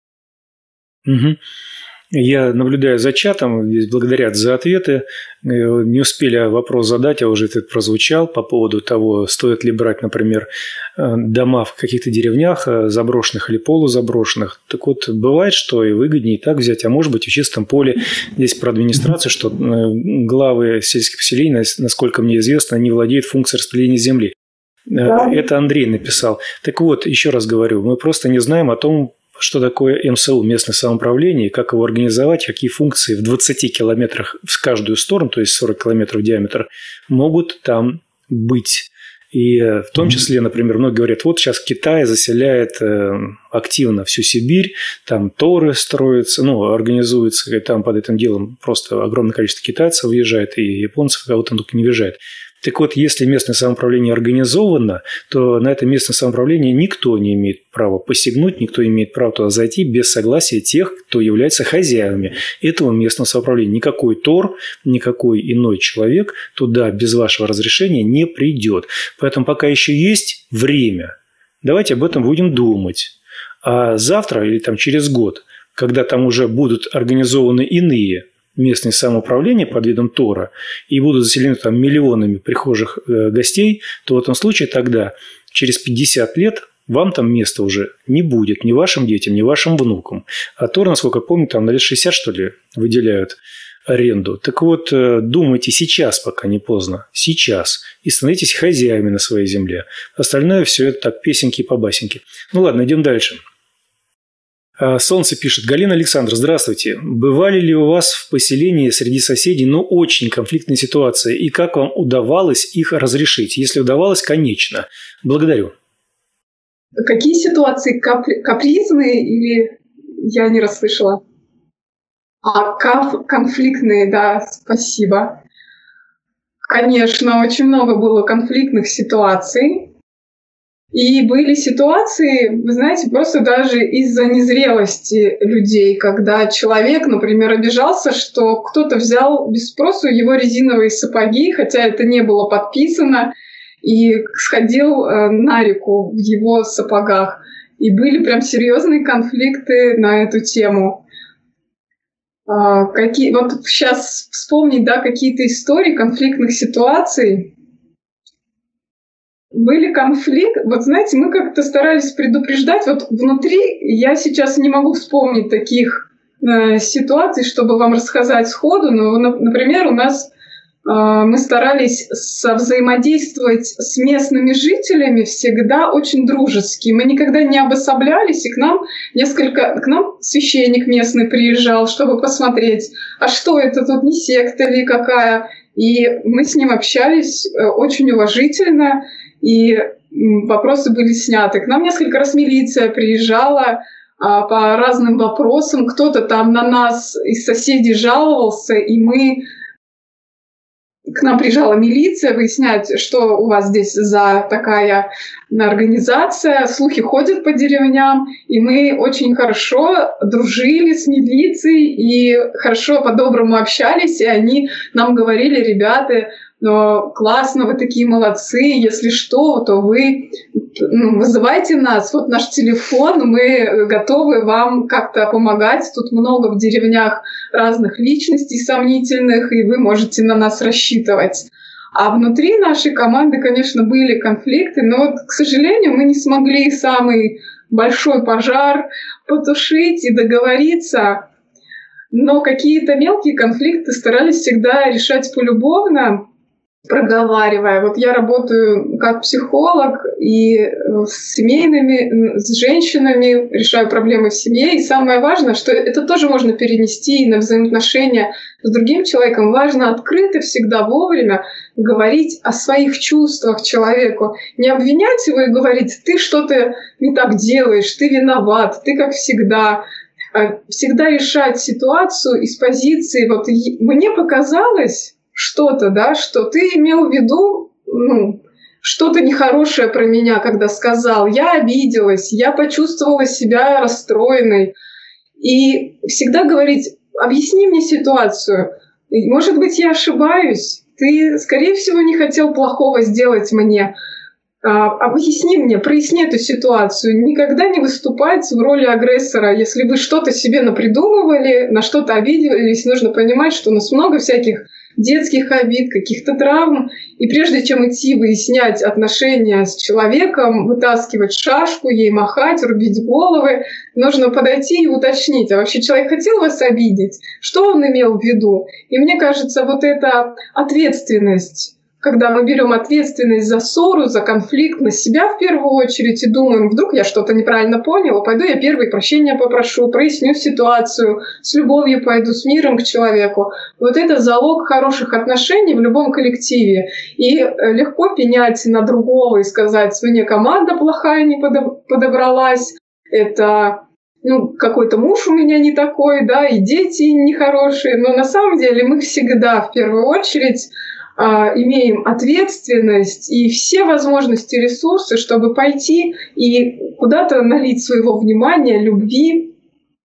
Угу. Я наблюдаю за чатом, здесь благодарят за ответы. Не успели вопрос задать, а уже этот прозвучал по поводу того, стоит ли брать, например, дома в каких-то деревнях, заброшенных или полузаброшенных. Так вот, бывает, что и выгоднее так взять, а может быть, в чистом поле. Здесь про администрацию, что главы сельских поселений, насколько мне известно, не владеют функцией распределения земли. Да. Это Андрей написал. Так вот, еще раз говорю, мы просто не знаем о том, что такое эм эс у, местное самоуправление, как его организовать, какие функции в двадцати километрах в каждую сторону, то есть сорок километров в диаметр, могут там быть. И в том числе, например, многие говорят, вот сейчас Китай заселяет активно всю Сибирь, там торы строятся, ну, организуются, и там под этим делом просто огромное количество китайцев въезжает, и японцев, кого-то там только не въезжает. Так вот, если местное самоуправление организовано, то на это местное самоуправление никто не имеет права посягнуть, никто не имеет права туда зайти без согласия тех, кто является хозяевами этого местного самоуправления. Никакой тор, никакой иной человек туда без вашего разрешения не придет. Поэтому пока еще есть время, давайте об этом будем думать. А завтра или там через год, когда там уже будут организованы иные местные самоуправления под видом Тора и будут заселены там миллионами прихожих э, гостей, то в этом случае тогда через пятьдесят лет вам там места уже не будет, ни вашим детям, ни вашим внукам. А Тор, насколько я помню, там на лет шестьдесят, что ли, выделяют аренду. Так вот, э, думайте сейчас, пока не поздно, сейчас, и становитесь хозяевами на своей земле. Остальное все это так, песенки и побасенки. Ну ладно, идем дальше. Солнце пишет. Галина Александр, здравствуйте. Бывали ли у вас в поселении среди соседей, ну, очень конфликтные ситуации? И как вам удавалось их разрешить? Если удавалось, конечно. Благодарю. Какие ситуации? Капри... Капризные или я не расслышала? А, каф... конфликтные, да, спасибо. Конечно, очень много было конфликтных ситуаций. И были ситуации, вы знаете, просто даже из-за незрелости людей, когда человек, например, обижался, что кто-то взял без спросу его резиновые сапоги, хотя это не было подписано, и сходил на реку в его сапогах. И были прям серьезные конфликты на эту тему. Какие, вот сейчас вспомнить, да, какие-то истории конфликтных ситуаций. Были конфликты, вот знаете, мы как-то старались предупреждать, вот внутри я сейчас не могу вспомнить таких э, ситуаций, чтобы вам рассказать сходу, но, например, у нас э, мы старались взаимодействовать с местными жителями всегда очень дружески, мы никогда не обособлялись, и к нам несколько, к нам священник местный приезжал, чтобы посмотреть, а что это тут, не секта ли какая, и мы с ним общались э, очень уважительно, и вопросы были сняты. К нам несколько раз милиция приезжала а, по разным вопросам. Кто-то там на нас из соседей жаловался, и мы... К нам приезжала милиция выяснять, что у вас здесь за такая организация. Слухи ходят по деревням, и мы очень хорошо дружили с милицией и хорошо по-доброму общались, и они нам говорили, ребята, но классно, вы такие молодцы, если что, то вы ну, вызывайте нас, вот наш телефон, мы готовы вам как-то помогать, тут много в деревнях разных личностей сомнительных, и вы можете на нас рассчитывать. А внутри нашей команды, конечно, были конфликты, но, вот, к сожалению, мы не смогли самый большой пожар потушить и договориться, но какие-то мелкие конфликты старались всегда решать полюбовно, проговаривая. Вот я работаю как психолог и с семейными, с женщинами, решаю проблемы в семье. И самое важное, что это тоже можно перенести на взаимоотношения с другим человеком. Важно открыто всегда вовремя говорить о своих чувствах человеку. Не обвинять его и говорить, ты что-то не так делаешь, ты виноват, ты как всегда. Всегда решать ситуацию из позиции. Вот мне показалось, что-то, да, что ты имел в виду, ну, что-то нехорошее про меня, когда сказал. Я обиделась, я почувствовала себя расстроенной. И всегда говорить: объясни мне ситуацию. Может быть, я ошибаюсь. Ты, скорее всего, не хотел плохого сделать мне. Объясни мне, проясни эту ситуацию. Никогда не выступать в роли агрессора. Если вы что-то себе напридумывали, на что-то обиделись, нужно понимать, что у нас много всяких детских обид, каких-то травм. И прежде чем идти выяснять отношения с человеком, вытаскивать шашку, ей махать, рубить головы, нужно подойти и уточнить, а вообще человек хотел вас обидеть? Что он имел в виду? И мне кажется, вот эта ответственность, когда мы берем ответственность за ссору, за конфликт на себя в первую очередь и думаем: вдруг я что-то неправильно поняла, пойду я первый прощения попрошу, проясню ситуацию, с любовью пойду, с миром к человеку. Вот это залог хороших отношений в любом коллективе. И легко пенять на другого и сказать: мне команда плохая не подобралась, это... ну, какой-то муж у меня не такой, да, и дети нехорошие. Но на самом деле мы всегда в первую очередь имеем ответственность и все возможности, ресурсы, чтобы пойти и куда-то налить своего внимания, любви,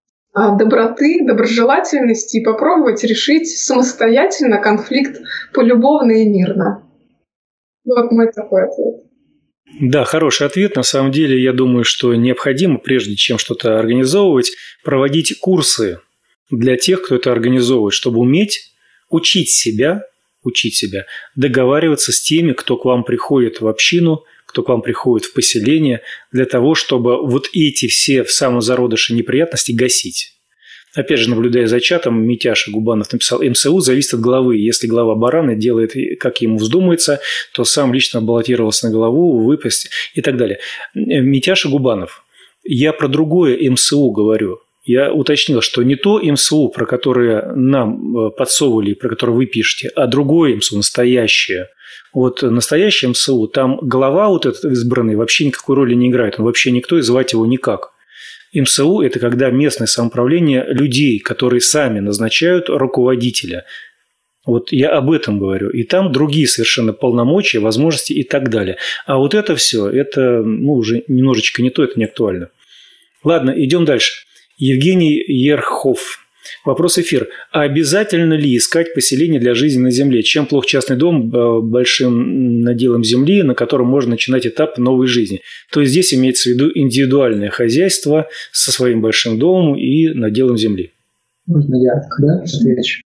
доброты, доброжелательности и попробовать решить самостоятельно конфликт полюбовно и мирно. Вот мой такой ответ. Да, хороший ответ. На самом деле, я думаю, что необходимо, прежде чем что-то организовывать, проводить курсы для тех, кто это организовывает, чтобы уметь учить себя, учить себя, договариваться с теми, кто к вам приходит в общину, кто к вам приходит в поселение, для того, чтобы вот эти все в самом зародыше неприятности гасить. Опять же, наблюдая за чатом, Митяша Губанов написал: эм эс у зависит от главы. Если глава бараны делает, как ему вздумается, то сам лично баллотировался на главу, выпасть и так далее. Митяша Губанов. Я про другое эм эс у говорю. Я уточнил, что не то эм эс у, про которое нам подсовывали, про которое вы пишете, а другое эм эс у, настоящее. Вот настоящее эм эс у, там глава вот этот избранный вообще никакой роли не играет. Он вообще никто, и звать его никак. эм эс у – это когда местное самоуправление людей, которые сами назначают руководителя. Вот я об этом говорю. И там другие совершенно полномочия, возможности и так далее. А вот это все, это ну, уже немножечко не то, это не актуально. Ладно, идем дальше. Евгений Ерхов. Вопрос эфир. А обязательно ли искать поселение для жизни на земле? Чем плох частный дом большим наделом земли, на котором можно начинать этап новой жизни? То есть здесь имеется в виду индивидуальное хозяйство со своим большим домом и наделом земли. Можно я, да, отвечу?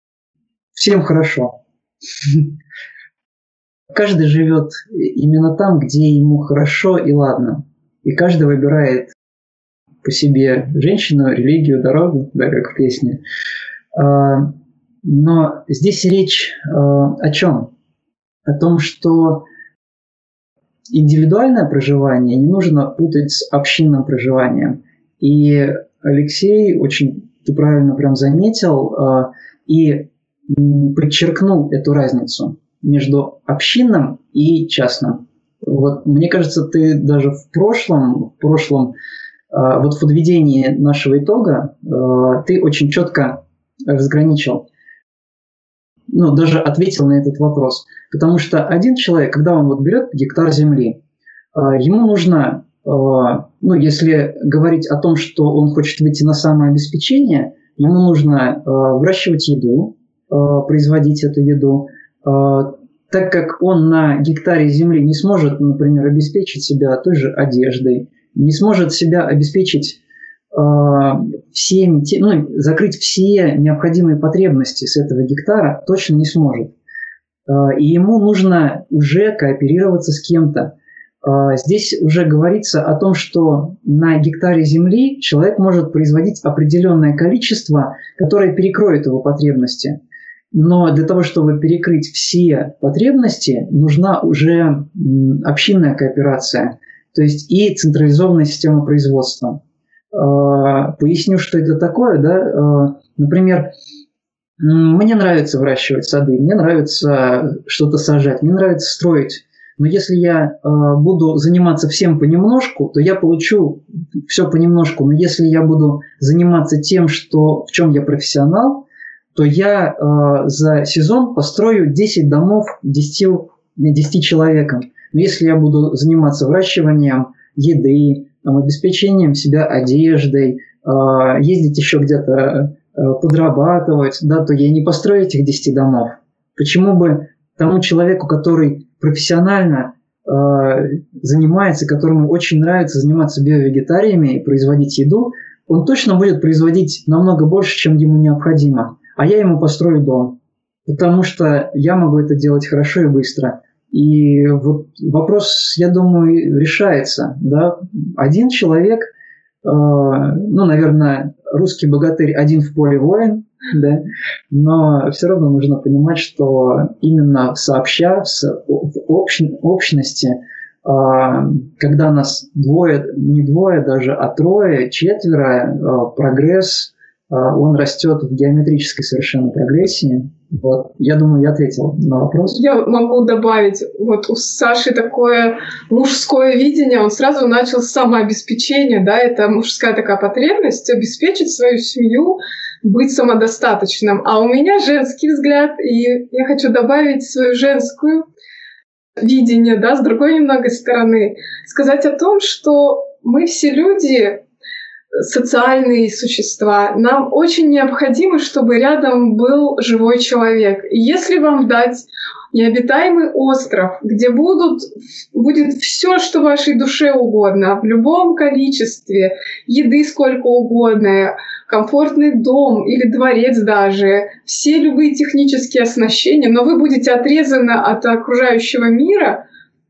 Всем хорошо. Каждый живет именно там, где ему хорошо и ладно. И каждый выбирает по себе женщину, религию, дорогу, да, как в песне. Но здесь речь о чем? О том, что индивидуальное проживание не нужно путать с общинным проживанием. И Алексей очень, ты правильно прям заметил и подчеркнул эту разницу между общинным и частным. Вот, мне кажется, ты даже в прошлом, в прошлом вот в подведении нашего итога ты очень четко разграничил, ну, даже ответил на этот вопрос. Потому что один человек, когда он вот берет гектар земли, ему нужно, ну, если говорить о том, что он хочет выйти на самообеспечение, ему нужно выращивать еду, производить эту еду, так как он на гектаре земли не сможет, например, обеспечить себя той же одеждой, не сможет себя обеспечить э, всеми, ну, закрыть все необходимые потребности с этого гектара, точно не сможет. Э, и ему нужно уже кооперироваться с кем-то. Э, здесь уже говорится о том, что на гектаре земли человек может производить определенное количество, которое перекроет его потребности. Но для того, чтобы перекрыть все потребности, нужна уже общинная кооперация. То есть и централизованная система производства. Поясню, что это такое. Да? Например, мне нравится выращивать сады, мне нравится что-то сажать, мне нравится строить. Но если я буду заниматься всем понемножку, то я получу все понемножку. Но если я буду заниматься тем, что, в чем я профессионал, то я за сезон построю десять домов десяти человекам. Но если я буду заниматься выращиванием еды, там, обеспечением себя одеждой, ездить еще где-то подрабатывать, да, то я не построю этих десяти домов. Почему бы тому человеку, который профессионально занимается, которому очень нравится заниматься биовегетариями и производить еду, он точно будет производить намного больше, чем ему необходимо. А я ему построю дом, потому что я могу это делать хорошо и быстро. И вот вопрос, я думаю, решается. Да? Один человек, э, ну, наверное, русский богатырь один в поле воин, да? Но все равно нужно понимать, что именно сообща, в общ, общности, э, когда нас двое, не двое даже, а трое, четверо, э, прогресс, э, он растет в геометрической совершенно прогрессии. Вот. Я думаю, я ответил на вопрос. Я могу добавить, вот у Саши такое мужское видение, он сразу начал с самообеспечения, да, это мужская такая потребность обеспечить свою семью, быть самодостаточным. А у меня женский взгляд, и я хочу добавить свою женскую видение, да, с другой немного стороны, сказать о том, что мы все люди, социальные существа. Нам очень необходимо, чтобы рядом был живой человек. И если вам дать необитаемый остров, где будут, будет все, что вашей душе угодно, в любом количестве, еды сколько угодно, комфортный дом или дворец даже, все любые технические оснащения, но вы будете отрезаны от окружающего мира,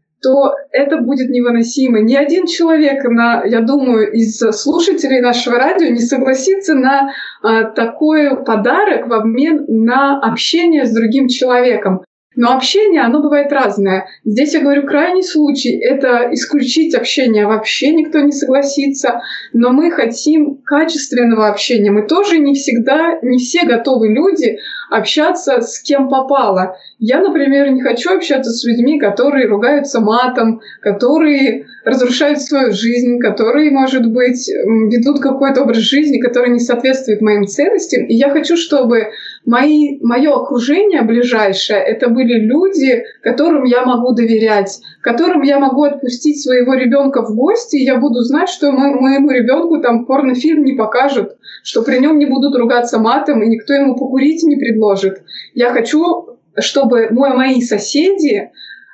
то это будет невыносимо. Ни один человек, на, я думаю, из слушателей нашего радио не согласится на а, такой подарок в обмен на общение с другим человеком. Но общение, оно бывает разное. Здесь я говорю крайний случай, это исключить общение. Вообще никто не согласится. Но мы хотим качественного общения. Мы тоже не всегда, не все готовы люди общаться с кем попало. Я, например, не хочу общаться с людьми, которые ругаются матом, которые разрушают свою жизнь, которые, может быть, ведут какой-то образ жизни, который не соответствует моим ценностям. И я хочу, чтобы мои, мое окружение ближайшее — это были люди, которым я могу доверять, которым я могу отпустить своего ребенка в гости, и я буду знать, что мо- моему ребенку там порнофильм не покажут, что при нем не будут ругаться матом, и никто ему покурить не предложит. Я хочу, чтобы мои соседи,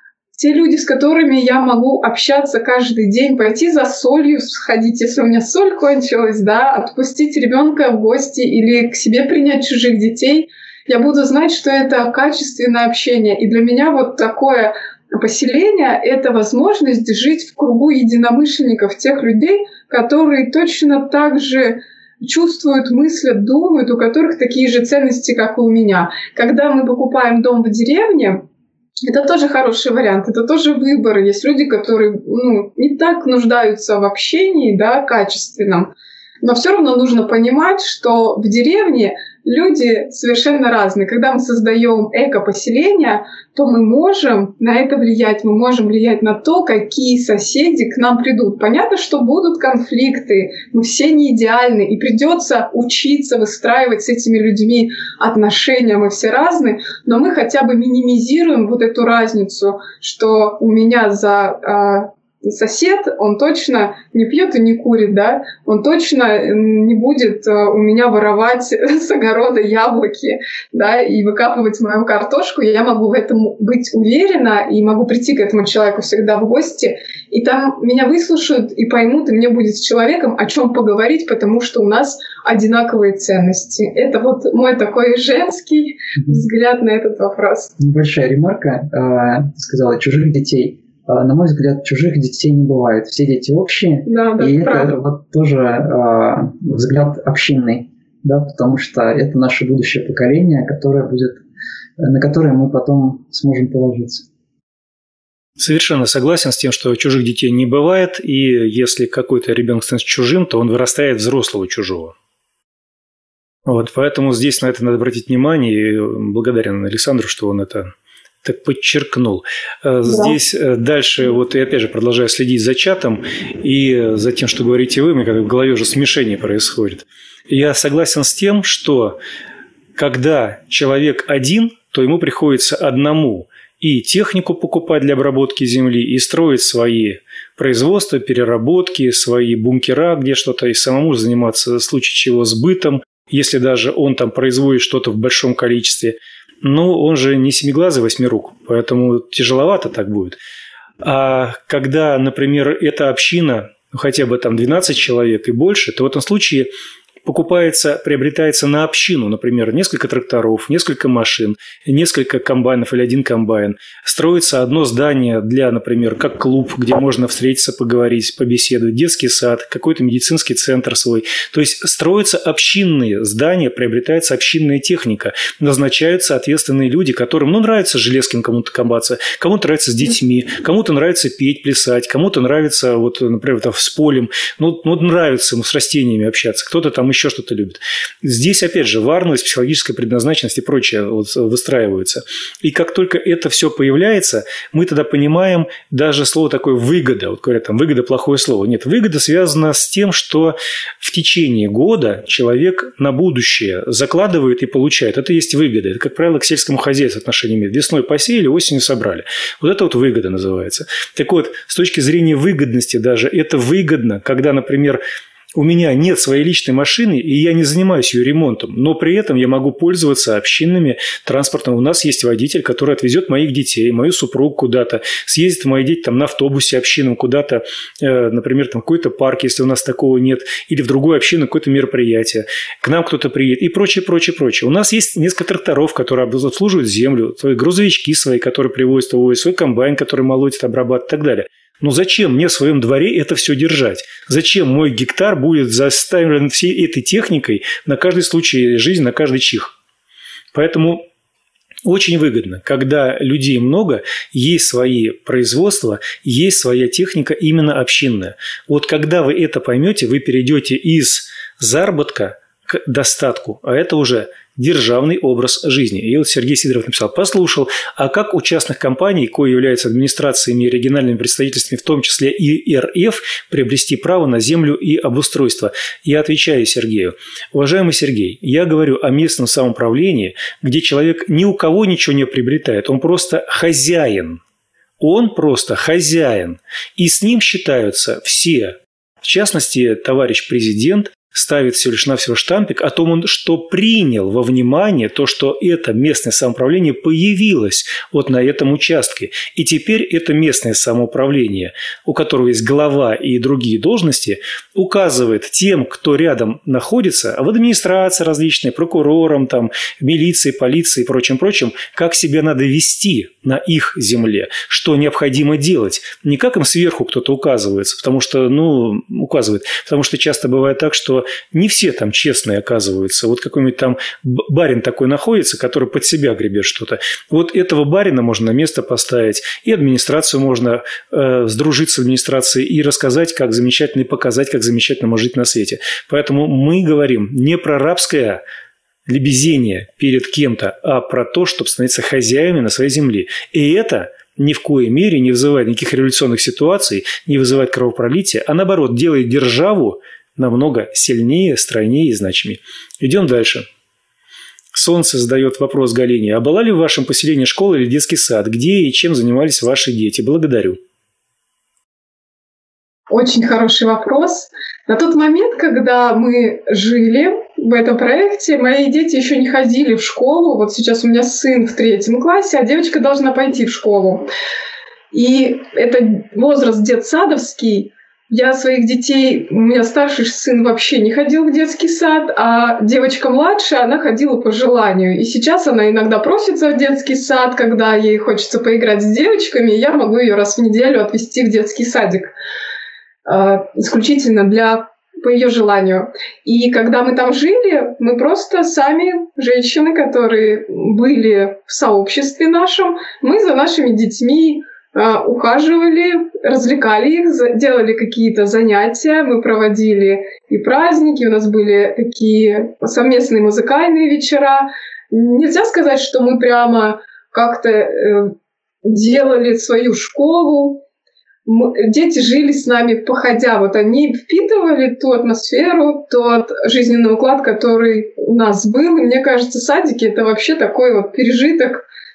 те люди, с которыми я могу общаться каждый день, пойти за солью сходить, если у меня соль кончилась, да, отпустить ребенка в гости или к себе принять чужих детей, я буду знать, что это качественное общение. И для меня вот такое поселение — это возможность жить в кругу единомышленников, тех людей, которые точно так же чувствуют, мыслят, думают, у которых такие же ценности, как и у меня. Когда мы покупаем дом в деревне, это тоже хороший вариант, это тоже выбор. Есть люди, которые ну, не так нуждаются в общении, да, качественном, но все равно нужно понимать, что в деревне люди совершенно разные. Когда мы создаем эко-поселение, то мы можем на это влиять, мы можем влиять на то, какие соседи к нам придут. Понятно, что будут конфликты, мы все не идеальны, и придется учиться выстраивать с этими людьми отношения, мы все разные, но мы хотя бы минимизируем вот эту разницу, что у меня за... сосед, он точно не пьет и не курит, да, он точно не будет у меня воровать с огорода яблоки, да, и выкапывать мою картошку. Я могу в этом быть уверена и могу прийти к этому человеку всегда в гости, и там меня выслушают и поймут, и мне будет с человеком о чем поговорить, потому что у нас одинаковые ценности. Это вот мой такой женский взгляд на этот вопрос. Небольшая ремарка. Ты сказала чужих детей. На мой взгляд, чужих детей не бывает. Все дети общие, да, да, и правда. Это вот тоже э, взгляд общинный, да, потому что это наше будущее поколение, которое будет, на которое мы потом сможем положиться. Совершенно согласен с тем, что чужих детей не бывает, и если какой-то ребенок становится чужим, то он вырастает взрослого чужого. Вот, поэтому здесь на это надо обратить внимание, и благодарен Александру, что он это так подчеркнул. Да. Здесь дальше, вот и опять же продолжаю следить за чатом и за тем, что говорите вы, мне как в голове уже смешение происходит. Я согласен с тем, что когда человек один, то ему приходится одному и технику покупать для обработки земли, и строить свои производства, переработки, свои бункера, где что-то, и самому заниматься, в случае чего, сбытом, если даже он там производит что-то в большом количестве. Но он же не семиглазый восьмирук, поэтому тяжеловато так будет. А когда, например, эта община, ну, хотя бы там двенадцать человек и больше, то в этом случае покупается, приобретается на общину, например, несколько тракторов, несколько машин, несколько комбайнов или один комбайн. Строится одно здание для, например, как клуб, где можно встретиться, поговорить, побеседовать, детский сад, какой-то медицинский центр свой. То есть строятся общинные здания, приобретается общинная техника, назначаются ответственные люди, которым, ну, нравится железким кому-то комбаться, кому-то нравится с детьми, кому-то нравится петь, плясать, кому-то нравится, вот, например, там, с полем, ну, ну, нравится ему с растениями общаться, кто-то там еще что-то любит. Здесь, опять же, варность, психологическая предназначенность и прочее вот выстраиваются. И как только это все появляется, мы тогда понимаем даже слово такое «выгода». Вот говорят, там, выгода – плохое слово. Нет, выгода связана с тем, что в течение года человек на будущее закладывает и получает. Это есть выгода. Это, как правило, к сельскому хозяйству отношение имеет. Весной посеяли, осенью собрали. Вот это вот выгода называется. Так вот, с точки зрения выгодности даже, это выгодно, когда, например, у меня нет своей личной машины, и я не занимаюсь ее ремонтом, но при этом я могу пользоваться общинными транспортом. У нас есть водитель, который отвезет моих детей, мою супругу куда-то, съездит мои дети там, на автобусе общинном куда-то, э, например, там, в какой-то парк, если у нас такого нет, или в другую общину какое-то мероприятие. К нам кто-то приедет и прочее, прочее, прочее. У нас есть несколько тракторов, которые обслуживают землю, свои грузовички свои, которые привозят, увозят, свой комбайн, который молотит, обрабатывает и так далее. Но зачем мне в своем дворе это все держать? Зачем мой гектар будет заставлен всей этой техникой на каждый случай жизни, на каждый чих? Поэтому очень выгодно, когда людей много, есть свои производства, есть своя техника именно общинная. Вот когда вы это поймете, вы перейдете из заработка к достатку, а это уже державный образ жизни. И вот Сергей Сидоров написал: послушал, а как у частных компаний, кои являются администрациями и региональными представительствами, в том числе и эр эф, приобрести право на землю и обустройство? Я отвечаю Сергею: уважаемый Сергей, я говорю о местном самоуправлении, где человек ни у кого ничего не приобретает, он просто хозяин. Он просто хозяин. И с ним считаются все. В частности, товарищ президент ставит всего лишь навсего штампик о том, что принял во внимание то, что это местное самоуправление появилось вот на этом участке. И теперь это местное самоуправление, у которого есть глава и другие должности, указывает тем, кто рядом находится, в администрации различной, прокурорам, там, милиции, полиции и прочим-прочим, как себя надо вести на их земле, что необходимо делать. Не как им сверху кто-то указывается, потому что, ну, указывает, потому что часто бывает так, что не все там честные оказываются. Вот какой-нибудь там барин такой находится, который под себя гребет что-то. Вот этого барина можно на место поставить, и администрацию можно э, сдружить с администрацией и рассказать, как замечательно, и показать, как замечательно можно жить на свете. Поэтому мы говорим не про рабское лебезение перед кем-то, а про то, чтобы становиться хозяевами на своей земле. И это ни в коей мере не вызывает никаких революционных ситуаций, не вызывает кровопролития, а наоборот делает державу намного сильнее, стройнее и значимее. Идем дальше. Солнце задает вопрос Галине. А была ли в вашем поселении школа или детский сад? Где и чем занимались ваши дети? Благодарю. Очень хороший вопрос. На тот момент, когда мы жили в этом проекте, мои дети еще не ходили в школу. Вот сейчас у меня сын в третьем классе, а девочка должна пойти в школу. И это возраст детсадовский. Я своих детей, у меня старший сын вообще не ходил в детский сад, а девочка младшая, она ходила по желанию. И сейчас она иногда просится в детский сад, когда ей хочется поиграть с девочками, и я могу ее раз в неделю отвезти в детский садик. Исключительно для, по ее желанию. И когда мы там жили, мы просто сами, женщины, которые были в сообществе нашем, мы за нашими детьми ухаживали, развлекали их, делали какие-то занятия, мы проводили и праздники, у нас были такие совместные музыкальные вечера. Нельзя сказать, что мы прямо как-то делали свою школу. Дети жили с нами походя. Вот они впитывали ту атмосферу, тот жизненный уклад, который у нас был. И мне кажется, садики — это вообще такой вот пережиток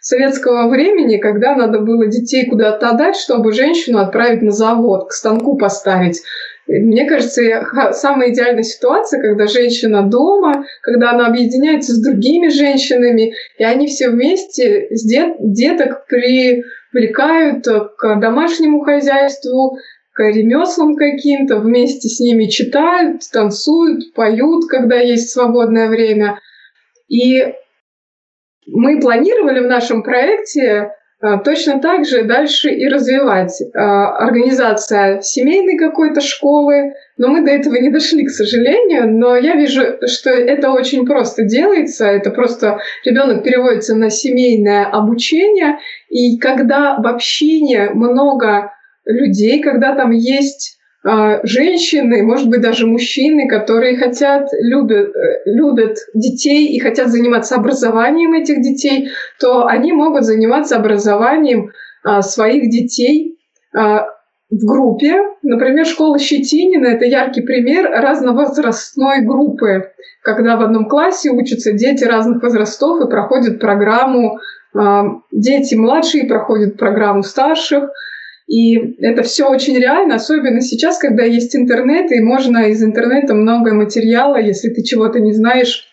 советского времени, когда надо было детей куда-то отдать, чтобы женщину отправить на завод, к станку поставить. Мне кажется, самая идеальная ситуация, когда женщина дома, когда она объединяется с другими женщинами, и они все вместе с дет- деток привлекают к домашнему хозяйству, к ремеслам каким-то, вместе с ними читают, танцуют, поют, когда есть свободное время. И мы планировали в нашем проекте точно так же дальше и развивать. Организация семейной какой-то школы, но мы до этого не дошли, к сожалению, но я вижу, что это очень просто делается, это просто ребенок переводится на семейное обучение, и когда в общине много людей, когда там есть женщины, может быть, даже мужчины, которые хотят, любят, любят детей и хотят заниматься образованием этих детей, то они могут заниматься образованием своих детей в группе. Например, школа Щетинина – это яркий пример разновозрастной группы, когда в одном классе учатся дети разных возрастов и проходят программу, дети младшие проходят программу старших. И это все очень реально, особенно сейчас, когда есть интернет, и можно из интернета много материала, если ты чего-то не знаешь,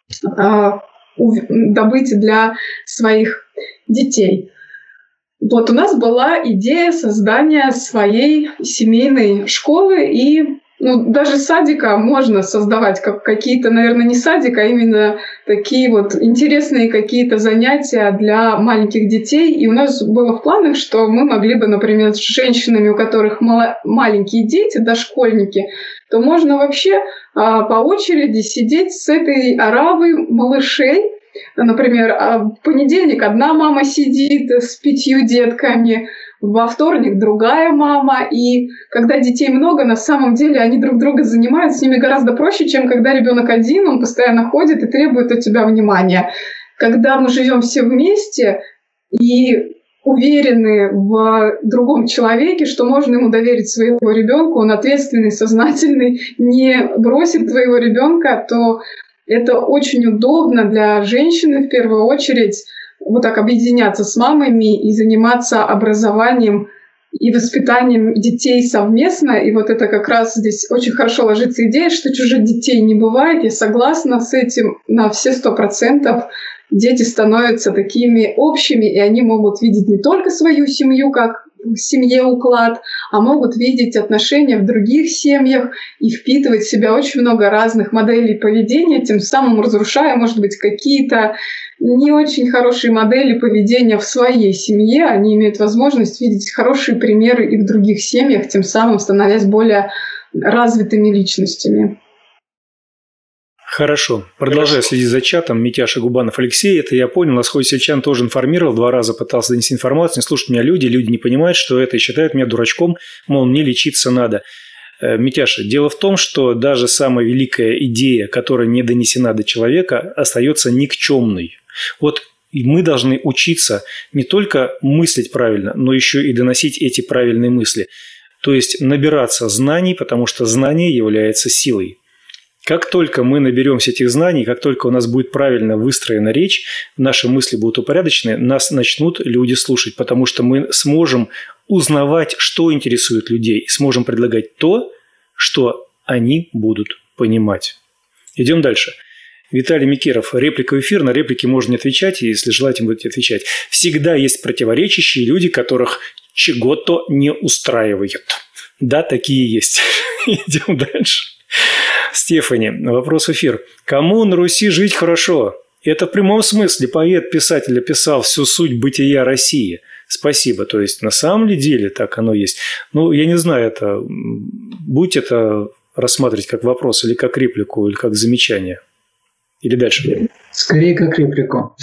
добыть для своих детей. Вот у нас была идея создания своей семейной школы, и ну, даже садика можно создавать, как какие-то, наверное, не садик, а именно такие вот интересные какие-то занятия для маленьких детей. И у нас было в планах, что мы могли бы, например, с женщинами, у которых мало, маленькие дети, дошкольники, то можно вообще а, по очереди сидеть с этой оравой малышей. Например, в понедельник одна мама сидит с пятью детками, во вторник другая мама. И когда детей много, на самом деле они друг друга занимают, с ними гораздо проще, чем когда ребенок один, он постоянно ходит и требует от тебя внимания. Когда мы живем все вместе и уверены в другом человеке, что можно ему доверить своего ребенка, он ответственный, сознательный, не бросит твоего ребенка, то это очень удобно для женщины в первую очередь вот так объединяться с мамами и заниматься образованием и воспитанием детей совместно. И вот это как раз здесь очень хорошо ложится идея, что чужих детей не бывает. Я согласна с этим на все сто процентов. Дети становятся такими общими, и они могут видеть не только свою семью, как в семье уклад, а могут видеть отношения в других семьях и впитывать в себя очень много разных моделей поведения, тем самым разрушая, может быть, какие-то не очень хорошие модели поведения в своей семье. Они имеют возможность видеть хорошие примеры и в других семьях, тем самым становясь более развитыми личностями. Хорошо. Продолжая следить за чатом, Митяша Губанов Алексей, это я понял, нас хоть сельчан тоже информировал, два раза пытался донести информацию, не слушают меня люди, люди не понимают, что это, и считают меня дурачком, мол, мне лечиться надо. Митяша, дело в том, что даже самая великая идея, которая не донесена до человека, остается никчемной. Вот мы должны учиться не только мыслить правильно, но еще и доносить эти правильные мысли. То есть набираться знаний, потому что знание является силой. Как только мы наберемся этих знаний, как только у нас будет правильно выстроена речь, наши мысли будут упорядочены, нас начнут люди слушать, потому что мы сможем узнавать, что интересует людей, и сможем предлагать то, что они будут понимать. Идем дальше. Виталий Микеров. Реплика в эфир. На реплики можно не отвечать, если желаете, будете отвечать. Всегда есть противоречащие люди, которых чего-то не устраивает. Да, такие есть. Идем дальше. Стефани, вопрос в эфир. Кому на Руси жить хорошо? Это в прямом смысле поэт-писатель описал всю суть бытия России. Спасибо. То есть, на самом ли деле так оно есть? Ну, я не знаю, это будь это рассматривать как вопрос или как реплику, или как замечание. Или дальше? Скорее, как реплику.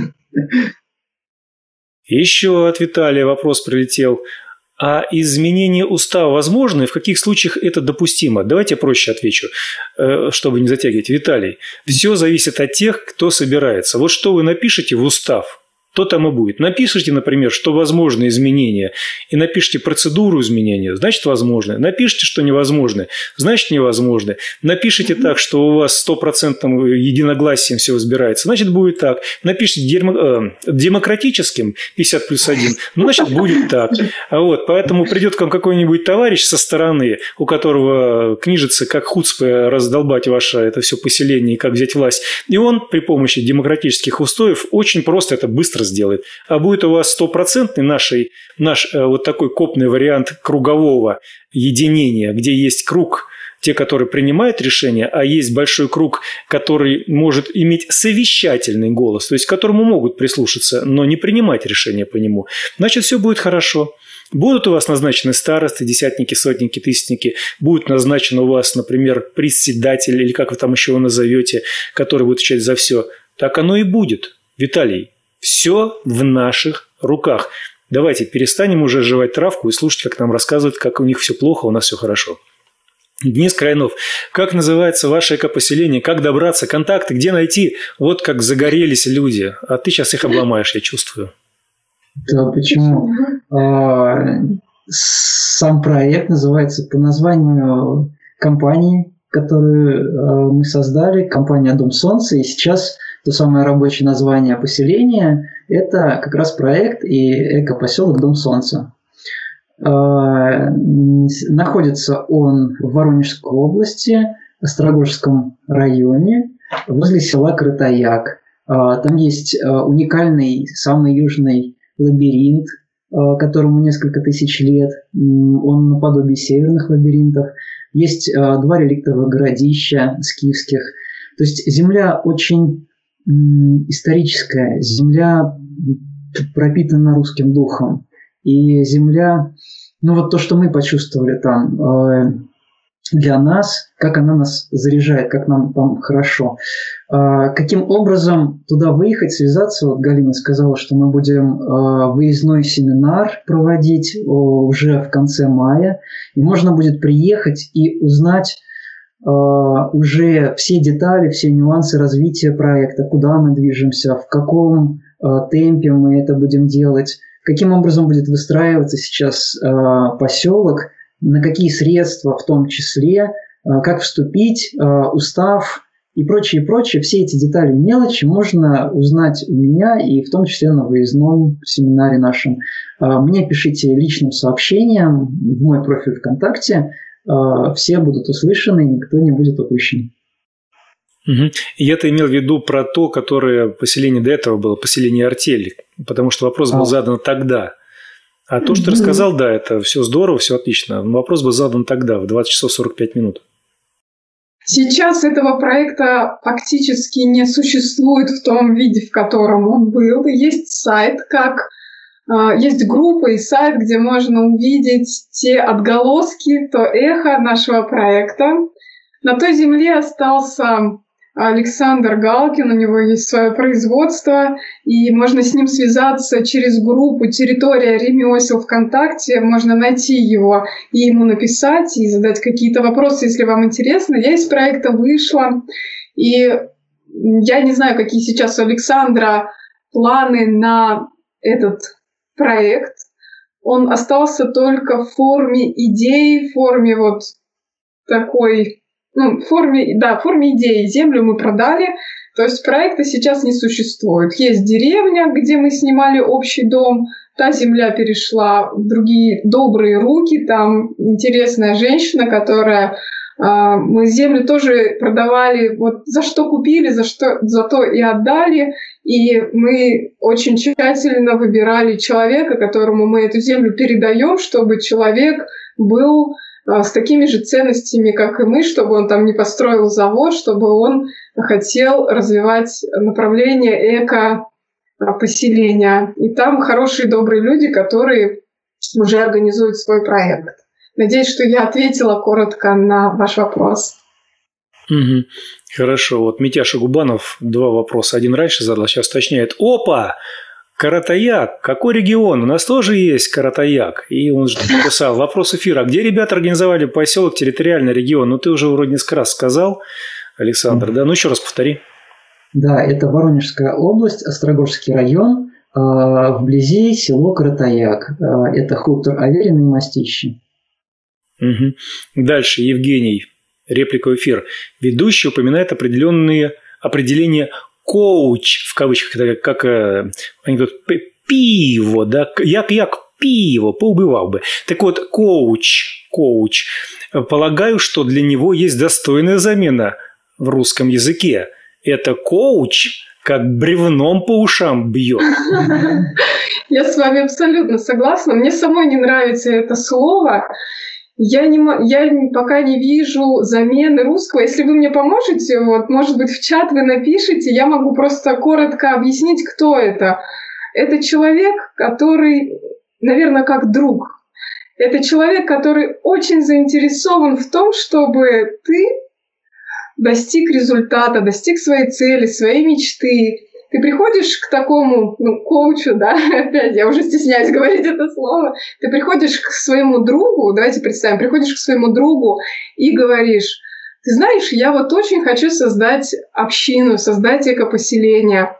Еще от Виталия вопрос прилетел. А изменение устава возможно и в каких случаях это допустимо? Давайте я проще отвечу, чтобы не затягивать. Виталий, все зависит от тех, кто собирается. Вот что вы напишете в устав, то там и будет. Напишите, например, что возможны изменения, и напишите процедуру изменения, значит, возможно. Напишите, что невозможно, значит, невозможно. Напишите так, что у вас стопроцентным единогласием все избирается, значит, будет так. Напишите дермо... э, демократическим пятьдесят плюс один, ну, значит, будет так. А вот, поэтому придет к вам какой-нибудь товарищ со стороны, у которого книжится, как хуцпы раздолбать ваше это все поселение и как взять власть, и он при помощи демократических устоев очень просто это быстро сделает. А будет у вас стопроцентный нашей, наш э, вот такой копный вариант кругового единения, где есть круг, те, которые принимают решения, а есть большой круг, который может иметь совещательный голос, то есть к которому могут прислушаться, но не принимать решения по нему, значит, все будет хорошо. Будут у вас назначены старосты, десятники, сотники, тысячники, будет назначен у вас, например, председатель, или как вы там еще его назовете, который будет отвечать за все. Так оно и будет, Виталий. Все в наших руках. Давайте перестанем уже жевать травку и слушать, как нам рассказывают, как у них все плохо, у нас все хорошо. Денис Крайнов, как называется ваше экопоселение, как добраться, контакты, где найти? Вот как загорелись люди, а ты сейчас их обломаешь, я чувствую. Да, почему? Сам проект называется по названию компании, которую мы создали, компания «Дом Солнца», и сейчас то самое рабочее название поселения – это как раз проект и экопоселок «Дом Солнца». Находится он в Воронежской области, в Острогожском районе, возле села Каратаяк. Там есть уникальный, самый южный лабиринт, которому несколько тысяч лет. Он наподобие северных лабиринтов. Есть два реликтовых городища скифских. То есть земля очень историческая, земля пропитана русским духом. И земля, ну вот то, что мы почувствовали там, для нас, как она нас заряжает, как нам там хорошо. Каким образом туда выехать, связаться? Вот Галина сказала, что мы будем выездной семинар проводить уже в конце мая. И можно будет приехать и узнать уже все детали, все нюансы развития проекта, куда мы движемся, в каком темпе мы это будем делать, каким образом будет выстраиваться сейчас поселок, на какие средства в том числе, как вступить, устав и прочее, прочее. Все эти детали и мелочи можно узнать у меня и в том числе на выездном семинаре нашем. Мне пишите личным сообщением в мой профиль ВКонтакте. Все будут услышаны, никто не будет упущен. Угу. Я-то имел в виду про то, которое поселение до этого было, поселение Артель, потому что вопрос был а. задан тогда. А то, что ты рассказал, да, это все здорово, все отлично. Но вопрос был задан тогда, в двадцать часов сорок пять минут. Сейчас этого проекта фактически не существует в том виде, в котором он был. Есть сайт, как есть группа и сайт, где можно увидеть те отголоски, то эхо нашего проекта. На той земле остался Александр Галкин, у него есть свое производство, и можно с ним связаться через группу «Территория ремесел» ВКонтакте, можно найти его и ему написать, и задать какие-то вопросы, если вам интересно. Я из проекта вышла, и я не знаю, какие сейчас у Александра планы на этот проект. Он остался только в форме идеи, в форме вот такой... Ну, в форме, да, в форме идеи. Землю мы продали, то есть проекта сейчас не существует. Есть деревня, где мы снимали общий дом, та земля перешла в другие добрые руки, там интересная женщина, которая... Э, мы землю тоже продавали, вот за что купили, за что, за то и отдали, и мы очень тщательно выбирали человека, которому мы эту землю передаем, чтобы человек был... с такими же ценностями, как и мы, чтобы он там не построил завод, чтобы он хотел развивать направление эко-поселения. И там хорошие, добрые люди, которые уже организуют свой проект. Надеюсь, что я ответила коротко на ваш вопрос. Угу. Хорошо. Вот Митяша Губанов два вопроса. Один раньше задал, сейчас уточняет. Опа! Каратаяк. Какой регион? У нас тоже есть Каратаяк. И он же написал вопрос эфира. Где ребята организовали поселок, территориальный регион? Ну, ты уже вроде несколько раз сказал, Александр, mm-hmm. да? Ну, еще раз повтори. Да, это Воронежская область, Острогожский район, Вблизи село Каратаяк. Это хутор Аверино и Мастище. Угу. Дальше, Евгений, реплика в эфир. Ведущий упоминает определенные определения коуч, в кавычках, это как э, анекдот, пиво, да, як-як пиво, поубивал бы. Так вот, коуч, коуч, полагаю, что для него есть достойная замена в русском языке. Это коуч, как бревном по ушам бьет. Я с вами абсолютно согласна. Мне самой не нравится это слово. Я, не, я пока не вижу замены русского. Если вы мне поможете, вот, может быть, в чат вы напишите, я могу просто коротко объяснить, кто это. Это человек, который, наверное, как друг. Это человек, который очень заинтересован в том, чтобы ты достиг результата, достиг своей цели, своей мечты. Ты приходишь к такому, ну, коучу, да, опять я уже стесняюсь говорить это слово, ты приходишь к своему другу, давайте представим, приходишь к своему другу и говоришь: ты знаешь, я вот очень хочу создать общину, создать экопоселение.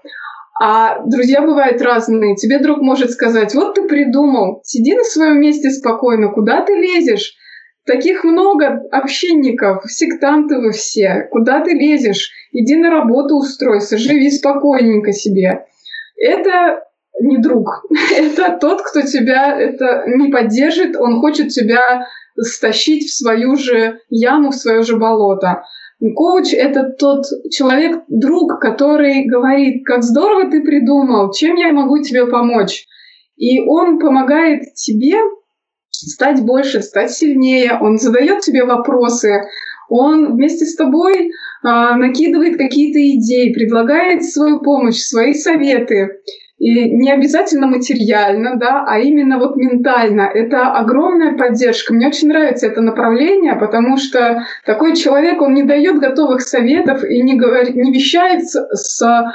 А друзья бывают разные. Тебе друг может сказать: вот ты придумал, сиди на своем месте спокойно, куда ты лезешь? Таких много общинников, сектанты вы все. Куда ты лезешь? Иди на работу устройся, живи спокойненько себе. Это не друг. Это тот, кто тебя это не поддержит. Он хочет тебя стащить в свою же яму, в свое же болото. Коуч — это тот человек, друг, который говорит: как здорово ты придумал, чем я могу тебе помочь. И он помогает тебе стать больше, стать сильнее, он задает тебе вопросы, он вместе с тобой а, накидывает какие-то идеи, предлагает свою помощь, свои советы. И не обязательно материально, да, а именно вот ментально. Это огромная поддержка. Мне очень нравится это направление, потому что такой человек, он не дает готовых советов и не, говорит, не вещает с, с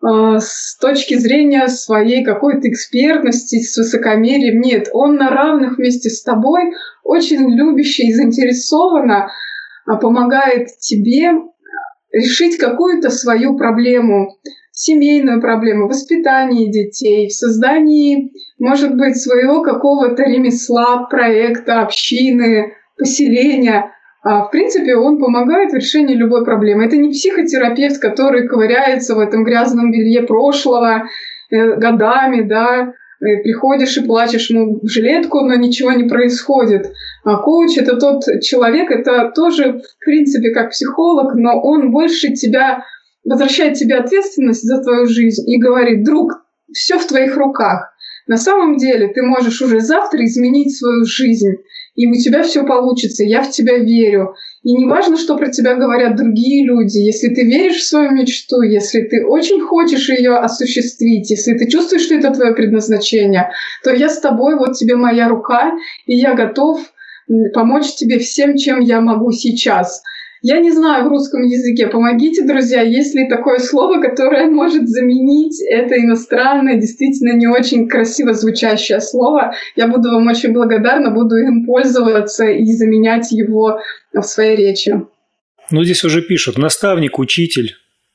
с точки зрения своей какой-то экспертности, с высокомерием. Нет, он на равных вместе с тобой, очень любящий и заинтересованно помогает тебе решить какую-то свою проблему, семейную проблему, воспитание детей, в создании, может быть, своего какого-то ремесла, проекта, общины, поселения. В принципе, он помогает в решении любой проблемы. Это не психотерапевт, который ковыряется в этом грязном белье прошлого э, годами, да, и приходишь и плачешь ему в жилетку, но ничего не происходит. А коуч — это тот человек, это тоже, в принципе, как психолог, но он больше тебя, возвращает тебе ответственность за твою жизнь и говорит: друг, все в твоих руках. На самом деле ты можешь уже завтра изменить свою жизнь, и у тебя все получится, я в тебя верю. И не важно, что про тебя говорят другие люди. Если ты веришь в свою мечту, если ты очень хочешь ее осуществить, если ты чувствуешь, что это твое предназначение, то я с тобой, вот тебе моя рука, и я готов помочь тебе всем, чем я могу сейчас. Я не знаю в русском языке, помогите, друзья, есть ли такое слово, которое может заменить это иностранное, действительно не очень красиво звучащее слово. Я буду вам очень благодарна, буду им пользоваться и заменять его в своей речи. Ну, здесь уже пишут: наставник, учитель.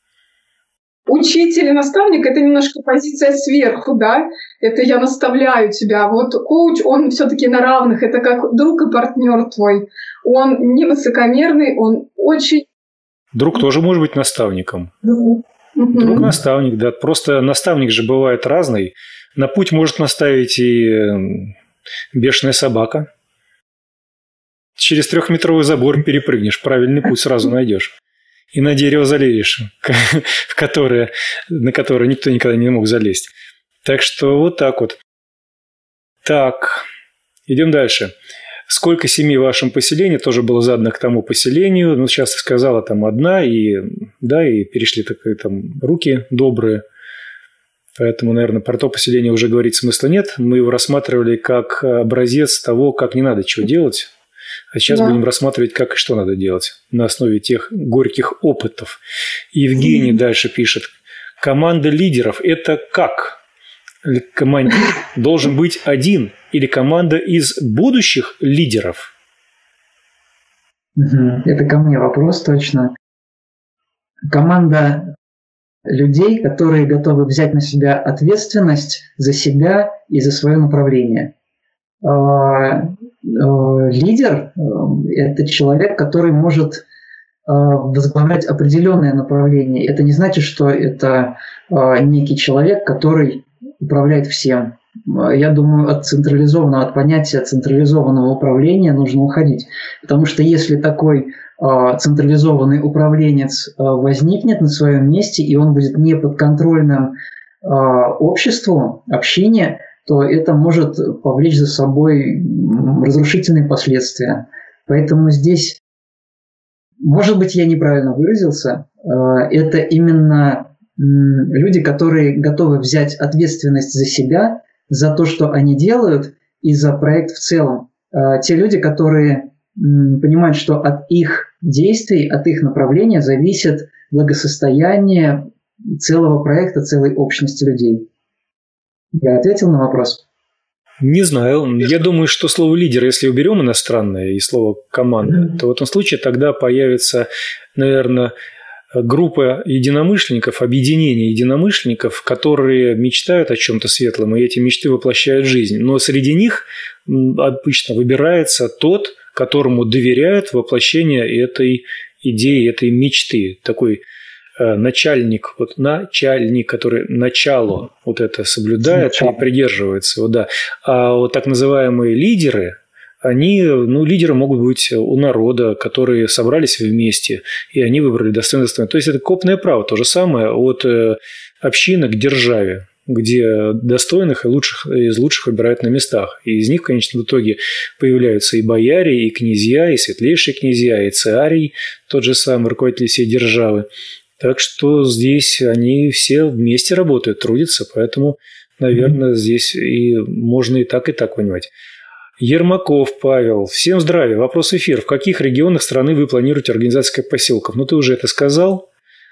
Учитель и наставник — это немножко позиция сверху, да? Это я наставляю тебя. Вот коуч, он все-таки на равных. Это как друг и партнер твой. Он не высокомерный, он очень... Друг тоже может быть наставником. Друг. Друг-наставник, да. Просто наставник же бывает разный. На путь может наставить и бешеная собака. Через трехметровый забор перепрыгнешь, правильный путь сразу найдешь. И на дерево залезешь, в которое, на которое никто никогда не мог залезть. Так что вот так вот. Так, идем дальше. Сколько семей в вашем поселении? Тоже было задано к тому поселению. Ну, сейчас ты сказала, там одна, и, да, и перешли такие там руки добрые. Поэтому, наверное, про то поселение уже говорить смысла нет. Мы его рассматривали как образец того, как не надо чего делать. А сейчас да. будем рассматривать, как и что надо делать на основе тех горьких опытов. Евгений mm-hmm. дальше пишет. Команда лидеров – это как? Командир должен быть один или команда из будущих лидеров? Это ко мне вопрос точно. Команда людей, которые готовы взять на себя ответственность за себя и за свое направление. Лидер – это человек, который может возглавлять определенное направление. Это не значит, что это некий человек, который управляет всем. Я думаю, от централизованного, от понятия централизованного управления нужно уходить. Потому что если такой централизованный управленец возникнет на своем месте, и он будет не подконтрольным обществу, общине, то это может повлечь за собой разрушительные последствия. Поэтому здесь, может быть, я неправильно выразился, это именно люди, которые готовы взять ответственность за себя, за то, что они делают, и за проект в целом. Те люди, которые понимают, что от их действий, от их направления зависит благосостояние целого проекта, целой общности людей. Я ответил на вопрос? Не знаю. Я думаю, что слово «лидер», если уберем иностранное и слово «команда», mm-hmm. то в этом случае тогда появится, наверное, группа единомышленников, объединение единомышленников, которые мечтают о чем-то светлом, и эти мечты воплощают в жизнь. Но среди них обычно выбирается тот, которому доверяют воплощение этой идеи, этой мечты. Такой э, начальник, вот начальник, который начало вот это соблюдает Начало. и придерживается. Вот, да. А вот так называемые лидеры, они, ну, лидеры могут быть у народа, которые собрались вместе, и они выбрали достойное достойное. То есть это копное право, то же самое от э, общины к державе, где достойных и лучших, из лучших выбирают на местах. И из них в конечном итоге появляются и бояре, и князья, и светлейшие князья, и царий, тот же самый руководитель всей державы. Так что здесь они все вместе работают, трудятся, поэтому, наверное, здесь и можно и так, и так понимать. Ермаков Павел. Всем здравия. Вопрос эфир. В каких регионах страны вы планируете организацию поселков? Ну, ты уже это сказал.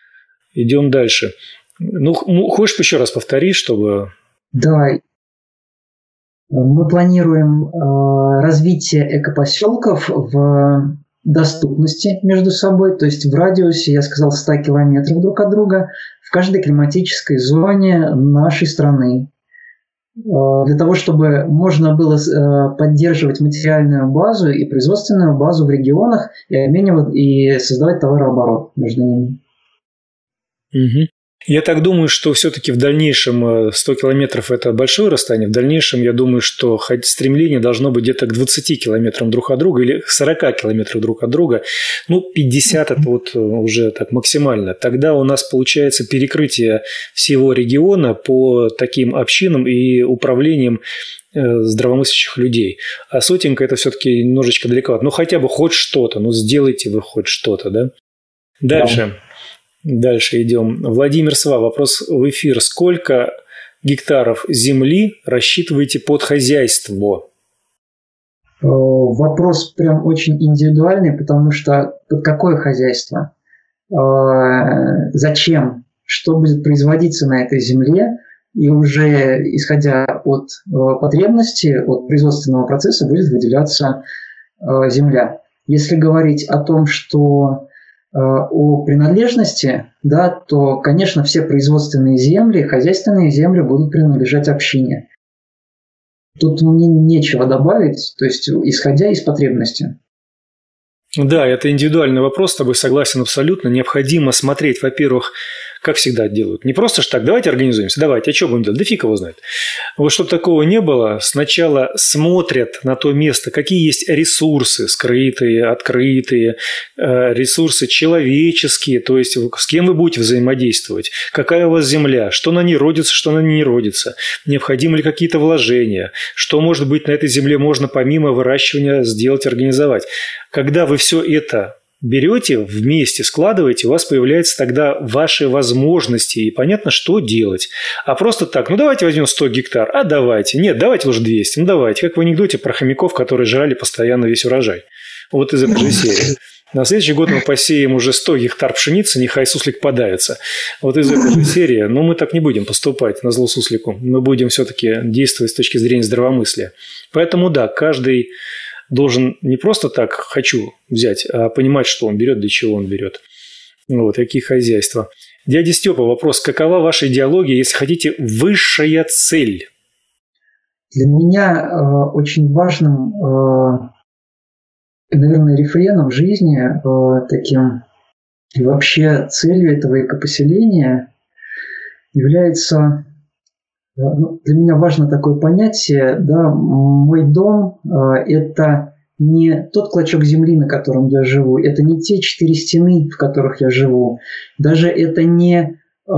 Идем дальше. Ну, хочешь еще раз повторить, чтобы... Да. Мы планируем э, развитие экопоселков в доступности между собой, то есть в радиусе, я сказал, сто километров друг от друга, в каждой климатической зоне нашей страны. Для того, чтобы можно было поддерживать материальную базу и производственную базу в регионах и обменивать и создавать товарооборот между ними. Угу. Я так думаю, что все-таки в дальнейшем сто километров – это большое расстояние. В дальнейшем, я думаю, что стремление должно быть где-то к двадцати километрам друг от друга или к сорока километрам друг от друга. Ну, пятьдесят – это вот уже так максимально. Тогда у нас получается перекрытие всего региона по таким общинам и управлением здравомыслящих людей. А сотенка – это все-таки немножечко далековато. Ну, хотя бы хоть что-то. Ну, сделайте вы хоть что-то, да? Дальше. Да. Дальше идем. Владимир Сва. Вопрос в эфир. Сколько гектаров земли рассчитываете под хозяйство? Вопрос прям очень индивидуальный, потому что под какое хозяйство? Зачем? Что будет производиться на этой земле? И уже исходя от потребности, от производственного процесса будет выделяться земля. Если говорить о том, что о принадлежности, да, то, конечно, все производственные земли, хозяйственные земли будут принадлежать общине. Тут мне нечего добавить, то есть исходя из потребности. Да, это индивидуальный вопрос, с тобой согласен абсолютно. Необходимо смотреть, во-первых, как всегда делают. Не просто ж так, давайте организуемся, давайте, а что будем делать? Да фиг его знает. Вот чтобы такого не было, сначала смотрят на то место, какие есть ресурсы, скрытые, открытые, ресурсы человеческие, то есть с кем вы будете взаимодействовать, какая у вас земля, что на ней родится, что на ней не родится, необходимы ли какие-то вложения, что, может быть, на этой земле можно помимо выращивания сделать, организовать. Когда вы все это берете вместе, складываете, у вас появляются тогда ваши возможности, и понятно, что делать. А просто так, ну давайте возьмем сто гектар, а давайте, нет, давайте уже двести, ну давайте, как в анекдоте про хомяков, которые жрали постоянно весь урожай. Вот из этой же серии. На следующий год мы посеем уже сто гектар пшеницы, нехай суслик подавится. Вот из этой же серии. Но мы так не будем поступать на зло суслику. Мы будем все-таки действовать с точки зрения здравомыслия. Поэтому да, каждый должен не просто так «хочу взять», а понимать, что он берет, для чего он берет. Вот, такие хозяйства. Дядя Степа, вопрос. Какова ваша идеология, если хотите, высшая цель? Для меня э, очень важным, э, наверное, рефреном жизни, э, таким и вообще целью этого экопоселения является, э, ну, для меня важно такое понятие, да, мой дом э, – это не тот клочок земли, на котором я живу, это не те четыре стены, в которых я живу, даже это не э,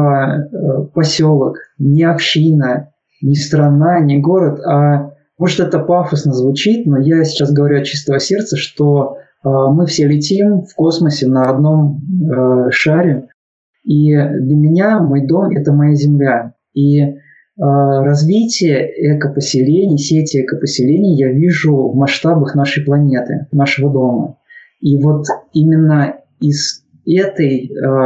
поселок, не община, не страна, не город, а может это пафосно звучит, но я сейчас говорю от чистого сердца, что э, мы все летим в космосе на одном э, шаре, и для меня мой дом – это моя земля, и развитие экопоселений, сети экопоселений я вижу в масштабах нашей планеты, нашего дома. И вот именно из, этой,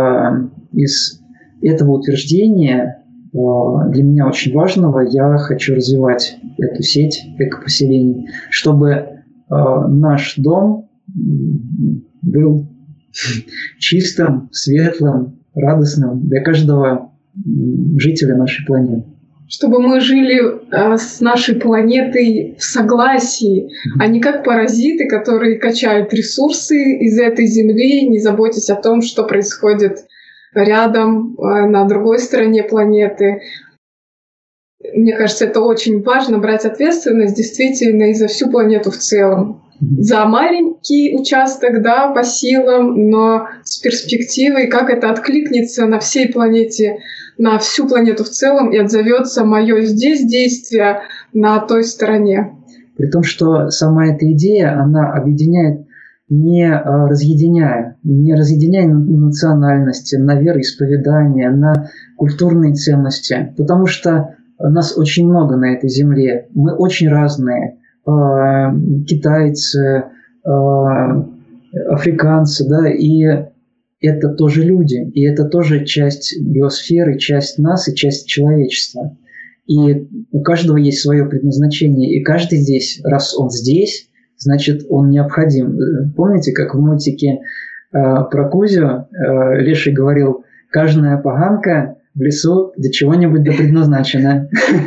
из этого утверждения для меня очень важного я хочу развивать эту сеть экопоселений, чтобы наш дом был чистым, светлым, радостным для каждого жителя нашей планеты. Чтобы мы жили э, с нашей планетой в согласии, а не как паразиты, которые качают ресурсы из этой земли, не заботясь о том, что происходит рядом, э, на другой стороне планеты. Мне кажется, это очень важно, брать ответственность действительно и за всю планету в целом. За маленький участок, да, по силам, но с перспективой, как это откликнется на всей планете, на всю планету в целом и отзовется мое здесь действие на той стороне. При том, что сама эта идея, она объединяет, не разъединяя, не разъединяя на национальности, на вероисповедания, на культурные ценности, потому что нас очень много на этой земле, мы очень разные. Китайцы, африканцы, да, и это тоже люди, и это тоже часть биосферы, часть нас и часть человечества. И у каждого есть свое предназначение, и каждый здесь, раз он здесь, значит, он необходим. Помните, как в мультике про Кузю Леший говорил, каждая поганка в лесу для чего-нибудь да предназначена.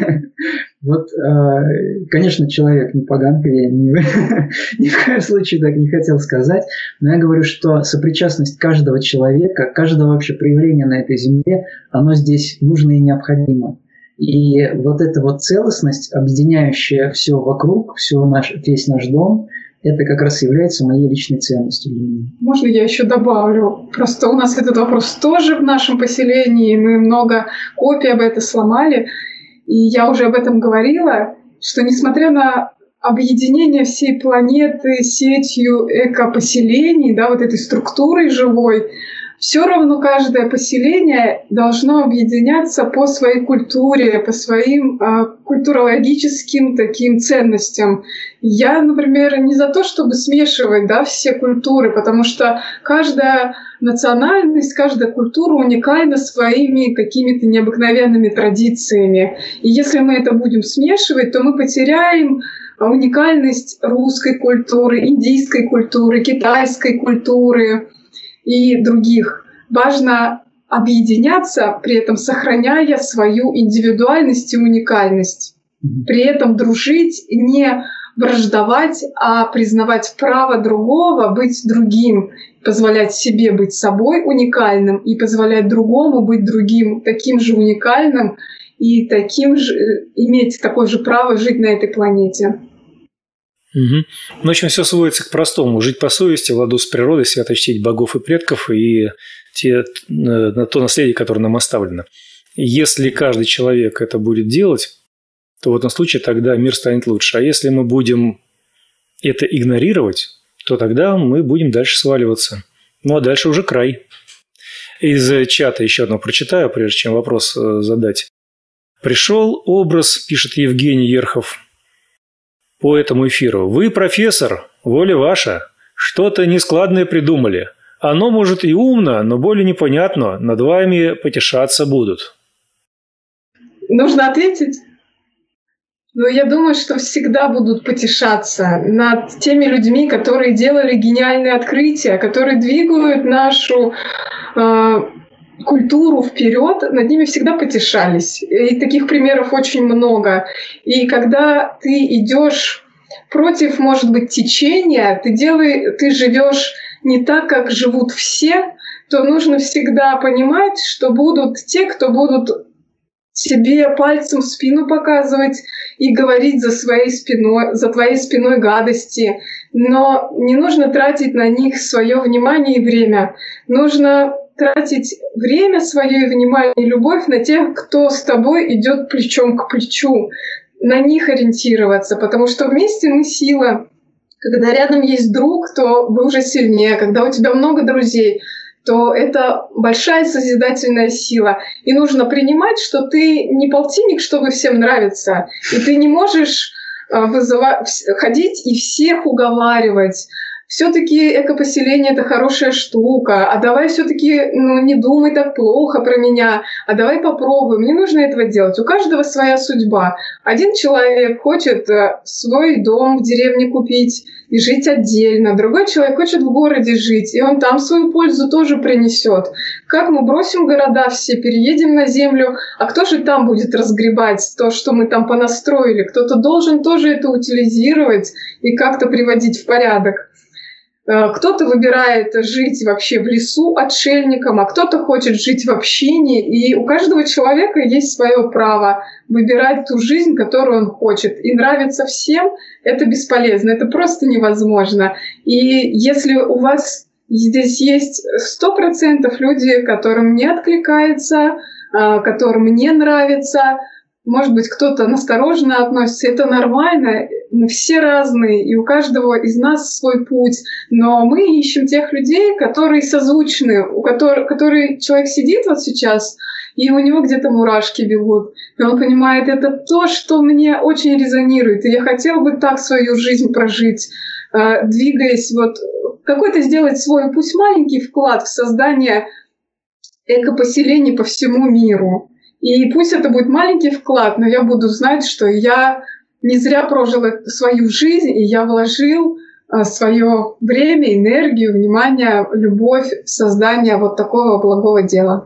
Вот, конечно, человек не поганка, я ни, ни в коем случае так не хотел сказать, но я говорю, что сопричастность каждого человека, каждого вообще проявления на этой земле, оно здесь нужно и необходимо. И вот эта вот целостность, объединяющая все вокруг, все наш, весь наш дом, это как раз является моей личной ценностью. Можно я еще добавлю? Просто у нас этот вопрос тоже в нашем поселении, мы много копий об этом сломали. И я уже об этом говорила, что несмотря на объединение всей планеты сетью экопоселений, да, вот этой структурой живой, все равно каждое поселение должно объединяться по своей культуре, по своим э, культурологическим таким ценностям. Я, например, не за то, чтобы смешивать, да, все культуры, потому что каждая национальность, каждая культура уникальна своими какими-то необыкновенными традициями. И если мы это будем смешивать, то мы потеряем уникальность русской культуры, индийской культуры, китайской культуры и других. Важно объединяться, при этом сохраняя свою индивидуальность и уникальность. При этом дружить, не враждовать, а признавать право другого быть другим, позволять себе быть собой уникальным и позволять другому быть другим, таким же уникальным и таким же, иметь такое же право жить на этой планете. Угу. Ну, в общем, все сводится к простому. Жить по совести, в ладу с природой, свято чтить богов и предков и те, то наследие, которое нам оставлено. Если каждый человек это будет делать, то в этом случае тогда мир станет лучше. А если мы будем это игнорировать, то тогда мы будем дальше сваливаться. Ну, а дальше уже край. Из чата еще одно прочитаю, прежде чем вопрос задать. Пришел образ, пишет Евгений Ерхов, по этому эфиру. Вы, профессор, воля ваша. Что-то нескладное придумали. Оно, может, и умно, но более непонятно. Над вами потешаться будут. Нужно ответить? Ну, я думаю, что всегда будут потешаться над теми людьми, которые делали гениальные открытия, которые двигают нашу э, культуру вперед, над ними всегда потешались. И таких примеров очень много. И когда ты идешь против, может быть, течения, ты, делай, ты живешь не так, как живут все, то нужно всегда понимать, что будут те, кто будут себе пальцем в спину показывать и говорить за своей спиной, за твоей спиной гадости. Но не нужно тратить на них свое внимание и время. Нужно тратить время, свое внимание и любовь на тех, кто с тобой идет плечом к плечу. На них ориентироваться, потому что вместе мы сила. Когда рядом есть друг, то вы уже сильнее. Когда у тебя много друзей, то это большая созидательная сила. И нужно принимать, что ты не полтинник, чтобы всем нравиться. И ты не можешь вызывать, ходить и всех уговаривать. Все-таки экопоселение — это хорошая штука, а давай все-таки ну, не думай так плохо про меня, а давай попробуем. Не нужно этого делать. У каждого своя судьба. Один человек хочет свой дом в деревне купить и жить отдельно, другой человек хочет в городе жить, и он там свою пользу тоже принесет. Как мы бросим города все, переедем на землю, а кто же там будет разгребать то, что мы там понастроили? Кто-то должен тоже это утилизировать и как-то приводить в порядок. Кто-то выбирает жить вообще в лесу отшельником, а кто-то хочет жить в общине. И у каждого человека есть свое право выбирать ту жизнь, которую он хочет. И нравится всем — это бесполезно, это просто невозможно. И если у вас здесь есть сто процентов люди, которым не откликается, которым не нравится, может быть, кто-то настороженно относится, это нормально, мы все разные, и у каждого из нас свой путь, но мы ищем тех людей, которые созвучны, у которых, который человек сидит вот сейчас, и у него где-то мурашки бегут, и он понимает, это то, что мне очень резонирует, и я хотел бы так свою жизнь прожить, двигаясь, вот какой-то сделать свой, пусть маленький вклад в создание экопоселений по всему миру. И пусть это будет маленький вклад, но я буду знать, что я не зря прожил свою жизнь, и я вложил свое время, энергию, внимание, любовь в создание вот такого благого дела.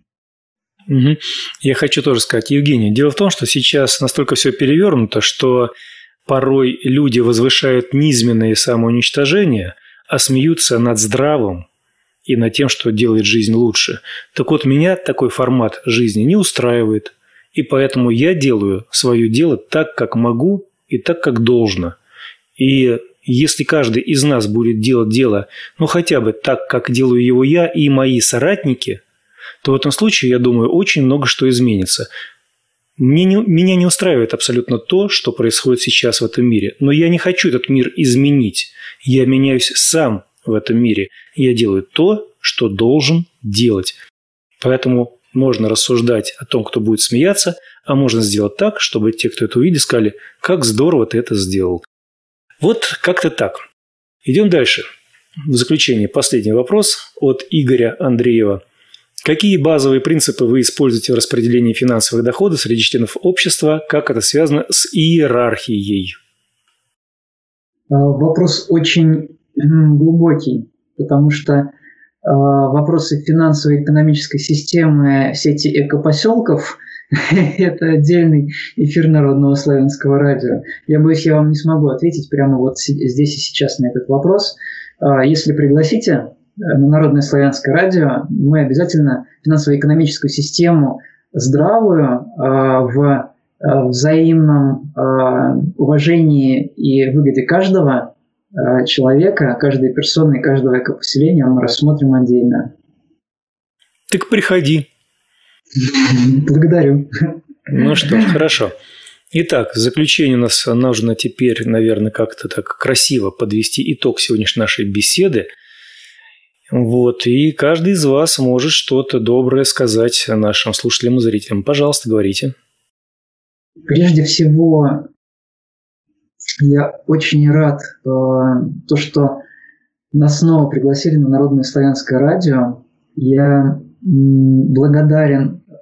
Угу. Я хочу тоже сказать, Евгения, дело в том, что сейчас настолько все перевернуто, что порой люди возвышают низменное самоуничтожение, а смеются над здравым и над тем, что делает жизнь лучше. Так вот, меня такой формат жизни не устраивает, и поэтому я делаю свое дело так, как могу, и так, как должно. И если каждый из нас будет делать дело, ну, хотя бы так, как делаю его я и мои соратники, то в этом случае, я думаю, очень много что изменится. Мне не, меня не устраивает абсолютно то, что происходит сейчас в этом мире. Но я не хочу этот мир изменить. Я меняюсь сам в этом мире. Я делаю то, что должен делать. Поэтому можно рассуждать о том, кто будет смеяться, а можно сделать так, чтобы те, кто это увидит, сказали, как здорово ты это сделал. Вот как-то так. Идем дальше. В заключение последний вопрос от Игоря Андреева. Какие базовые принципы вы используете в распределении финансовых доходов среди членов общества? Как это связано с иерархией? Вопрос очень глубокий, потому что вопросы финансово-экономической системы сети экопоселков – это отдельный эфир Народного славянского радио. Я боюсь, я вам не смогу ответить прямо вот здесь и сейчас на этот вопрос. Если пригласите на Народное славянское радио, мы обязательно финансово-экономическую систему здравую, в взаимном уважении и выгоде каждого человека, каждой персоны, каждого экопоселения мы рассмотрим отдельно. Так приходи. Благодарю. Ну что ж, хорошо. Итак, в заключение у нас нужно теперь, наверное, как-то так красиво подвести итог сегодняшней нашей беседы. Вот, и каждый из вас может что-то доброе сказать нашим слушателям и зрителям. Пожалуйста, говорите. Прежде всего, я очень рад, э, то, что нас снова пригласили на Народное славянское радио. Я м, благодарен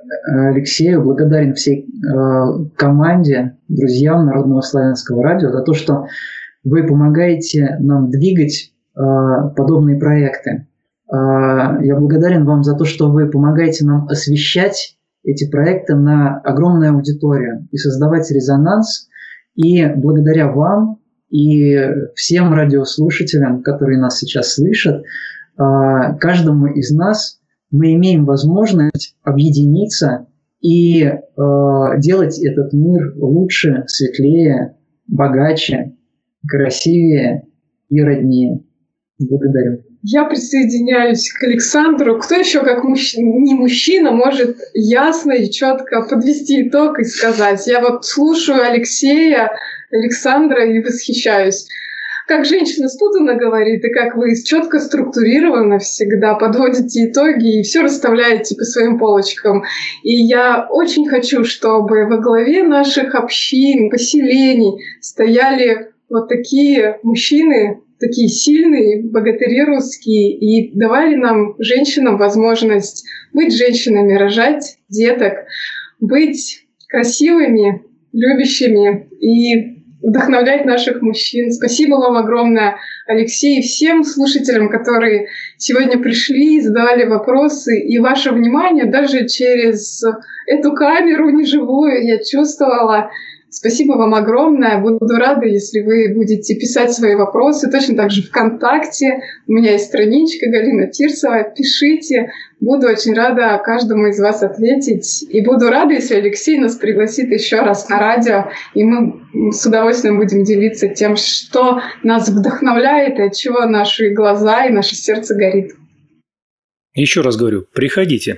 Алексею, благодарен всей команде, друзьям Народного славянского радио за то, что вы помогаете нам двигать подобные проекты. Я благодарен вам за то, что вы помогаете нам освещать эти проекты на огромную аудиторию и создавать резонанс. И благодаря вам и всем радиослушателям, которые нас сейчас слышат, каждому из нас мы имеем возможность объединиться и делать этот мир лучше, светлее, богаче, красивее и роднее. Благодарю. Я присоединяюсь к Александру. Кто еще, как мужчина, не мужчина, может ясно и четко подвести итог и сказать? Я вот слушаю Алексея, Александра и восхищаюсь. Как женщина спутанно говорит, и как вы четко структурированно всегда подводите итоги и все расставляете по своим полочкам. И я очень хочу, чтобы во главе наших общин, поселений стояли вот такие мужчины, такие сильные, богатыри русские, и давали нам, женщинам, возможность быть женщинами, рожать деток, быть красивыми, любящими и вдохновлять наших мужчин. Спасибо вам огромное, Алексей, и всем слушателям, которые сегодня пришли и задавали вопросы. И ваше внимание даже через эту камеру неживую я чувствовала. Спасибо вам огромное. Буду рада, если вы будете писать свои вопросы. Точно так же ВКонтакте. У меня есть страничка Галина Тирсова. Пишите. Буду очень рада каждому из вас ответить. И буду рада, если Алексей нас пригласит еще раз на радио. И мы с удовольствием будем делиться тем, что нас вдохновляет, и от чего наши глаза и наше сердце горит. Еще раз говорю, приходите.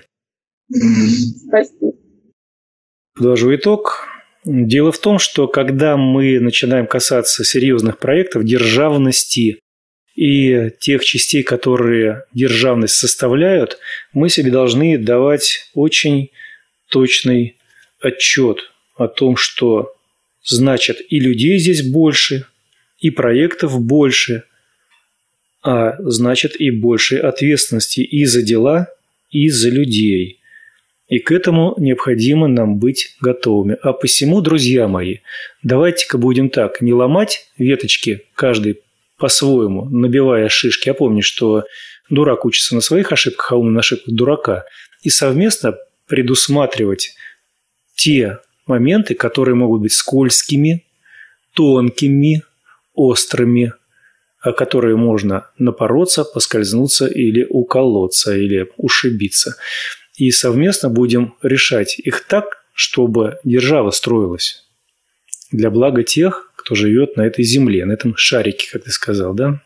Спасибо. Подвожу итог. Дело в том, что когда мы начинаем касаться серьезных проектов державности и тех частей, которые державность составляют, мы себе должны давать очень точный отчет о том, что значит и людей здесь больше, и проектов больше, а значит и больше ответственности и за дела, и за людей. И к этому необходимо нам быть готовыми. А посему, друзья мои, давайте-ка будем так, не ломать веточки каждый по-своему, набивая шишки. Я помню, что дурак учится на своих ошибках, а умный на ошибках дурака. И совместно предусматривать те моменты, которые могут быть скользкими, тонкими, острыми, о которые можно напороться, поскользнуться или уколоться, или ушибиться. И совместно будем решать их так, чтобы держава строилась для блага тех, кто живет на этой земле, на этом шарике, как ты сказал, да?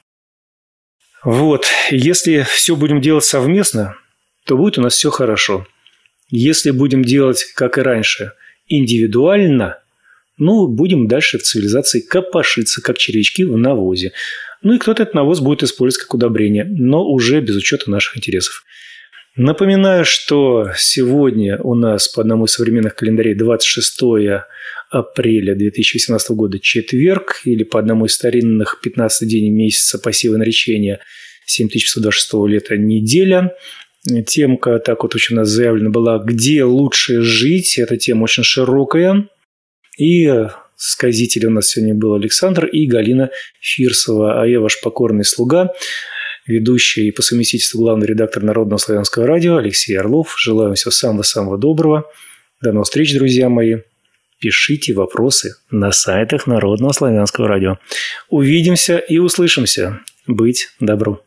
Вот. Если все будем делать совместно, то будет у нас все хорошо. Если будем делать, как и раньше, индивидуально, ну, будем дальше в цивилизации копошиться, как червячки в навозе. Ну, и кто-то этот навоз будет использовать как удобрение, но уже без учета наших интересов. Напоминаю, что сегодня у нас по одному из современных календарей двадцать шестое апреля две тысячи восемнадцатого года четверг, или по одному из старинных пятнадцатый день месяца пассива наречения семь тысяч пятьсот двадцать шестого лета неделя. Темка так вот очень у нас заявлена была «Где лучше жить?». Эта тема очень широкая. И сказитель у нас сегодня был Александр и Галина Фирсова, а я ваш покорный слуга, ведущий и по совместительству главный редактор Народного славянского радио Алексей Орлов. Желаю вам всего самого-самого доброго. До новых встреч, друзья мои. Пишите вопросы на сайтах Народного славянского радио. Увидимся и услышимся. Быть добру.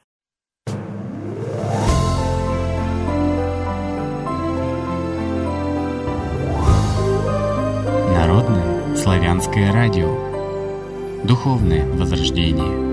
Народное славянское радио. Духовное возрождение.